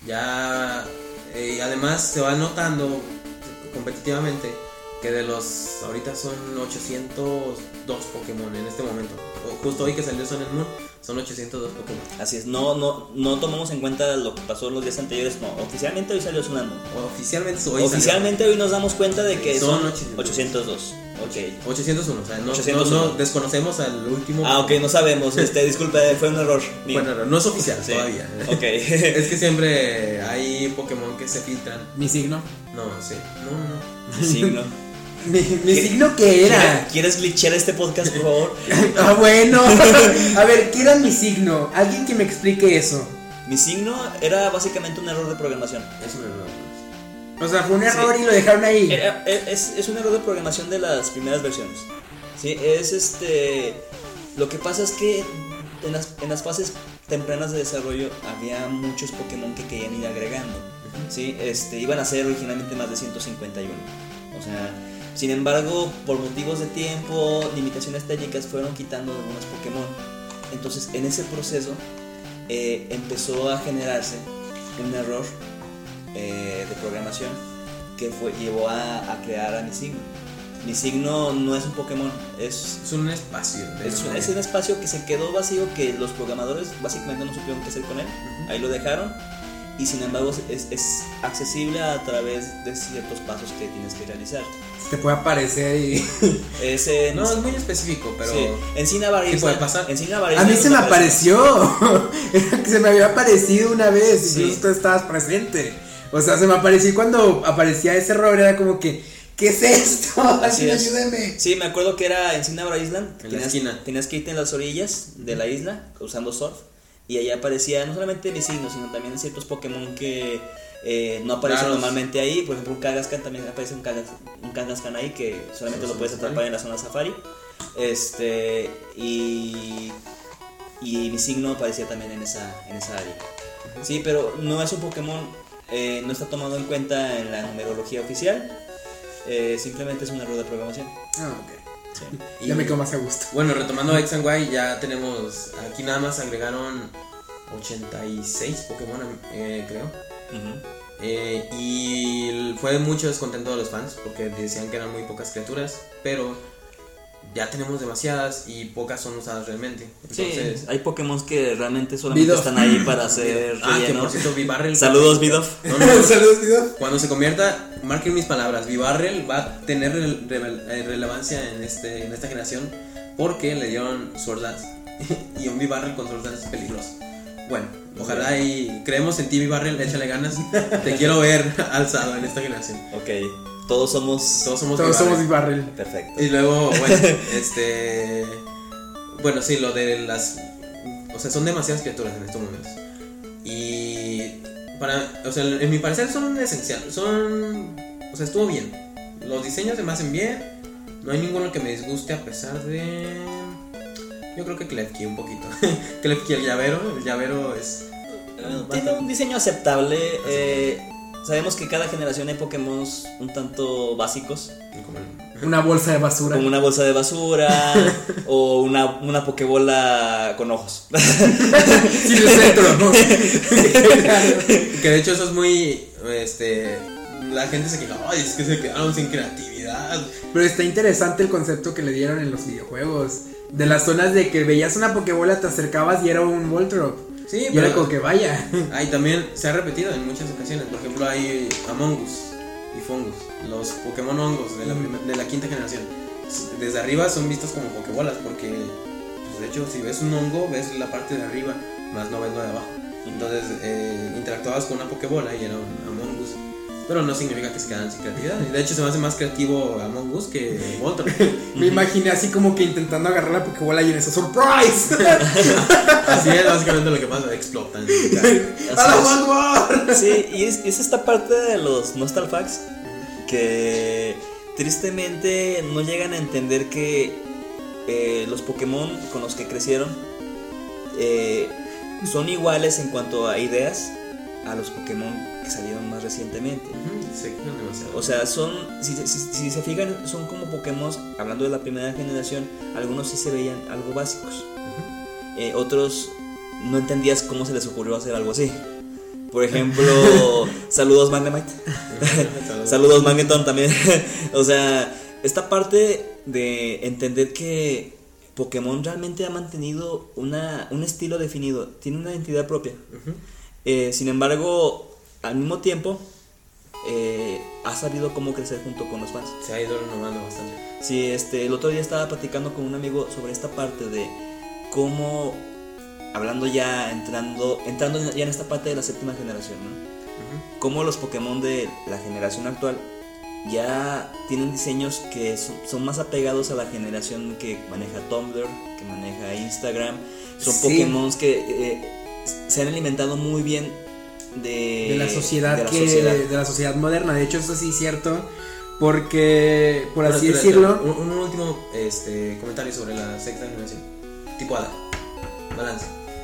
Ya, eh, además se va notando competitivamente que de los, ahorita son ochocientos dos Pokémon en este momento. O justo hoy que salió Sun and Moon, son ochocientos dos Pokémon. Así es, no, no, no tomamos en cuenta lo que pasó los días anteriores, no, oficialmente hoy salió Sun and Moon. Oficialmente hoy Oficialmente hoy nos damos cuenta de que Son son ochocientos. ochocientos dos. Ok. salió ochocientos uno, o sea, no, ochocientos no, uno. no desconocemos al último. Ah, ok, no sabemos, este, disculpe, fue un error mío. Bueno, no es oficial Sí. todavía. Ok. Es que siempre hay Pokémon que se filtran. Mi signo. No, sí. No, no. Signo. Mi, mi signo que era. ¿Quieres, ¿Quieres glitchear este podcast, por favor? Ah, bueno. A ver, ¿qué era mi signo? Alguien que me explique eso. Mi signo era básicamente un error de programación. Es un error. O sea, fue un error Sí. y lo dejaron ahí. Era- es, es un error de programación de las primeras versiones. Sí, es este. Lo que pasa es que en las, en las fases tempranas de desarrollo había muchos Pokémon que querían ir agregando. Sí, este, iban a ser originalmente más de ciento cincuenta y uno. O sea, sin embargo, por motivos de tiempo, limitaciones técnicas, fueron quitando algunos Pokémon. Entonces, en ese proceso eh, empezó a generarse un error eh, de programación que fue, llevó a, a crear a mi signo. Mi signo no es un Pokémon, es, Es un espacio. de es, un, memoria. es un espacio que se quedó vacío, que los programadores básicamente no supieron qué hacer con él. Ahí lo dejaron y sin embargo es, es accesible a través de ciertos pasos que tienes que realizar. Te puede aparecer y. Es en, No, es muy específico, pero. sí, en Cinnabar ¿Qué Island- puede pasar? en Cinnabar A mí Island se me no apareció. Era que se me había aparecido una vez. Sí. Incluso tú estabas presente. O sea, se me apareció y cuando aparecía ese error era como que, ¿qué es esto? Así Así, es. ayúdeme. Sí, me acuerdo que era en Cinnabar Island. En la tenías, esquina. tenías que irte en las orillas de la isla usando surf. Y ahí aparecía no solamente mi signo, sino también ciertos Pokémon que eh, no aparecen Raros. normalmente ahí. Por ejemplo, un Kangaskhan, también aparece un Kangas- un Kangaskhan ahí que solamente En la lo puedes zona atrapar safari. en la zona safari. Este, y, y mi signo aparecía también en esa, en esa área. Sí, pero no es un Pokémon, eh, no está tomado en cuenta en la numerología oficial. Eh, simplemente es un error de programación. Ah, ok. Sí. Y- Ya me quedo más a gusto. Bueno, retomando X and Y, ya tenemos. Aquí nada más agregaron ochenta y seis Pokémon, eh, creo. Ujú. Eh, y fue de mucho descontento de los fans porque decían que eran muy pocas criaturas, pero ya tenemos demasiadas y pocas son usadas realmente. Entonces, Sí, hay Pokémon que realmente solamente Vidoff. están ahí para hacer ah, que relleno. por cierto, Vivarrel. Saludos, Vidoff. No, no, no. Saludos, Vido. Cuando se convierta, marquen mis palabras, Vivarrel va a tener rele- rele- eh, relevancia en, este, en esta generación porque le dieron Sword Dance y un Vivarrel con Sword Dance es peligroso. Bueno, ojalá y creemos en ti, Vivarrel, échale ganas. Te quiero ver alzado en esta generación. Ok, todos somos. Todos somos Todos Vivarrel. somos Barrel. Perfecto. Y luego, bueno, este. Bueno, sí, lo de las. O sea, son demasiadas criaturas en estos momentos. Y. Para. O sea, en mi parecer son esencial. Son. O sea, estuvo bien. Los diseños se me hacen bien. No hay ninguno que me disguste a pesar de. Yo creo que Klefki un poquito. Klefki, el llavero. El llavero es. Eh, Tiene un diseño aceptable. eh, sabemos que cada generación hay Pokémon un tanto básicos, Como el- Una bolsa de basura. como una bolsa de basura o una, una Pokébola con ojos. Sin el centro, ¿no? Que de hecho eso es muy. Este. La gente se queja. Ay, es que se quedaron sin creatividad. Pero está interesante el concepto que le dieron en los videojuegos. De las zonas de que veías una Pokébola, te acercabas y era un Voltorb. Sí, Y era como que vaya. Ahí también se ha repetido en muchas ocasiones. Por ejemplo, hay Among Us. y Fungus, los Pokémon hongos de la, primer, de la quinta generación. Desde arriba son vistos como Pokébolas porque, pues, de hecho, si ves un hongo, ves la parte de arriba, más no ves lo de abajo. Entonces eh, interactuabas con una Pokébola y era un Among Us. Pero no significa que se quedan sin creatividad. De hecho, se me hace más creativo Among Us que Voltron. Me imaginé así como que intentando agarrar la Pokébola y en eso, ¡surprise! Así es básicamente lo que pasa, explotan. ¡A la vanguardia! Sí, y es, es esta parte de los Nostalfax que tristemente no llegan a entender que eh, los Pokémon con los que crecieron eh, son iguales en cuanto a ideas a los Pokémon que salieron más recientemente. Uh-huh. Se quejan demasiado. O sea, son, si, si, si se fijan, son como Pokémon, hablando de la primera generación, algunos sí se veían algo básicos. Uh-huh. eh, otros no entendías cómo se les ocurrió hacer algo así. Por ejemplo, saludos Magnemite. Saludos, saludos Magneton también. O sea, esta parte de entender que Pokémon realmente ha mantenido una, un estilo definido, tiene una identidad propia. Uh-huh. Eh, sin embargo, al mismo tiempo, eh, ha sabido cómo crecer junto con los fans. Se ha ido renovando bastante. Sí, este, el otro día estaba platicando con un amigo sobre esta parte de cómo, hablando ya, entrando, entrando ya en esta parte de la séptima generación, ¿no? Uh-huh. Cómo los Pokémon de la generación actual ya tienen diseños que son, son más apegados a la generación que maneja Tumblr, que maneja Instagram. Son sí. Pokémon que eh, se han alimentado muy bien de, de la sociedad de la que sociedad. de la sociedad moderna. De hecho, eso sí es cierto, porque por Pero así espera, decirlo, espera. Un, un último este, comentario sobre la sexta generación. Tipo Hada, balance.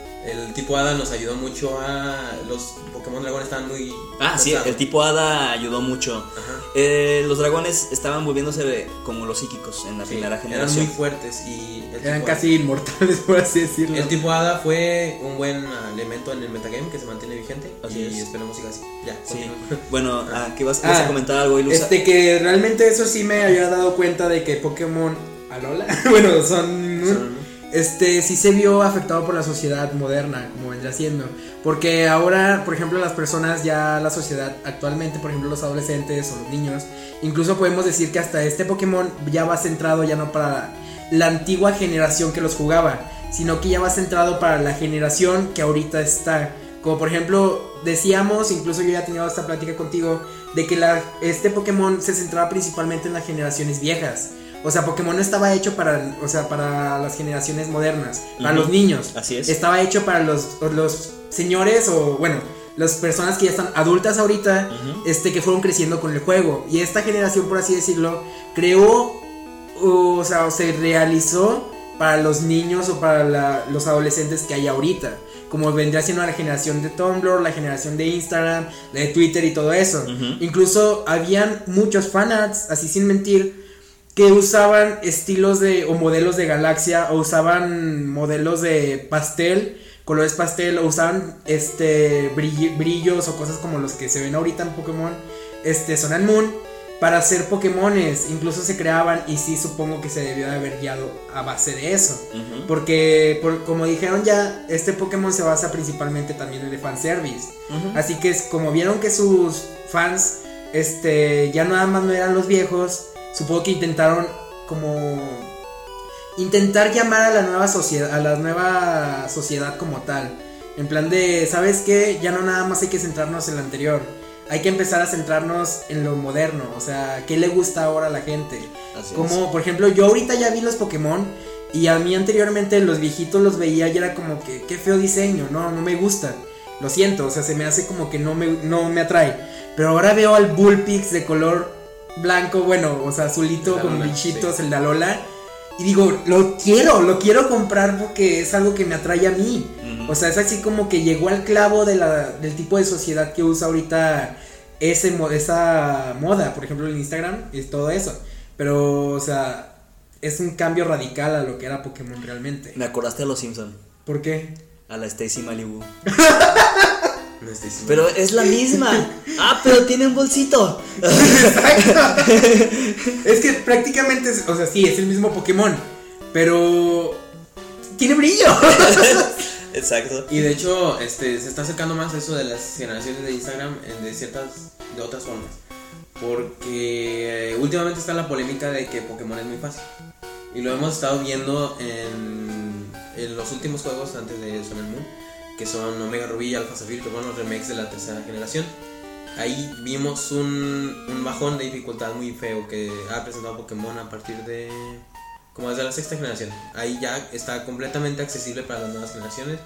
El tipo Hada nos ayudó mucho a los Pokémon Dragón estaban muy ah sí, el tipo Hada ayudó mucho. Eh, los dragones estaban volviéndose como los psíquicos en la sí, primera generación. Eran muy fuertes y el eran tipo casi Hada, inmortales, por así decirlo. El tipo Hada fue un buen elemento en el metagame que se mantiene vigente. Así y es. esperemos siga así. Ya, sí. Bueno, ah, ¿qué vas, ah, vas a comentar algo, Ilusa? Este que realmente eso sí me había dado cuenta de que Pokémon Alola, bueno, son, son este sí se vio afectado por la sociedad moderna, como vendría siendo. Porque ahora, por ejemplo, las personas, ya la sociedad actualmente, por ejemplo, los adolescentes o los niños, incluso podemos decir que hasta este Pokémon ya va centrado ya no para la antigua generación que los jugaba, sino que ya va centrado para la generación que ahorita está. Como por ejemplo, decíamos, incluso yo ya he tenido esta plática contigo, de que la, este Pokémon se centraba principalmente en las generaciones viejas. O sea, Pokémon no estaba hecho para, o sea, para las generaciones modernas, para uh-huh. los niños. Así es. Estaba hecho para los, los señores o, bueno, las personas que ya están adultas ahorita, uh-huh. este, que fueron creciendo con el juego. Y esta generación, por así decirlo, creó, uh, o sea, o se realizó para los niños o para la, los adolescentes que hay ahorita. Como vendría siendo la generación de Tumblr, la generación de Instagram, la de Twitter y todo eso. Uh-huh. Incluso habían muchos fanarts, así sin mentir, que usaban estilos de o modelos de galaxia, o usaban modelos de pastel, colores pastel, o usaban este brill- brillos o cosas como los que se ven ahorita en Pokémon este Sun and Moon para hacer Pokémones. Incluso se creaban, y sí supongo que se debió de haber guiado a base de eso. Uh-huh. Porque por, como dijeron ya, este Pokémon se basa principalmente también en el fanservice. Uh-huh. Así que es, como vieron que sus fans este ya nada más no eran los viejos, supongo que intentaron como intentar llamar a la nueva sociedad, a la nueva sociedad como tal. En plan de, ¿sabes qué? Ya no nada más hay que centrarnos en lo anterior. Hay que empezar a centrarnos en lo moderno. O sea, ¿qué le gusta ahora a la gente? Así como, es. Por ejemplo, yo ahorita ya vi los Pokémon, y a mí anteriormente los viejitos los veía y era como que, qué feo diseño, no, no me gusta. Lo siento, o sea, se me hace como que no me, no me atrae. Pero ahora veo al Bullpix de color blanco, bueno, o sea, azulito con bichitos, sí. El de Alola, y digo, lo quiero, lo quiero comprar porque es algo que me atrae a mí. Uh-huh. O sea, es así como que llegó al clavo de la, del tipo de sociedad que usa ahorita ese, esa moda, por ejemplo el Instagram y todo eso. Pero, o sea, es un cambio radical a lo que era Pokémon realmente. Me acordaste de los Simpson. ¿Por qué? A la Stacy Malibu. Pero es la misma. Ah, pero tiene un bolsito. Exacto. Es que prácticamente, o sea, sí, es el mismo Pokémon, pero tiene brillo. Exacto. Y de hecho, este, se está acercando más eso de las generaciones de Instagram de ciertas, de otras formas. porque eh, últimamente está la polémica de que Pokémon es muy fácil. Y lo hemos estado viendo en, en los últimos juegos antes de Sun and Moon, que son Omega Rubí y Alpha Sapphire, que fueron los remakes de la tercera generación. Ahí vimos un, un bajón de dificultad muy feo que ha presentado Pokémon a partir de... como desde la sexta generación. Ahí ya está completamente accesible para las nuevas generaciones.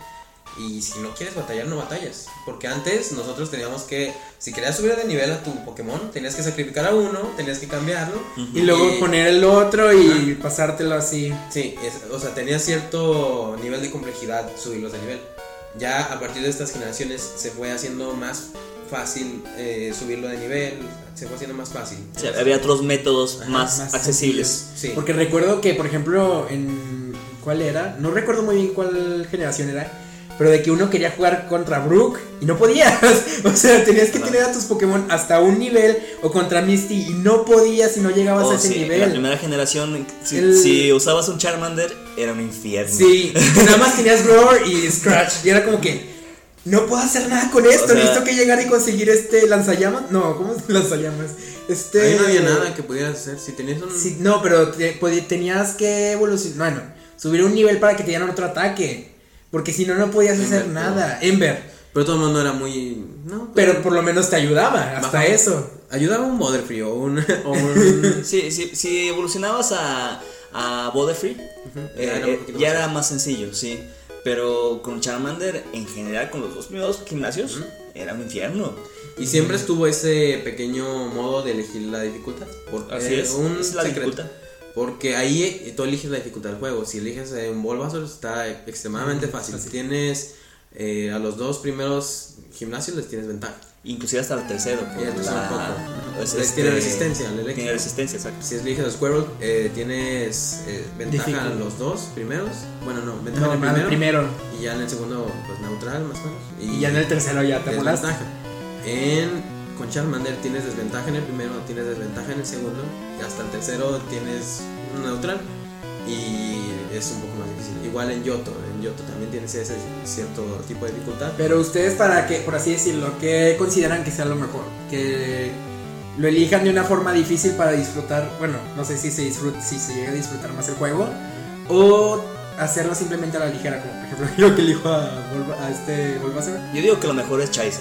Y si no quieres batallar, no batallas. Porque antes nosotros teníamos que, si querías subir de nivel a tu Pokémon, tenías que sacrificar a uno, tenías que cambiarlo. Uh-huh. Y luego y... poner el otro y ah. pasártelo así. Sí, es, o sea, tenía cierto nivel de complejidad subirlos de nivel. Ya a partir de estas generaciones se fue haciendo más fácil eh, subirlo de nivel, se fue haciendo más fácil. O sea, había otros métodos Ajá, más, más accesibles. Sí. Porque recuerdo que, por ejemplo, en... ¿cuál era? No recuerdo muy bien cuál generación era, pero de que uno quería jugar contra Brook y no podías. O sea, tenías que no. tener a tus Pokémon hasta un nivel, o contra Misty y no podías si no llegabas oh, a ese sí. nivel. En la primera generación, si, El... si usabas un Charmander, era un infierno. Sí, nada más tenías Roar y Scratch y era como que no puedo hacer nada con esto, o sea, necesito que llegar y conseguir este lanzallamas. No, ¿cómo es lanzallamas? Este... Ahí no había nada que pudieras hacer. Si tenías un... sí, no, pero te, tenías que evolucionar. Bueno, subir un nivel para que te dieran otro ataque. Porque si no, no podías Ember, hacer nada. Pero, Ember. Pero todo el mundo era muy... No, pero, pero por lo menos te ayudaba, hasta bajo, eso. Ayudaba un Butterfree o un... o un... sí, sí, si evolucionabas a, a Butterfree, uh-huh. eh, ya, era, eh, ya era más sencillo, sí. Pero con Charmander, en general, con los dos primeros gimnasios, uh-huh. era un infierno. Y siempre estuvo ese pequeño modo de elegir la dificultad. Porque Así es, un es la secreto. dificultad. Porque ahí tú eliges la dificultad del juego. Si eliges eh, un Bulbasaur está extremadamente uh-huh. fácil. Si tienes eh, a los dos primeros gimnasios les tienes ventaja. Inclusive hasta el tercero. Y el tercero la... poco. Pues este... Tiene resistencia. Tiene resistencia, exacto. Si eliges a Squirrel, eh, tienes eh, ventaja Difícil. en los dos primeros. Bueno, no, ventaja no, en el primero, primero. Y ya en el segundo, pues neutral, más o menos. Y, y ya en el tercero ya te ventaja. En con Charmander tienes desventaja en el primero, tienes desventaja en el segundo, y hasta el tercero tienes un neutral. Y es un poco más difícil. Igual en Yoto, en Yoto también tienes ese cierto tipo de dificultad. Pero ustedes, para que, por así decirlo, ¿qué consideran que sea lo mejor? Que lo elijan de una forma difícil para disfrutar, bueno, no sé si se disfruta, si se llega a disfrutar más el juego, o hacerlo simplemente a la ligera, como por ejemplo yo que elijo a, a este Bulbasaur. Yo digo que lo mejor es Charizard.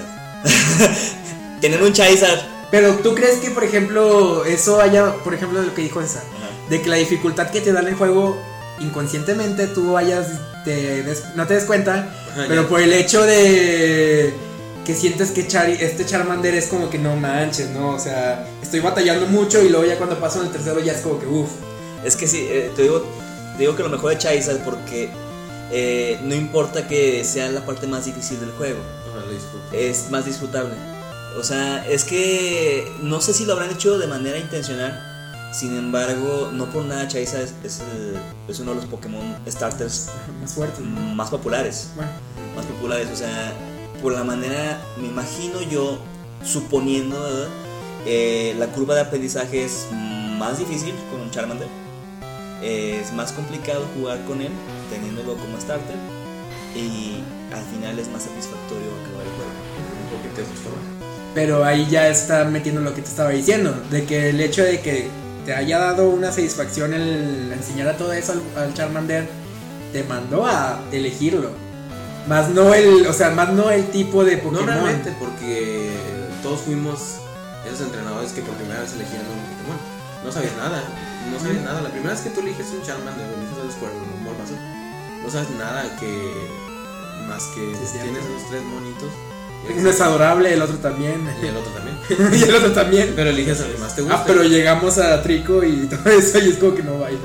Tener un Charizard. Pero tú crees que, por ejemplo, eso haya, por ejemplo, de lo que dijo César, de que la dificultad que te da en el juego, inconscientemente tú vayas, te des, no te des cuenta, Ajá, pero ya. por el hecho de que sientes que Char, este Charmander es como que no manches, ¿no? O sea, estoy batallando mucho y luego ya cuando paso en el tercero ya es como que uff. Es que sí, eh, te digo, te digo que lo mejor de Charizard porque eh, no importa que sea la parte más difícil del juego, Ajá, es más disfrutable. O sea, es que no sé si lo habrán hecho de manera intencional. Sin embargo, no por nada Charizard es, es, es uno de los Pokémon starters más fuertes, ¿no? más populares. Bueno. Más populares, o sea, por la manera, me imagino yo, suponiendo, ¿verdad? Eh, la curva de aprendizaje es más difícil con un Charmander. Eh, es más complicado jugar con él, teniéndolo como starter. Y al final es más satisfactorio acabar el juego. Porque te gustó más. Pero ahí ya está metiendo lo que te estaba diciendo, de que el hecho de que te haya dado una satisfacción el enseñar a todo eso al, al Charmander, te mandó a elegirlo. Más no el, o sea, más no el tipo de Pokémon. No realmente, porque todos fuimos esos entrenadores que por primera vez elegían un Pokémon. No sabías nada, no sabías nada. La primera vez que tú eliges un Charmander, eliges un Squirtle, un Bulbasaur, no sabes nada que más que sí, tienes esos tres monitos. Uno es adorable, el otro también. Y el otro también. Y el otro también. Pero eliges al que más te gusta. Ah, pero llegamos a Trico y todo eso y es como que no bailo.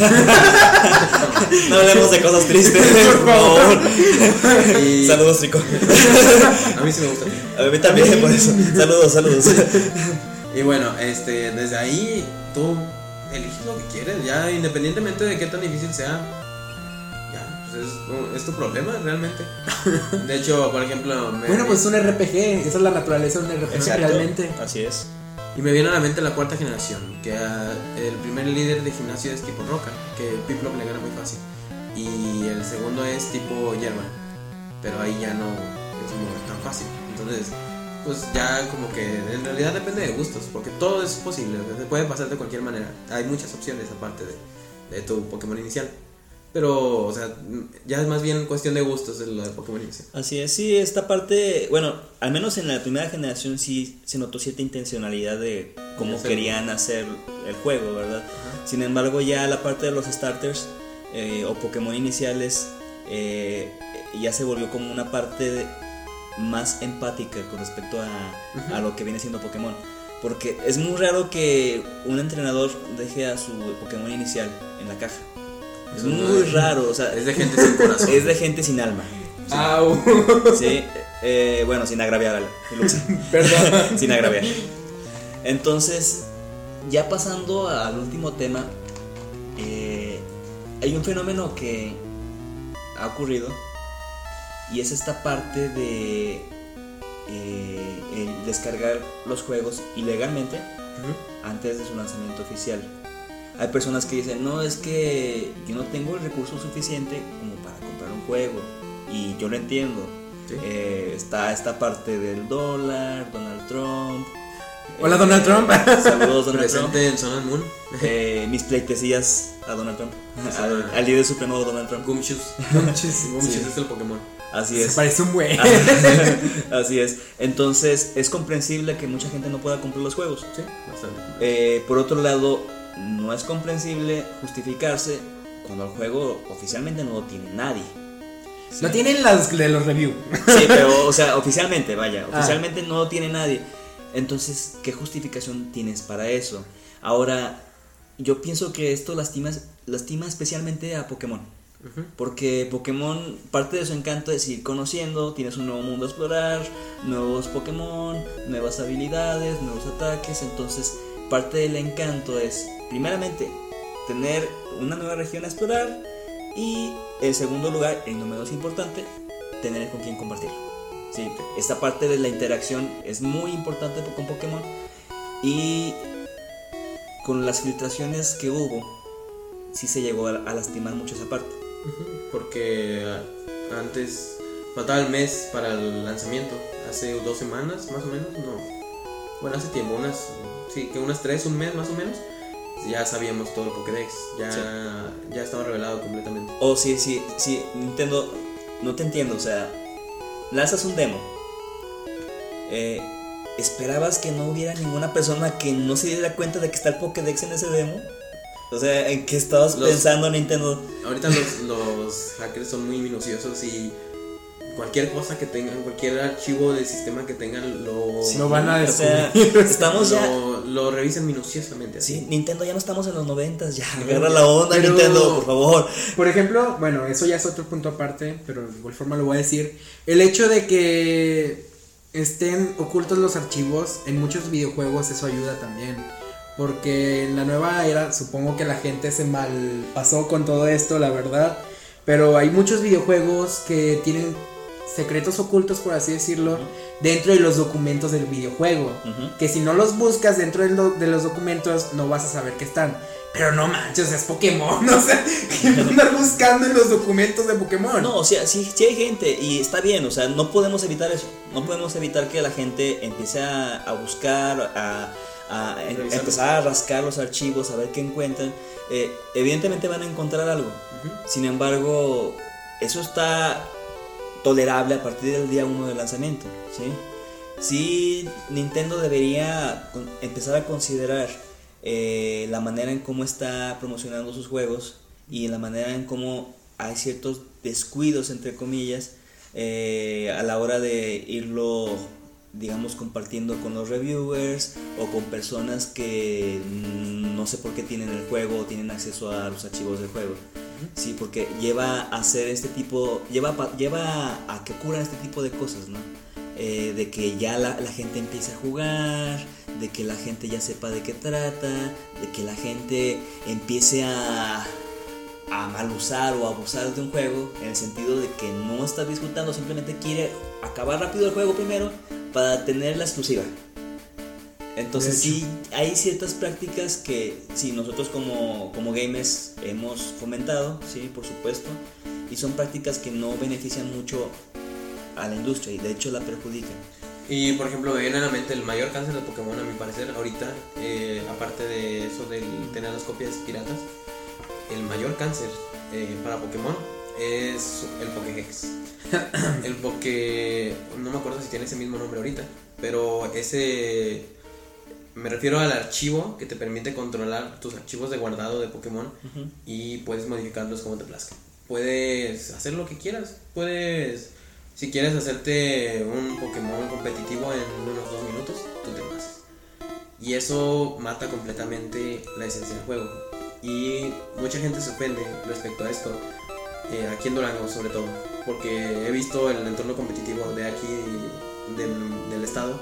No hablemos de cosas tristes, por favor. Y... Saludos, Trico. A mí sí me gusta. A mí también, por eso. Saludos, saludos. Y bueno, este, desde ahí tú eliges lo que quieres, ya independientemente de qué tan difícil sea. Es, es tu problema realmente. De hecho, por ejemplo, me bueno, pues es un R P G, esa es la naturaleza de un R P G. Exacto. Realmente. Así es. Y me viene a la mente la cuarta generación, que uh, el primer líder de gimnasio es tipo roca, que Piplup le gana muy fácil. Y el segundo es tipo hierba, pero ahí ya no es muy tan fácil. Entonces, pues ya como que en realidad depende de gustos, porque todo es posible, se puede pasar de cualquier manera. Hay muchas opciones aparte de, de tu Pokémon inicial. Pero, o sea, ya es más bien cuestión de gustos de lo de Pokémon inicial. Así es, sí, esta parte, bueno, al menos en la primera generación sí se notó cierta intencionalidad de cómo hacer querían hacer el juego, ¿verdad? Ajá. Sin embargo, ya la parte de los starters eh, o Pokémon iniciales eh, ya se volvió como una parte de, más empática con respecto a, uh-huh. a lo que viene siendo Pokémon. Porque es muy raro que un entrenador deje a su Pokémon inicial en la caja. Es muy no es, raro, o sea, es de gente sin corazón. Es de gente sin alma. Sí. Au. Sí, eh, bueno, sin agraviar a la Perdón. Sin agraviar. Entonces, ya pasando al último tema, eh, hay un fenómeno que ha ocurrido y es esta parte de eh, el descargar los juegos ilegalmente uh-huh. antes de su lanzamiento oficial. Hay personas que dicen, no, es que yo no tengo el recurso suficiente como para comprar un juego. Y yo lo entiendo. ¿Sí? Eh, está esta parte del dólar, Donald Trump. Hola, eh, Donald Trump. Saludos, Donald Trump. Presente en Sun and Moon. Eh, mis pleitesías a Donald Trump. al, al líder supremo de Donald Trump. Gumshoes. Gumshoes. Gumshoes sí. Es el Pokémon. Así es. Se parece un güey. Así es. Entonces, es comprensible que mucha gente no pueda comprar los juegos. Sí, bastante. Eh, por otro lado, no es comprensible justificarse cuando el juego oficialmente no lo tiene nadie. Sí. Lo tienen las de los reviews. Sí, pero, o sea, oficialmente, vaya, oficialmente ah. no lo tiene nadie. Entonces, ¿qué justificación tienes para eso? Ahora, yo pienso que esto lastima, lastima especialmente a Pokémon. Uh-huh. Porque Pokémon, parte de su encanto es ir conociendo, tienes un nuevo mundo a explorar, nuevos Pokémon, nuevas habilidades, nuevos ataques. Entonces, parte del encanto es, primeramente, tener una nueva región a explorar. Y en segundo lugar, y no menos importante, tener con quién compartirlo. Sí, esta parte de la interacción es muy importante con Pokémon. Y con las filtraciones que hubo, sí se llegó a, a lastimar mucho esa parte. Uh-huh. Porque antes faltaba el mes para el lanzamiento. Hace dos semanas más o menos, no. Bueno, hace tiempo, unas, sí, que unas tres, un mes más o menos. Ya sabíamos todo el Pokédex, ya, sí. ya estaba revelado completamente. Oh, sí, sí, sí, Nintendo, no te entiendo, o sea, lanzas un demo. Eh, ¿Esperabas que no hubiera ninguna persona que no se diera cuenta de que está el Pokédex en ese demo? O sea, ¿en qué estabas los, pensando, Nintendo? Ahorita los, los hackers son muy minuciosos y cualquier cosa que tengan, cualquier archivo de sistema que tengan, lo, sí, lo van a descubrir. O sea, estamos ya... Lo, lo revisan minuciosamente. Así. Sí, Nintendo, ya no estamos en los noventas, ya, agarra la onda, pero, Nintendo, por favor. Por ejemplo, bueno, eso ya es otro punto aparte, pero de igual forma lo voy a decir. El hecho de que estén ocultos los archivos en muchos videojuegos, eso ayuda también. Porque en la nueva era, supongo que la gente se malpasó con todo esto, la verdad. Pero hay muchos videojuegos que tienen secretos ocultos, por así decirlo, uh-huh. dentro de los documentos del videojuego. Uh-huh. Que si no los buscas dentro de, lo, de los documentos, no vas a saber que están. Pero no manches, es Pokémon, o sea, ¿quién va a andar buscando en los documentos de Pokémon? No, o sea, sí, sí hay gente y está bien, o sea, no podemos evitar eso. No podemos evitar que la gente empiece a, a buscar, a, a en, empezar a rascar los archivos, a ver qué encuentran. Eh, evidentemente van a encontrar algo. Uh-huh. Sin embargo, eso está tolerable a partir del día uno del lanzamiento, ¿sí? Sí, Nintendo debería con, empezar a considerar eh, la manera en cómo está promocionando sus juegos y la manera en cómo hay ciertos descuidos, entre comillas, eh, a la hora de irlo, digamos, compartiendo con los reviewers o con personas que no sé por qué tienen el juego o tienen acceso a los archivos del juego. Sí, porque lleva a hacer este tipo, lleva, lleva a que ocurran este tipo de cosas, ¿no? Eh, de que ya la, la gente empiece a jugar, de que la gente ya sepa de qué trata, de que la gente empiece a, a mal usar o abusar de un juego, en el sentido de que no está disfrutando, simplemente quiere acabar rápido el juego primero para tener la exclusiva. Entonces sí, hay ciertas prácticas que sí, nosotros como, como gamers hemos fomentado, sí, por supuesto, y son prácticas que no benefician mucho a la industria y de hecho la perjudican. Y por ejemplo, me viene a la mente el mayor cáncer de Pokémon, a mi parecer, ahorita, eh, aparte de eso del tener las copias piratas, el mayor cáncer eh, para Pokémon es el Pokéhex. El Poké... no me acuerdo si tiene ese mismo nombre ahorita, pero ese... me refiero al archivo que te permite controlar tus archivos de guardado de Pokémon. Uh-huh. Y puedes modificarlos como te plazca. Puedes hacer lo que quieras, puedes... si quieres hacerte un Pokémon competitivo en unos dos minutos, tú te lo haces. Y eso mata completamente la esencia del juego. Y mucha gente se ofende respecto a esto, eh, aquí en Durango sobre todo, porque he visto el entorno competitivo de aquí, del, del estado,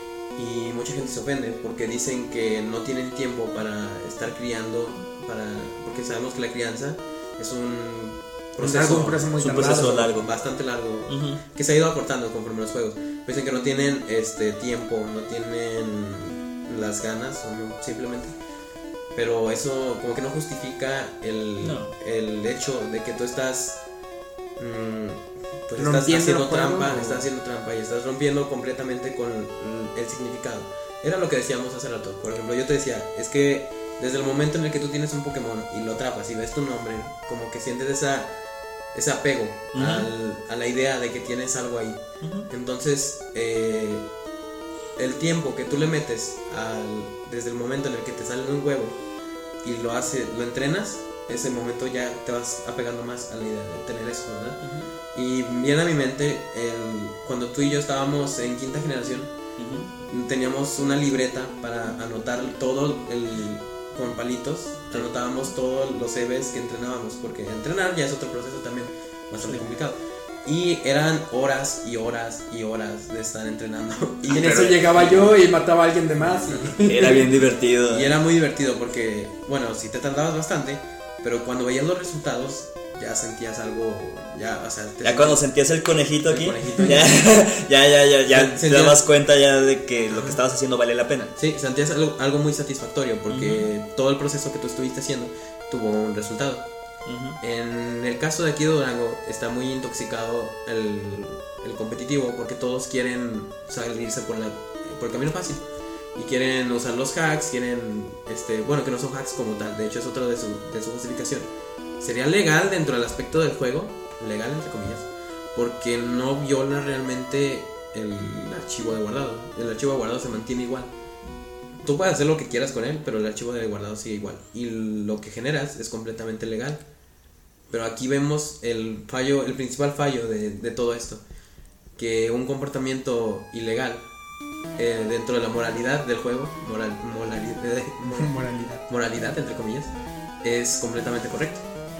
y mucha gente se ofende porque dicen que no tienen tiempo para estar criando, para, porque sabemos que la crianza es un proceso, un proceso muy un proceso largo, bastante largo, uh-huh. que se ha ido acortando conforme los juegos. Dicen que no tienen este tiempo, no tienen las ganas, o simplemente. Pero eso como que no justifica el, no. el hecho de que tú estás mmm, pues estás haciendo trampa, o... estás haciendo trampa y estás rompiendo completamente con el significado. Era lo que decíamos hace rato. Por ejemplo, yo te decía, es que desde el momento en el que tú tienes un Pokémon y lo atrapas y ves tu nombre, como que sientes esa ese apego uh-huh. al, a la idea de que tienes algo ahí. Uh-huh. Entonces, eh, el tiempo que tú le metes al, desde el momento en el que te sale un huevo y lo hace, lo entrenas, ese momento ya te vas apegando más a la idea de tener eso, ¿verdad? Uh-huh. Y viene a mi mente el, cuando tú y yo estábamos en quinta generación, uh-huh. teníamos una libreta para anotar todo el, con palitos, anotábamos todos los E Vs que entrenábamos, porque entrenar ya es otro proceso también bastante complicado. Y eran horas y horas y horas de estar entrenando. Y en eso llegaba yo y mataba a alguien de más. Y... era bien divertido. Y era muy divertido porque, bueno, sí te tardabas bastante, pero cuando veías los resultados ya sentías algo, ya, o sea... Ya sentías, cuando sentías el conejito aquí, el conejito ya, ya, ya, ya, ya sentías, te dabas cuenta ya de que lo que estabas haciendo vale la pena. Sí, sentías algo, algo muy satisfactorio porque uh-huh. todo el proceso que tú estuviste haciendo tuvo un resultado. Uh-huh. En el caso de aquí de Durango está muy intoxicado el, el competitivo porque todos quieren salirse por, la, por el camino fácil y quieren usar los hacks, quieren, este, bueno, que no son hacks como tal, de hecho es otra de su, de su justificación. Sería legal dentro del aspecto del juego, legal entre comillas, porque no viola realmente el archivo de guardado. El archivo de guardado se mantiene igual. Tú puedes hacer lo que quieras con él, pero el archivo de guardado sigue igual. Y lo que generas es completamente legal. Pero aquí vemos el fallo, el principal fallo de, de todo esto, que un comportamiento ilegal eh, dentro de la moralidad del juego, moral, moralidad, moralidad. moralidad entre comillas, es completamente correcto.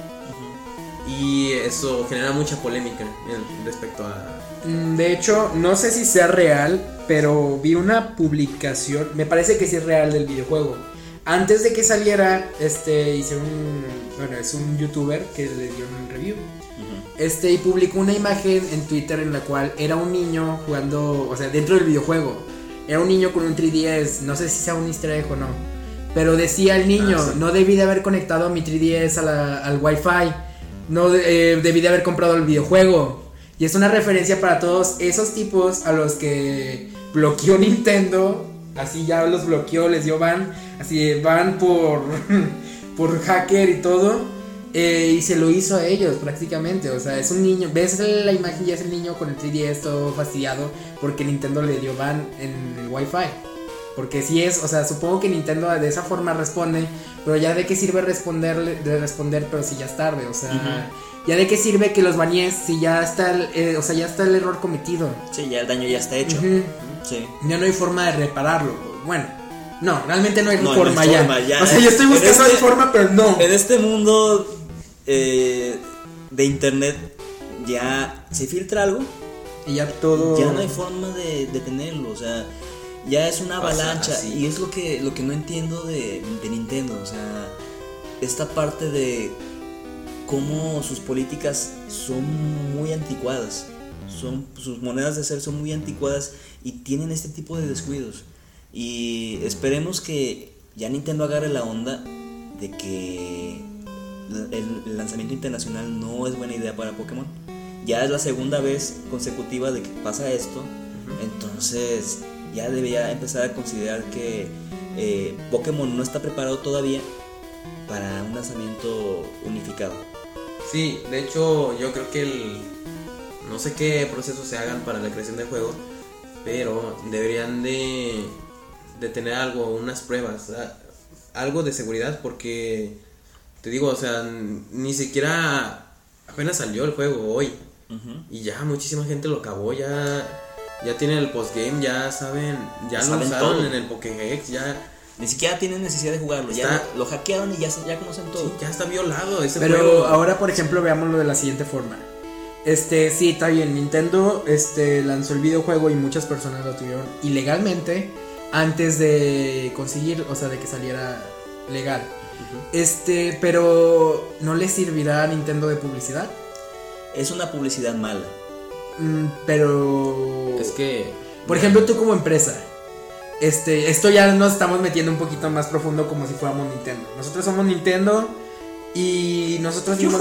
Y eso genera mucha polémica respecto a... De hecho, no sé si sea real, pero vi una publicación, me parece que sí es real, del videojuego. Antes de que saliera, este, hice un... bueno, es un youtuber que le dio un review. Uh-huh. Este, y publicó una imagen en Twitter en la cual era un niño jugando, o sea, dentro del videojuego. Era un niño con un tres D S, no sé si sea un easter egg o no. Pero decía el niño, ah, sí. no debí de haber conectado mi tres D S a la, al Wi-Fi. No eh, debí de haber comprado el videojuego. Y es una referencia para todos esos tipos a los que bloqueó Nintendo. Así ya los bloqueó, les dio ban. Así van por por hacker y todo. eh, Y se lo hizo a ellos prácticamente. O sea, es un niño. Ves la imagen, ya es el niño con el tres D S todo fastidiado porque Nintendo le dio ban en el Wi-Fi. Porque si es, o sea, supongo que Nintendo de esa forma responde, pero ya de qué sirve responder, de responder, pero si ya es tarde, o sea, uh-huh. ya de qué sirve que los banees si ya está, el, eh, o sea, ya está el error cometido. Sí, ya el daño ya está hecho. Uh-huh. Sí. Ya no hay forma de repararlo. Bueno, no, realmente no hay no, forma, no hay ya. forma ya. O sea, yo estoy buscando este, forma, pero no. En este mundo eh, de internet ya se filtra algo y ya todo. Ya no hay forma de detenerlo, o sea. Ya es una avalancha, o sea, y es lo que, lo que no entiendo de, de Nintendo, o sea, esta parte de cómo sus políticas son muy anticuadas, son, sus monedas de ser son muy anticuadas y tienen este tipo de descuidos. Y esperemos que ya Nintendo agarre la onda de que el, el lanzamiento internacional no es buena idea para Pokémon. Ya es la segunda vez consecutiva de que pasa esto. Entonces ya debería empezar a considerar que eh, Pokémon no está preparado todavía para un lanzamiento unificado. Sí, de hecho yo creo que el... no sé qué procesos se hagan para la creación del juego, pero deberían de, de tener algo, unas pruebas, algo de seguridad, porque te digo, o sea, ni siquiera apenas salió el juego hoy. Uh-huh. Y ya muchísima gente lo acabó, ya ya tienen el postgame, ya saben, ya lo saben usaron todo. En el Pokédex, ya ni siquiera tienen necesidad de jugarlo, está, ya lo, lo hackearon y ya, ya conocen todo. Sí, ya está violado ese Pero juego. ahora, por ejemplo, veámoslo de la siguiente forma. Este, sí, está bien, Nintendo este, lanzó el videojuego y muchas personas lo tuvieron ilegalmente antes de conseguir, o sea, de que saliera legal. Uh-huh. Este, pero ¿no le servirá a Nintendo de publicidad? Es una publicidad mala. Mm, pero... Es que... Por ejemplo, tú como empresa, este, esto ya nos estamos metiendo un poquito más profundo como si fuéramos Nintendo. Nosotros somos Nintendo... Y nosotros dimos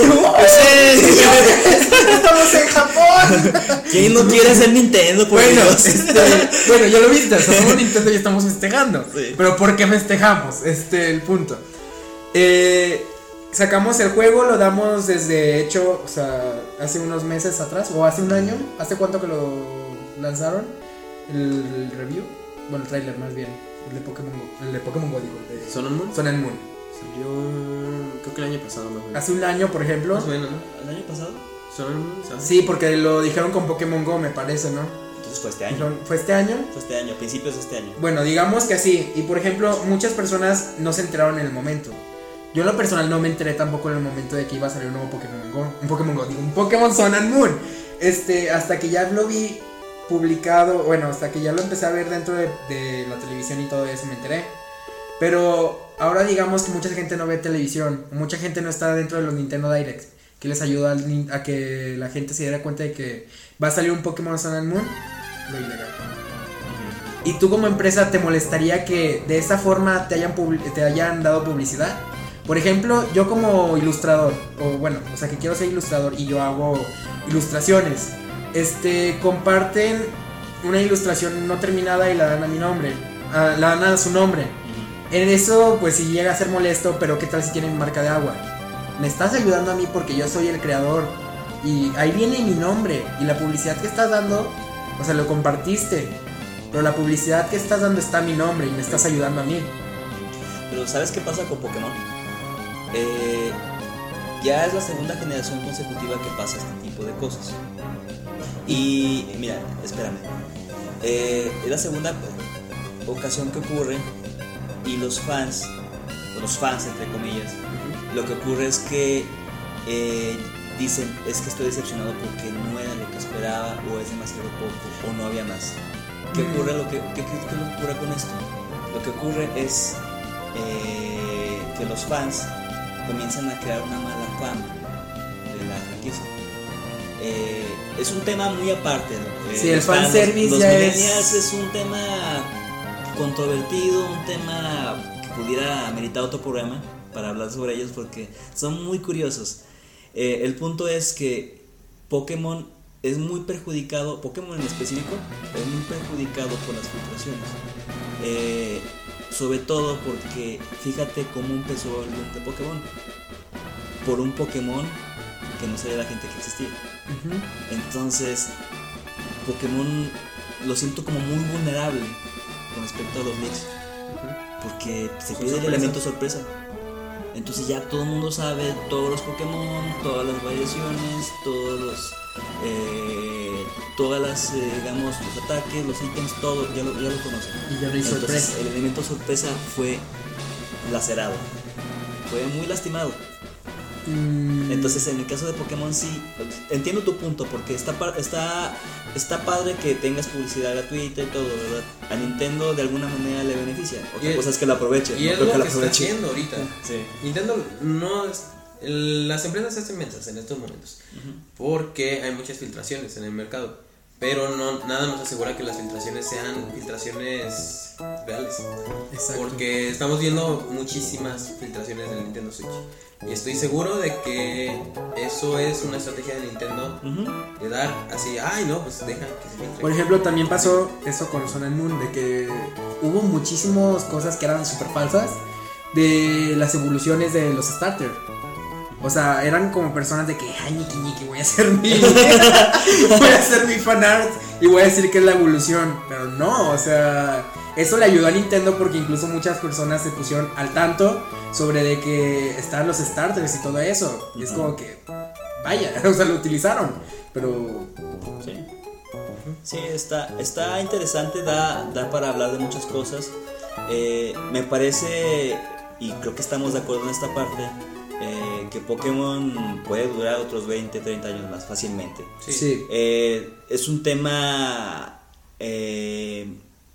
estamos en Japón. ¿Quién no quiere ser Nintendo? Por bueno, Dios? Este, bueno, ya lo viste, o sea, somos Nintendo y estamos festejando. Sí. Pero ¿por qué festejamos? Este, el punto. Eh, sacamos el juego, lo damos desde hecho, o sea, hace unos meses atrás, o hace un año. ¿Hace cuánto que lo lanzaron? El, el review, bueno, el trailer más bien, el de Pokémon Go, el de Pokémon Go, digo, el de Sun and Moon. Sun and Moon. Salió, creo que el año pasado, ¿no? Hace un año, por ejemplo. Más o menos, ¿no? ¿El año pasado? ¿Sabes? Sí, porque lo dijeron con Pokémon Go, me parece, ¿no? Entonces fue este año. ¿Fue este año? Fue este año, principios de este año. Bueno, digamos que así. Y por ejemplo, muchas personas no se enteraron en el momento. Yo en lo personal no me enteré tampoco en el momento de que iba a salir un nuevo Pokémon Go. Un Pokémon Go, digo, un Pokémon Sun and Moon. Este, hasta que ya lo vi publicado, bueno, hasta que ya lo empecé a ver dentro de, de la televisión y todo eso me enteré. Pero ahora digamos que mucha gente no ve televisión, mucha gente no está dentro de los Nintendo Directs, que les ayuda a, a que la gente se diera cuenta de que va a salir un Pokémon Sun and Moon, lo ilegal. ¿Y tú como empresa te molestaría que de esa forma te hayan, publi- te hayan dado publicidad? Por ejemplo, yo como ilustrador, o bueno, o sea que quiero ser ilustrador y yo hago ilustraciones, este, comparten una ilustración no terminada y la dan a mi nombre, a, la dan a su nombre. En eso, pues si llega a ser molesto, pero ¿qué tal si tienen marca de agua? Me estás ayudando a mí porque yo soy el creador y ahí viene mi nombre y la publicidad que estás dando, o sea, lo compartiste, pero la publicidad que estás dando está mi nombre y me estás ayudando a mí. Pero ¿sabes qué pasa con Pokémon? Eh, ya es la segunda generación consecutiva que pasa este tipo de cosas. Y mira, espérame, eh, es la segunda ocasión que ocurre. Y los fans, los fans entre comillas, uh-huh. Lo que ocurre es que eh, dicen, es que estoy decepcionado porque no era lo que esperaba, o es demasiado poco, o no había más. ¿Qué uh-huh. ocurre? Lo que, ¿qué, qué, ¿Qué ocurre con esto? Lo que ocurre es eh, que los fans comienzan a crear una mala fama de la franquicia. Eh, es un tema muy aparte, ¿no? Eh, sí, el fanservice los, ya los es... es un tema controvertido, un tema que pudiera ameritar otro programa para hablar sobre ellos porque son muy curiosos. Eh, el punto es que Pokémon es muy perjudicado, Pokémon en específico, es muy perjudicado por las filtraciones. Eh, sobre todo porque fíjate cómo empezó el boom de Pokémon. Por un Pokémon que no sabía la gente que existía. Uh-huh. Entonces, Pokémon lo siento como muy vulnerable con respecto a los leaks, uh-huh. Porque se pierde el elemento sorpresa. Entonces ya todo el mundo sabe todos los Pokémon, todas las variaciones, todos los eh, todas las eh, digamos los ataques, los ítems, todo ya lo, ya lo conocen. Y ya no hay Entonces sorpresa. el elemento sorpresa fue lacerado, fue muy lastimado. Mm. Entonces en el caso de Pokémon sí entiendo tu punto porque está está está padre que tengas publicidad gratuita y todo, ¿verdad? A Nintendo de alguna manera le beneficia. Otra cosa es que lo aproveche. Y no es creo lo que que, la está aproveche. haciendo ahorita. Sí. Nintendo no es, el, las empresas se hacen mensas en estos momentos, uh-huh. Porque hay muchas filtraciones en el mercado, pero no nada nos asegura que las filtraciones sean filtraciones reales. Exacto. Porque estamos viendo muchísimas filtraciones del Nintendo Switch. Y estoy seguro de que eso es una estrategia de Nintendo Uh-huh. de dar así, ay no, pues deja que se filtre. Por ejemplo, también pasó eso con Sun and Moon, de que hubo muchísimas cosas que eran súper falsas de las evoluciones de los starters. O sea, eran como personas de que, ay, ñiqui ñiqui, voy a hacer mi voy a hacer mi fanart y voy a decir que es la evolución. Pero no, o sea, eso le ayudó a Nintendo porque incluso muchas personas se pusieron al tanto sobre de que estaban los starters y todo eso. Y es como que, vaya, o sea, lo utilizaron. Pero Sí, sí está, está interesante, da, da para hablar de muchas cosas. Eh, me parece, y creo que estamos de acuerdo en esta parte, eh, que Pokémon puede durar otros veinte, treinta años más fácilmente. Sí. sí. Eh, es un tema eh,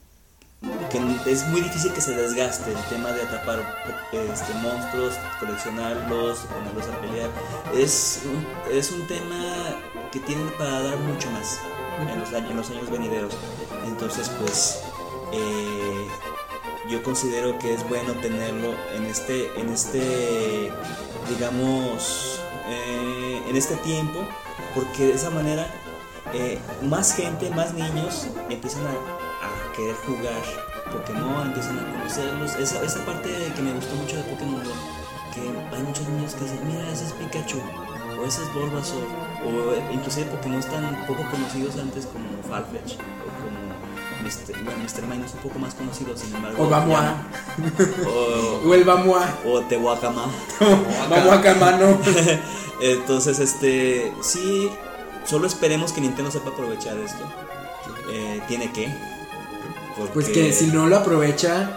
que es muy difícil que se desgaste, el tema de atrapar este, monstruos, coleccionarlos, ponerlos a pelear. Es un, es un tema que tiene para dar mucho más en los años, en los años venideros. Entonces, pues, eh, yo considero que es bueno tenerlo en este, en este, digamos, eh, en este tiempo, porque de esa manera eh, más gente, más niños empiezan a, a querer jugar Pokémon, empiezan a conocerlos. Esa, esa parte que me gustó mucho de Pokémon Go, que hay muchos niños que dicen, mira, ese es Pikachu, o ese es Bulbasaur, o inclusive Pokémon tan poco conocidos antes como Farfetch, o como mister Bueno, mister Mime es un poco más conocido, sin embargo. O Vamos ya, O el Vamos o Tehuacama. Vamos a mano. Entonces, este, sí, solo esperemos que Nintendo sepa aprovechar esto. Eh, tiene que. Porque... Pues que si no lo aprovecha,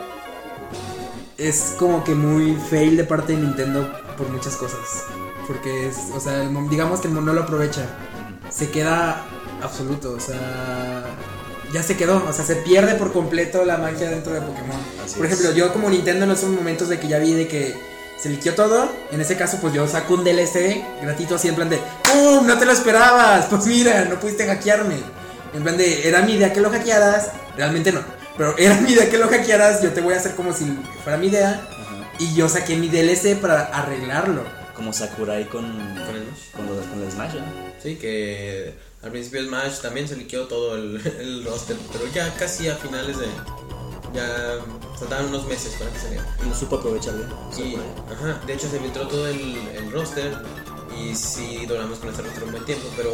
es como que muy fail de parte de Nintendo por muchas cosas. Porque es, o sea, el mon- digamos que el mon- no lo aprovecha, se queda absoluto, o sea, ya se quedó, o sea, se pierde por completo la magia dentro de Pokémon. Así Por es. ejemplo, yo como Nintendo en esos momentos de que ya vi de que se liqueó todo, en ese caso pues yo saco un D L C gratuito así en plan de ¡pum! No te lo esperabas, pues mira, no pudiste hackearme. En plan de, era mi idea que lo hackearas, realmente no, pero era mi idea que lo hackearas, yo te voy a hacer como si fuera mi idea. Ajá. Y yo saqué mi D L C para arreglarlo. Como Sakurai con, Con el Smash. con, los- con el Smash, ¿no? Sí, que al principio de Smash también se liqueó todo el, el roster, pero ya casi a finales de... Ya faltaban unos meses para que saliera. Y no supo aprovechar bien. Y, Sakurai. ajá, de hecho se filtró todo el, el roster y sí duramos con ese roster un buen tiempo, pero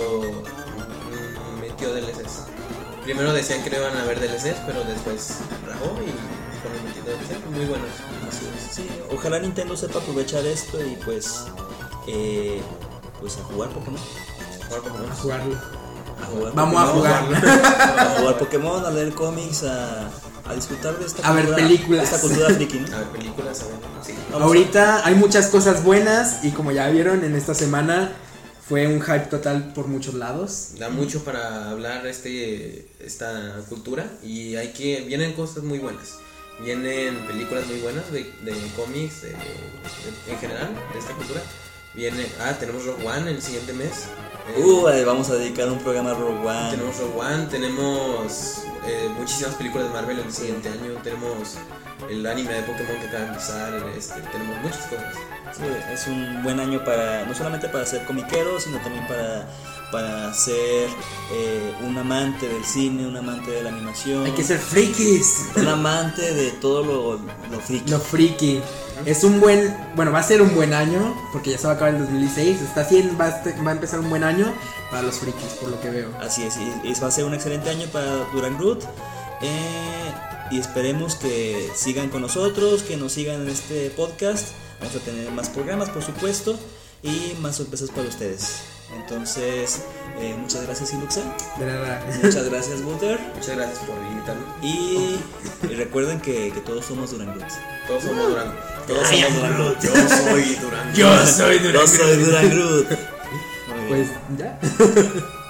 mm, metió D L Cs. Primero decían que no iban a haber D L Cs, pero después rajó y fueron metiendo D L Cs muy buenos. Así es, sí, ojalá Nintendo sepa aprovechar esto y pues, eh, pues a jugar Pokémon. Jugar Pokémon. A jugarlo. A jugar Vamos a Pokémon, jugar. A jugar Pokémon, a leer cómics, a, a disfrutar de esta A ver cultura, películas. esta cultura friki, ¿no? A ver películas, a ver. Sí. Vamos Ahorita hay muchas cosas buenas y como ya vieron en esta semana fue un hype total por muchos lados. Da mucho para hablar este esta cultura y hay que vienen cosas muy buenas. Vienen películas muy buenas de, de cómics de- de- en general de esta cultura. Viene, ah, tenemos Rogue One el siguiente mes. a- Uh, eh, vamos a dedicar un programa a Rogue One. Tenemos Rogue One, tenemos eh, muchísimas películas de Marvel el siguiente año, tenemos el anime de Pokémon que acaba de empezar, este, tenemos muchas cosas. Sí, es un buen año para, no solamente para ser comiquero, sino también para, para ser eh, un amante del cine, un amante de la animación. Hay que ser frikis. Un amante de todo lo, lo friki. Lo friki. Es un buen, bueno, va a ser un buen año porque ya se va a acabar el dos mil dieciséis. Está haciendo, va a, este- va a empezar un buen año para los frikis, por lo que veo. Así es, y, y va a ser un excelente año para Duran Root. Eh, y esperemos que sigan con nosotros, que nos sigan en este podcast. Vamos a tener más programas, por supuesto, y más sorpresas para ustedes. Entonces, eh, muchas gracias, Iluxa. De nada. Muchas gracias, Butter. Muchas gracias por invitarme. Y, y recuerden que, que todos somos Duran Root. Todos somos Durango. Todos somos Duran Root. Yo soy Durango. Yo soy Yo soy Duran Root. Muy bien. Pues ya.